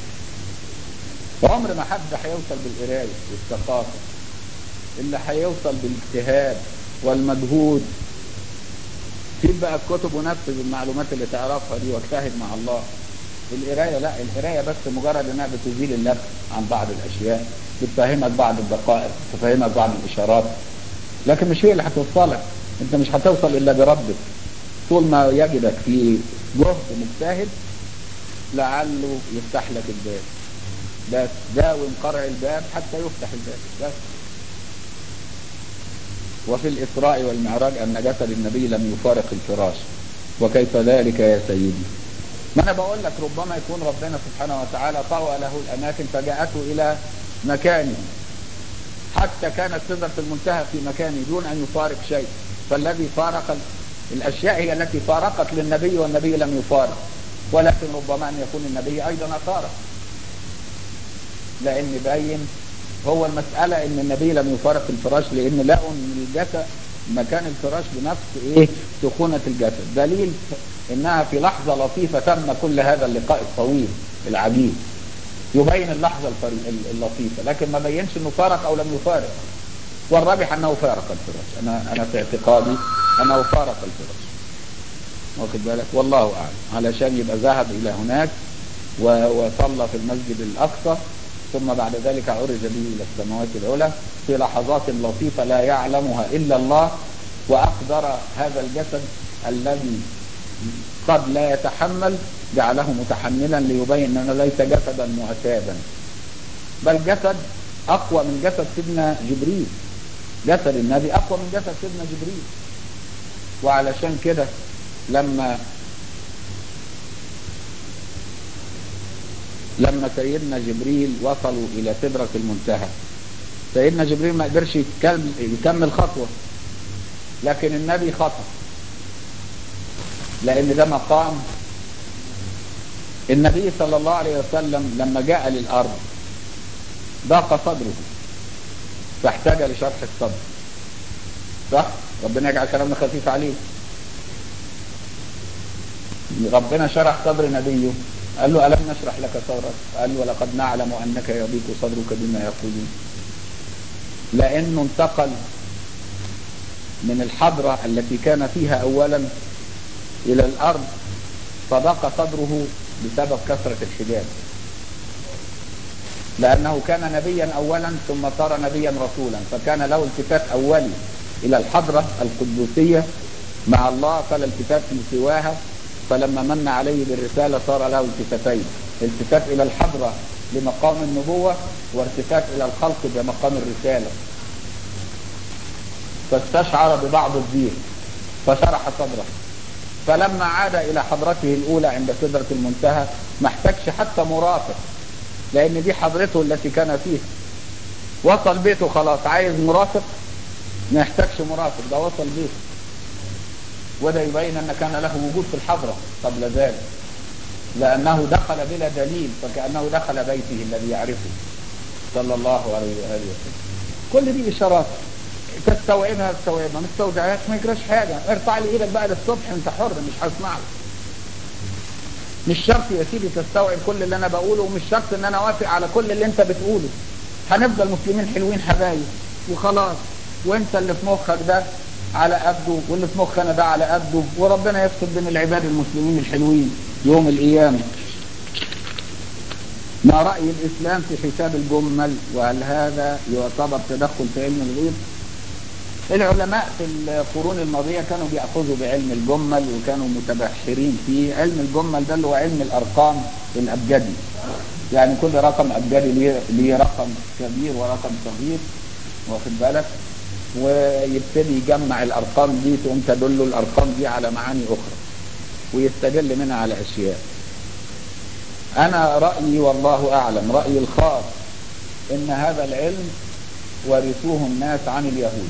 عمر ما حد هيوصل بالقرايه والثقافه، اللي هيوصل بالاجتهاد والمجهود. سيب بقى الكتب ونفذ المعلومات اللي تعرفها دي واجتهد مع الله. القرايه لا، القرايه بس مجرد انها بتزيل اللبس عن بعض الاشياء، بتفهمك بعض الدقائق، بتفهمك بعض الاشارات، لكن مش هي اللي هتوصلك. انت مش هتوصل الا بربك. طول ما يجدك في جهد مجتهد لعله يفتح لك الباب، بس داوم قرع الباب حتى يفتح الباب بس. وفي الإسراء والمعراج أن جسد النبي لم يفارق الفراش. وكيف ذلك يا سيدي؟ ما أنا بقول لك ربما يكون ربنا سبحانه وتعالى طوى له الأماكن فجاءته إلى مكانه، حتى كانت سدرة المنتهى في مكانه دون أن يفارق شيء. فالذي فارق الأشياء هي التي فارقت للنبي والنبي لم يفارق. ولكن ربما أن يكون النبي أيضا فارق، لأن باين هو المسألة ان النبي لم يفارق الفراش لان لقوا ان الجسد مكان الفراش بنفس سخونة الجسد. دليل انها في لحظة لطيفة تم كل هذا اللقاء الطويل العجيب، يبين اللحظة اللطيفة، لكن ما بينش انه فارق او لم يفارق. والراجح انه فارق الفراش. انا في اعتقادي انه فارق الفراش، واخد بالك، والله اعلم. علشان يبقى ذهب الى هناك وصلى في المسجد الاقصى، ثم بعد ذلك عرج به إلى السماوات العلى في لحظات لطيفة لا يعلمها إلا الله. وأقدر هذا الجسد الذي قد لا يتحمل جعله متحملا ليبين أنه ليس جسدا معتادا، بل جسد أقوى من جسد سيدنا جبريل. جسد النبي أقوى من جسد سيدنا جبريل. وعلشان كده لما سيدنا جبريل وصلوا إلى سدرة المنتهى، سيدنا جبريل ما قدرش يكمل خطوة، لكن النبي خطأ، لأن ده مقام النبي صلى الله عليه وسلم. لما جاء للأرض ضاق صدره فاحتاج لشرح الصدر، صح؟ ربنا يجعل كلامنا خفيف عليه. ربنا شرح صدر نبيه، قال له ألم نشرح لك صدرك؟ قال له ولقد نعلم أنك يضيق صدرك بما يقولون. لأنه انتقل من الحضرة التي كان فيها أولا إلى الأرض، فضاق صدره بسبب كثرة الحجاب، لأنه كان نبيا أولا ثم صار نبيا رسولا، فكان له التفات أولي إلى الحضرة القدسية مع الله فلا التفات لسواها. فلما من عليه بالرسالة صار له التفاتين، التفات إلى الحضرة لمقام النبوة، وارتفات إلى الخلق بمقام الرسالة. فاستشعر ببعض الضيق فشرح صدره، فلما عاد إلى حضرته الأولى عند سدرة المنتهى ما احتاجش حتى مرافق، لأن دي حضرته التي كان فيها. وصل بيته خلاص، عايز مرافق؟ ما يحتاجش مرافق، ده وصل بيته. وده يبين أن كان له وجود في الحضرة قبل ذلك، لأنه دخل بلا دليل فكأنه دخل بيته الذي يعرفه صلى الله عليه وآله وسلم. كل دي إشارات تستوعبها ما مستوعبهاش ما يجراش حاجة. ارفع لي ايدك بقى للصبح، انت حر، مش هسمع لك. مش شرط يا سيدي تستوعب كل اللي انا بقوله، ومش شرط ان انا اوافق على كل اللي انت بتقوله. هنفضل مسلمين حلوين حبايب وخلاص، وانت اللي في مخك ده على قده واللي في مخنا ده على قده، وربنا يفصل بين العباد المسلمين الحلوين يوم القيامة. ما رأي الإسلام في حساب الجمل، وهل هذا يعتبر تدخل في علم الغيب؟ العلماء في القرون الماضية كانوا بيأخذوا بعلم الجمل وكانوا متبحرين فيه. علم الجمل ده اللي هو علم الأرقام الأبجدي، يعني كل رقم أبجدي ليه رقم كبير ورقم صغير، واخد بالك، ويبتدي يجمع الأرقام دي تقوم تدل الأرقام دي على معاني أخرى ويستدل منها على أشياء. أنا رأيي والله أعلم، رأيي الخاص، إن هذا العلم ورثوه الناس عن اليهود،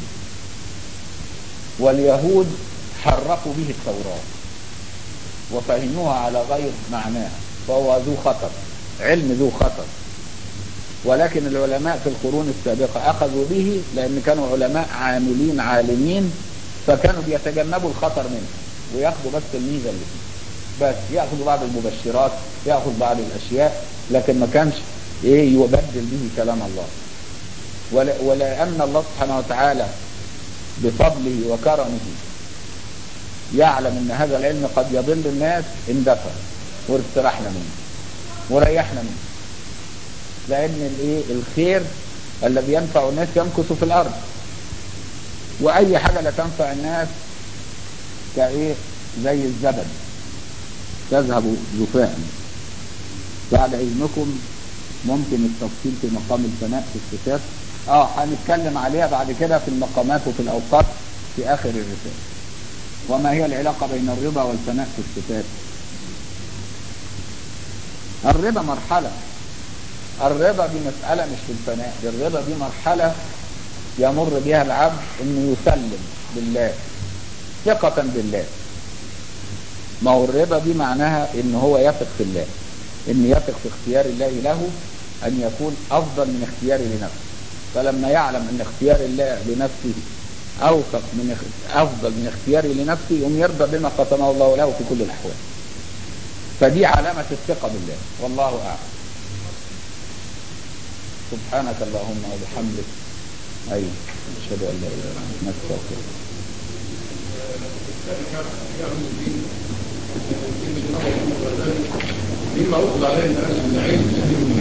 واليهود حرفوا به التوراة وفهموها على غير معناها، فهو ذو خطر، علم ذو خطر. ولكن العلماء في القرون السابقة أخذوا به لأن كانوا علماء عاملين عالمين، فكانوا بيتجنبوا الخطر منه ويأخذوا بس الميزة اللي فيه، بس يأخذوا بعض المبشرات، يأخذ بعض الأشياء، لكن ما كانش يبدل به كلام الله. ولأن الله سبحانه وتعالى بفضله وكرمه يعلم ان هذا العلم قد يضل الناس، اندفع واسترحنا منه وريحنا منه. لان الخير الذي ينفع الناس يمكث في الارض، واي حاجة لا تنفع الناس زي الزبد تذهب جفاء. بعد اذنكم ممكن التفصيل في مقام الفناء في الصفات، هنتكلم عليها بعد كده في المقامات وفي الاوقات في اخر الرسالة. وما هي العلاقة بين الرضا والفناء في الصفات؟ الرضا مرحلة، الرضا دي مسألة مش في الفناء، الرضا دي مرحلة يمر بها العبد انه يسلم بالله ثقة بالله. ما هو الرضا دي معناها ان هو يثق في الله، ان يثق في اختيار الله له ان يكون افضل من اختياره لنفسه. فلما يعلم ان اختيار الله لنفسه اوثق من افضل من اختياره لنفسه يقوم يرضى بما قسمه الله له في كل الاحوال. فدي علامة الثقة بالله، والله اعلم. سبحانك اللهم وبحمدك، ايوه اشهد ان لا اله الا انت نستغفرك. مما أخذ علينا العلم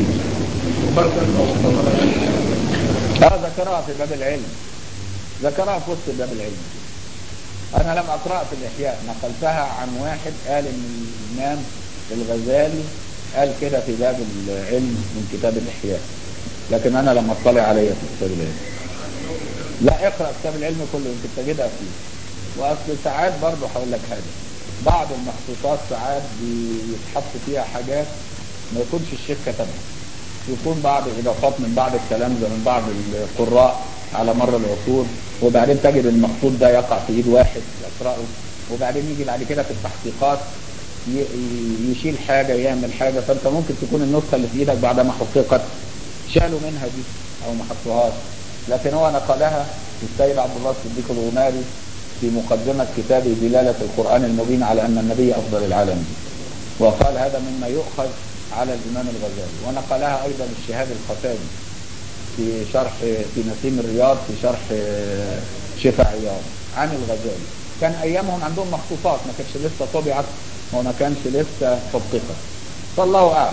ذكرها في باب العلم، ذكرها في وسط باب العلم. أنا لم أقرأ في الإحياء، نقلتها عن واحد قال إن الإمام الغزالي قال كده في باب العلم من كتاب الإحياء، لكن أنا لم أطلع عليها في كتاب العلم. لا، اقرأ كتاب العلم كله يمكن تجدها فيه. واصل ساعات برضه هقول لك حاجة، بعض المخطوطات ساعات بيتحط فيها حاجات ما يكونش الشيخ كتبها، يكون بعض اضافات من بعض التلامذة من بعض القراء على مر العصور، وبعدين تجد المخطوط ده يقع في ايد واحد يقرأه، وبعدين يجي بعد كده في التحقيقات يشيل حاجة يعمل حاجة، فانت ممكن تكون النسخة اللي في ايدك بعد ما حققت شالوا منها دي او ما حطوهاش، لكن هو نقلها السيد عبد الله الصديق الغماري في مقدمة كتابه دلالة القرآن المبين على أن النبي أفضل العالمين، وقال هذا مما يؤخذ على الإمام الغزالي. ونقلها أيضا الشهاب القتادي في شرح في نسيم الرياض في شرح شفا عياض عن الغزالي. كان أيامهم عندهم مخطوطات ما كانتش لسه طبعت وما كانش لسه حققت، فالله أعلم.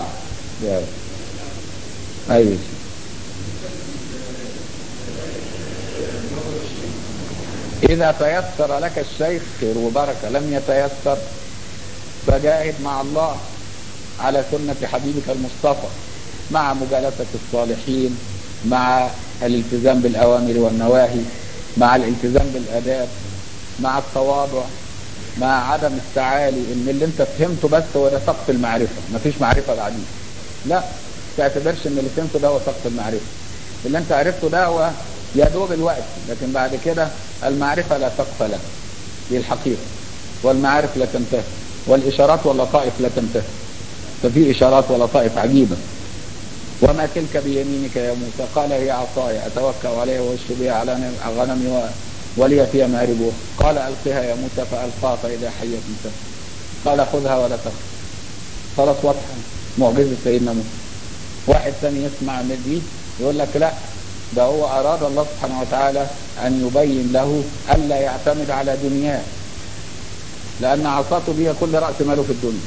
أيوة. إذا تيسر لك الشيخ خير وبركة، لم يتيسر فجاهد مع الله على سنة حبيبك المصطفى، مع مجالسة الصالحين، مع الالتزام بالأوامر والنواهي، مع الالتزام بالآداب، مع التواضع، مع عدم التعالي، ان اللي انت فهمته بس هو ده سقف المعرفة، مفيش معرفة بعدين. لا، تعتبرش ان اللي فهمته ده هو سقف المعرفة، اللي انت عرفته ده هو يا دوب الوقت، لكن بعد كده المعرفة لا سقف لها، دي الحقيقة، والمعارف لا تنتهي، والإشارات واللطائف لا تنتهي، ففي إشارات ولطائف عجيبة. وما تلك بيمينك يا موسى؟ قال هي عصاي أتوكأ عليها وأشرب بها على غنمي ولي فيها مآرب أخرى. قال ألقها يا موسى فألقاها فإذا حية تسعى. قال خذها ولا تخف. خلاص واضحة معجزة سيدنا موسى. واحد ثاني يسمع من دي يقول لك لا، ده هو أراد الله سبحانه وتعالى أن يبين له ألا يعتمد على دنياه، لأن عصاته بها كل رأس ماله في الدنيا،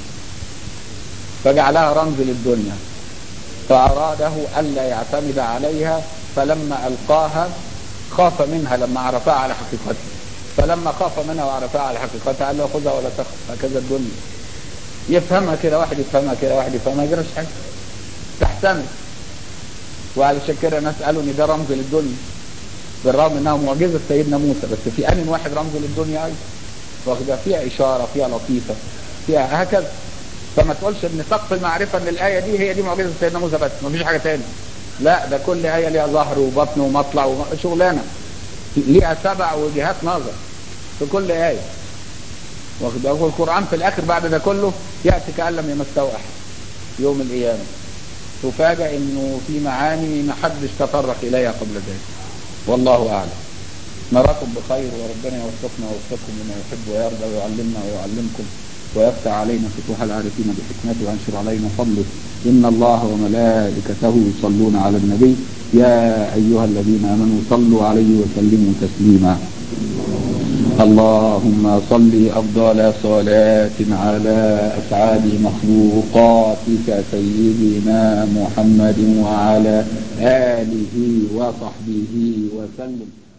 فجعلها رمز للدنيا، فأراده ألا يعتمد عليها، فلما ألقاها خاف منها لما عرفها على حقيقتها، فلما خاف منها وعرفها على حقيقتها قال له خذها ولا تخف. هكذا الدنيا يفهمها كده واحد، يفهمها كده واحد، يفهمها غيرش حاجة، تحتمل. وعلشان كده ناس قالوا ان ده رمز للدنيا، بالرغم انها معجزة سيدنا موسى، بس في آن واحد رمز للدنيا ايضا، واخدها فيها إشارة، فيها لطيفة، فيها هكذا. فما تقولش ان سقف المعرفة ان الآية دي هي دي معجزة سيدنا موسى بس، مفيش حاجة تاني. لا، ده كل آية ليها ظهر وبطن ومطلع وشغلانة، ليها 7 وجهات نظر في كل آية، واخد بالك. القرآن في الآخر بعد ده كله يأتي كأن لم يمسه أحد يوم القيامة، تفاجأ انه في معاني ما حدش تطرق إليها قبل ذلك. والله أعلم. نراكم بخير، وربنا يوفقنا ويوفقكم لما يحب ويرضى، ويعلمنا ويعلمكم، ويفتح علينا فتوح العارفين بحكمته، وينشر علينا فضله. إن الله وملائكته يصلون على النبي يا أيها الذين آمنوا صلوا عليه وسلموا تسليما. اللهم صل أفضل صلاة على أسعد مخلوقاتك سيدنا محمد وعلى آله وصحبه وسلم.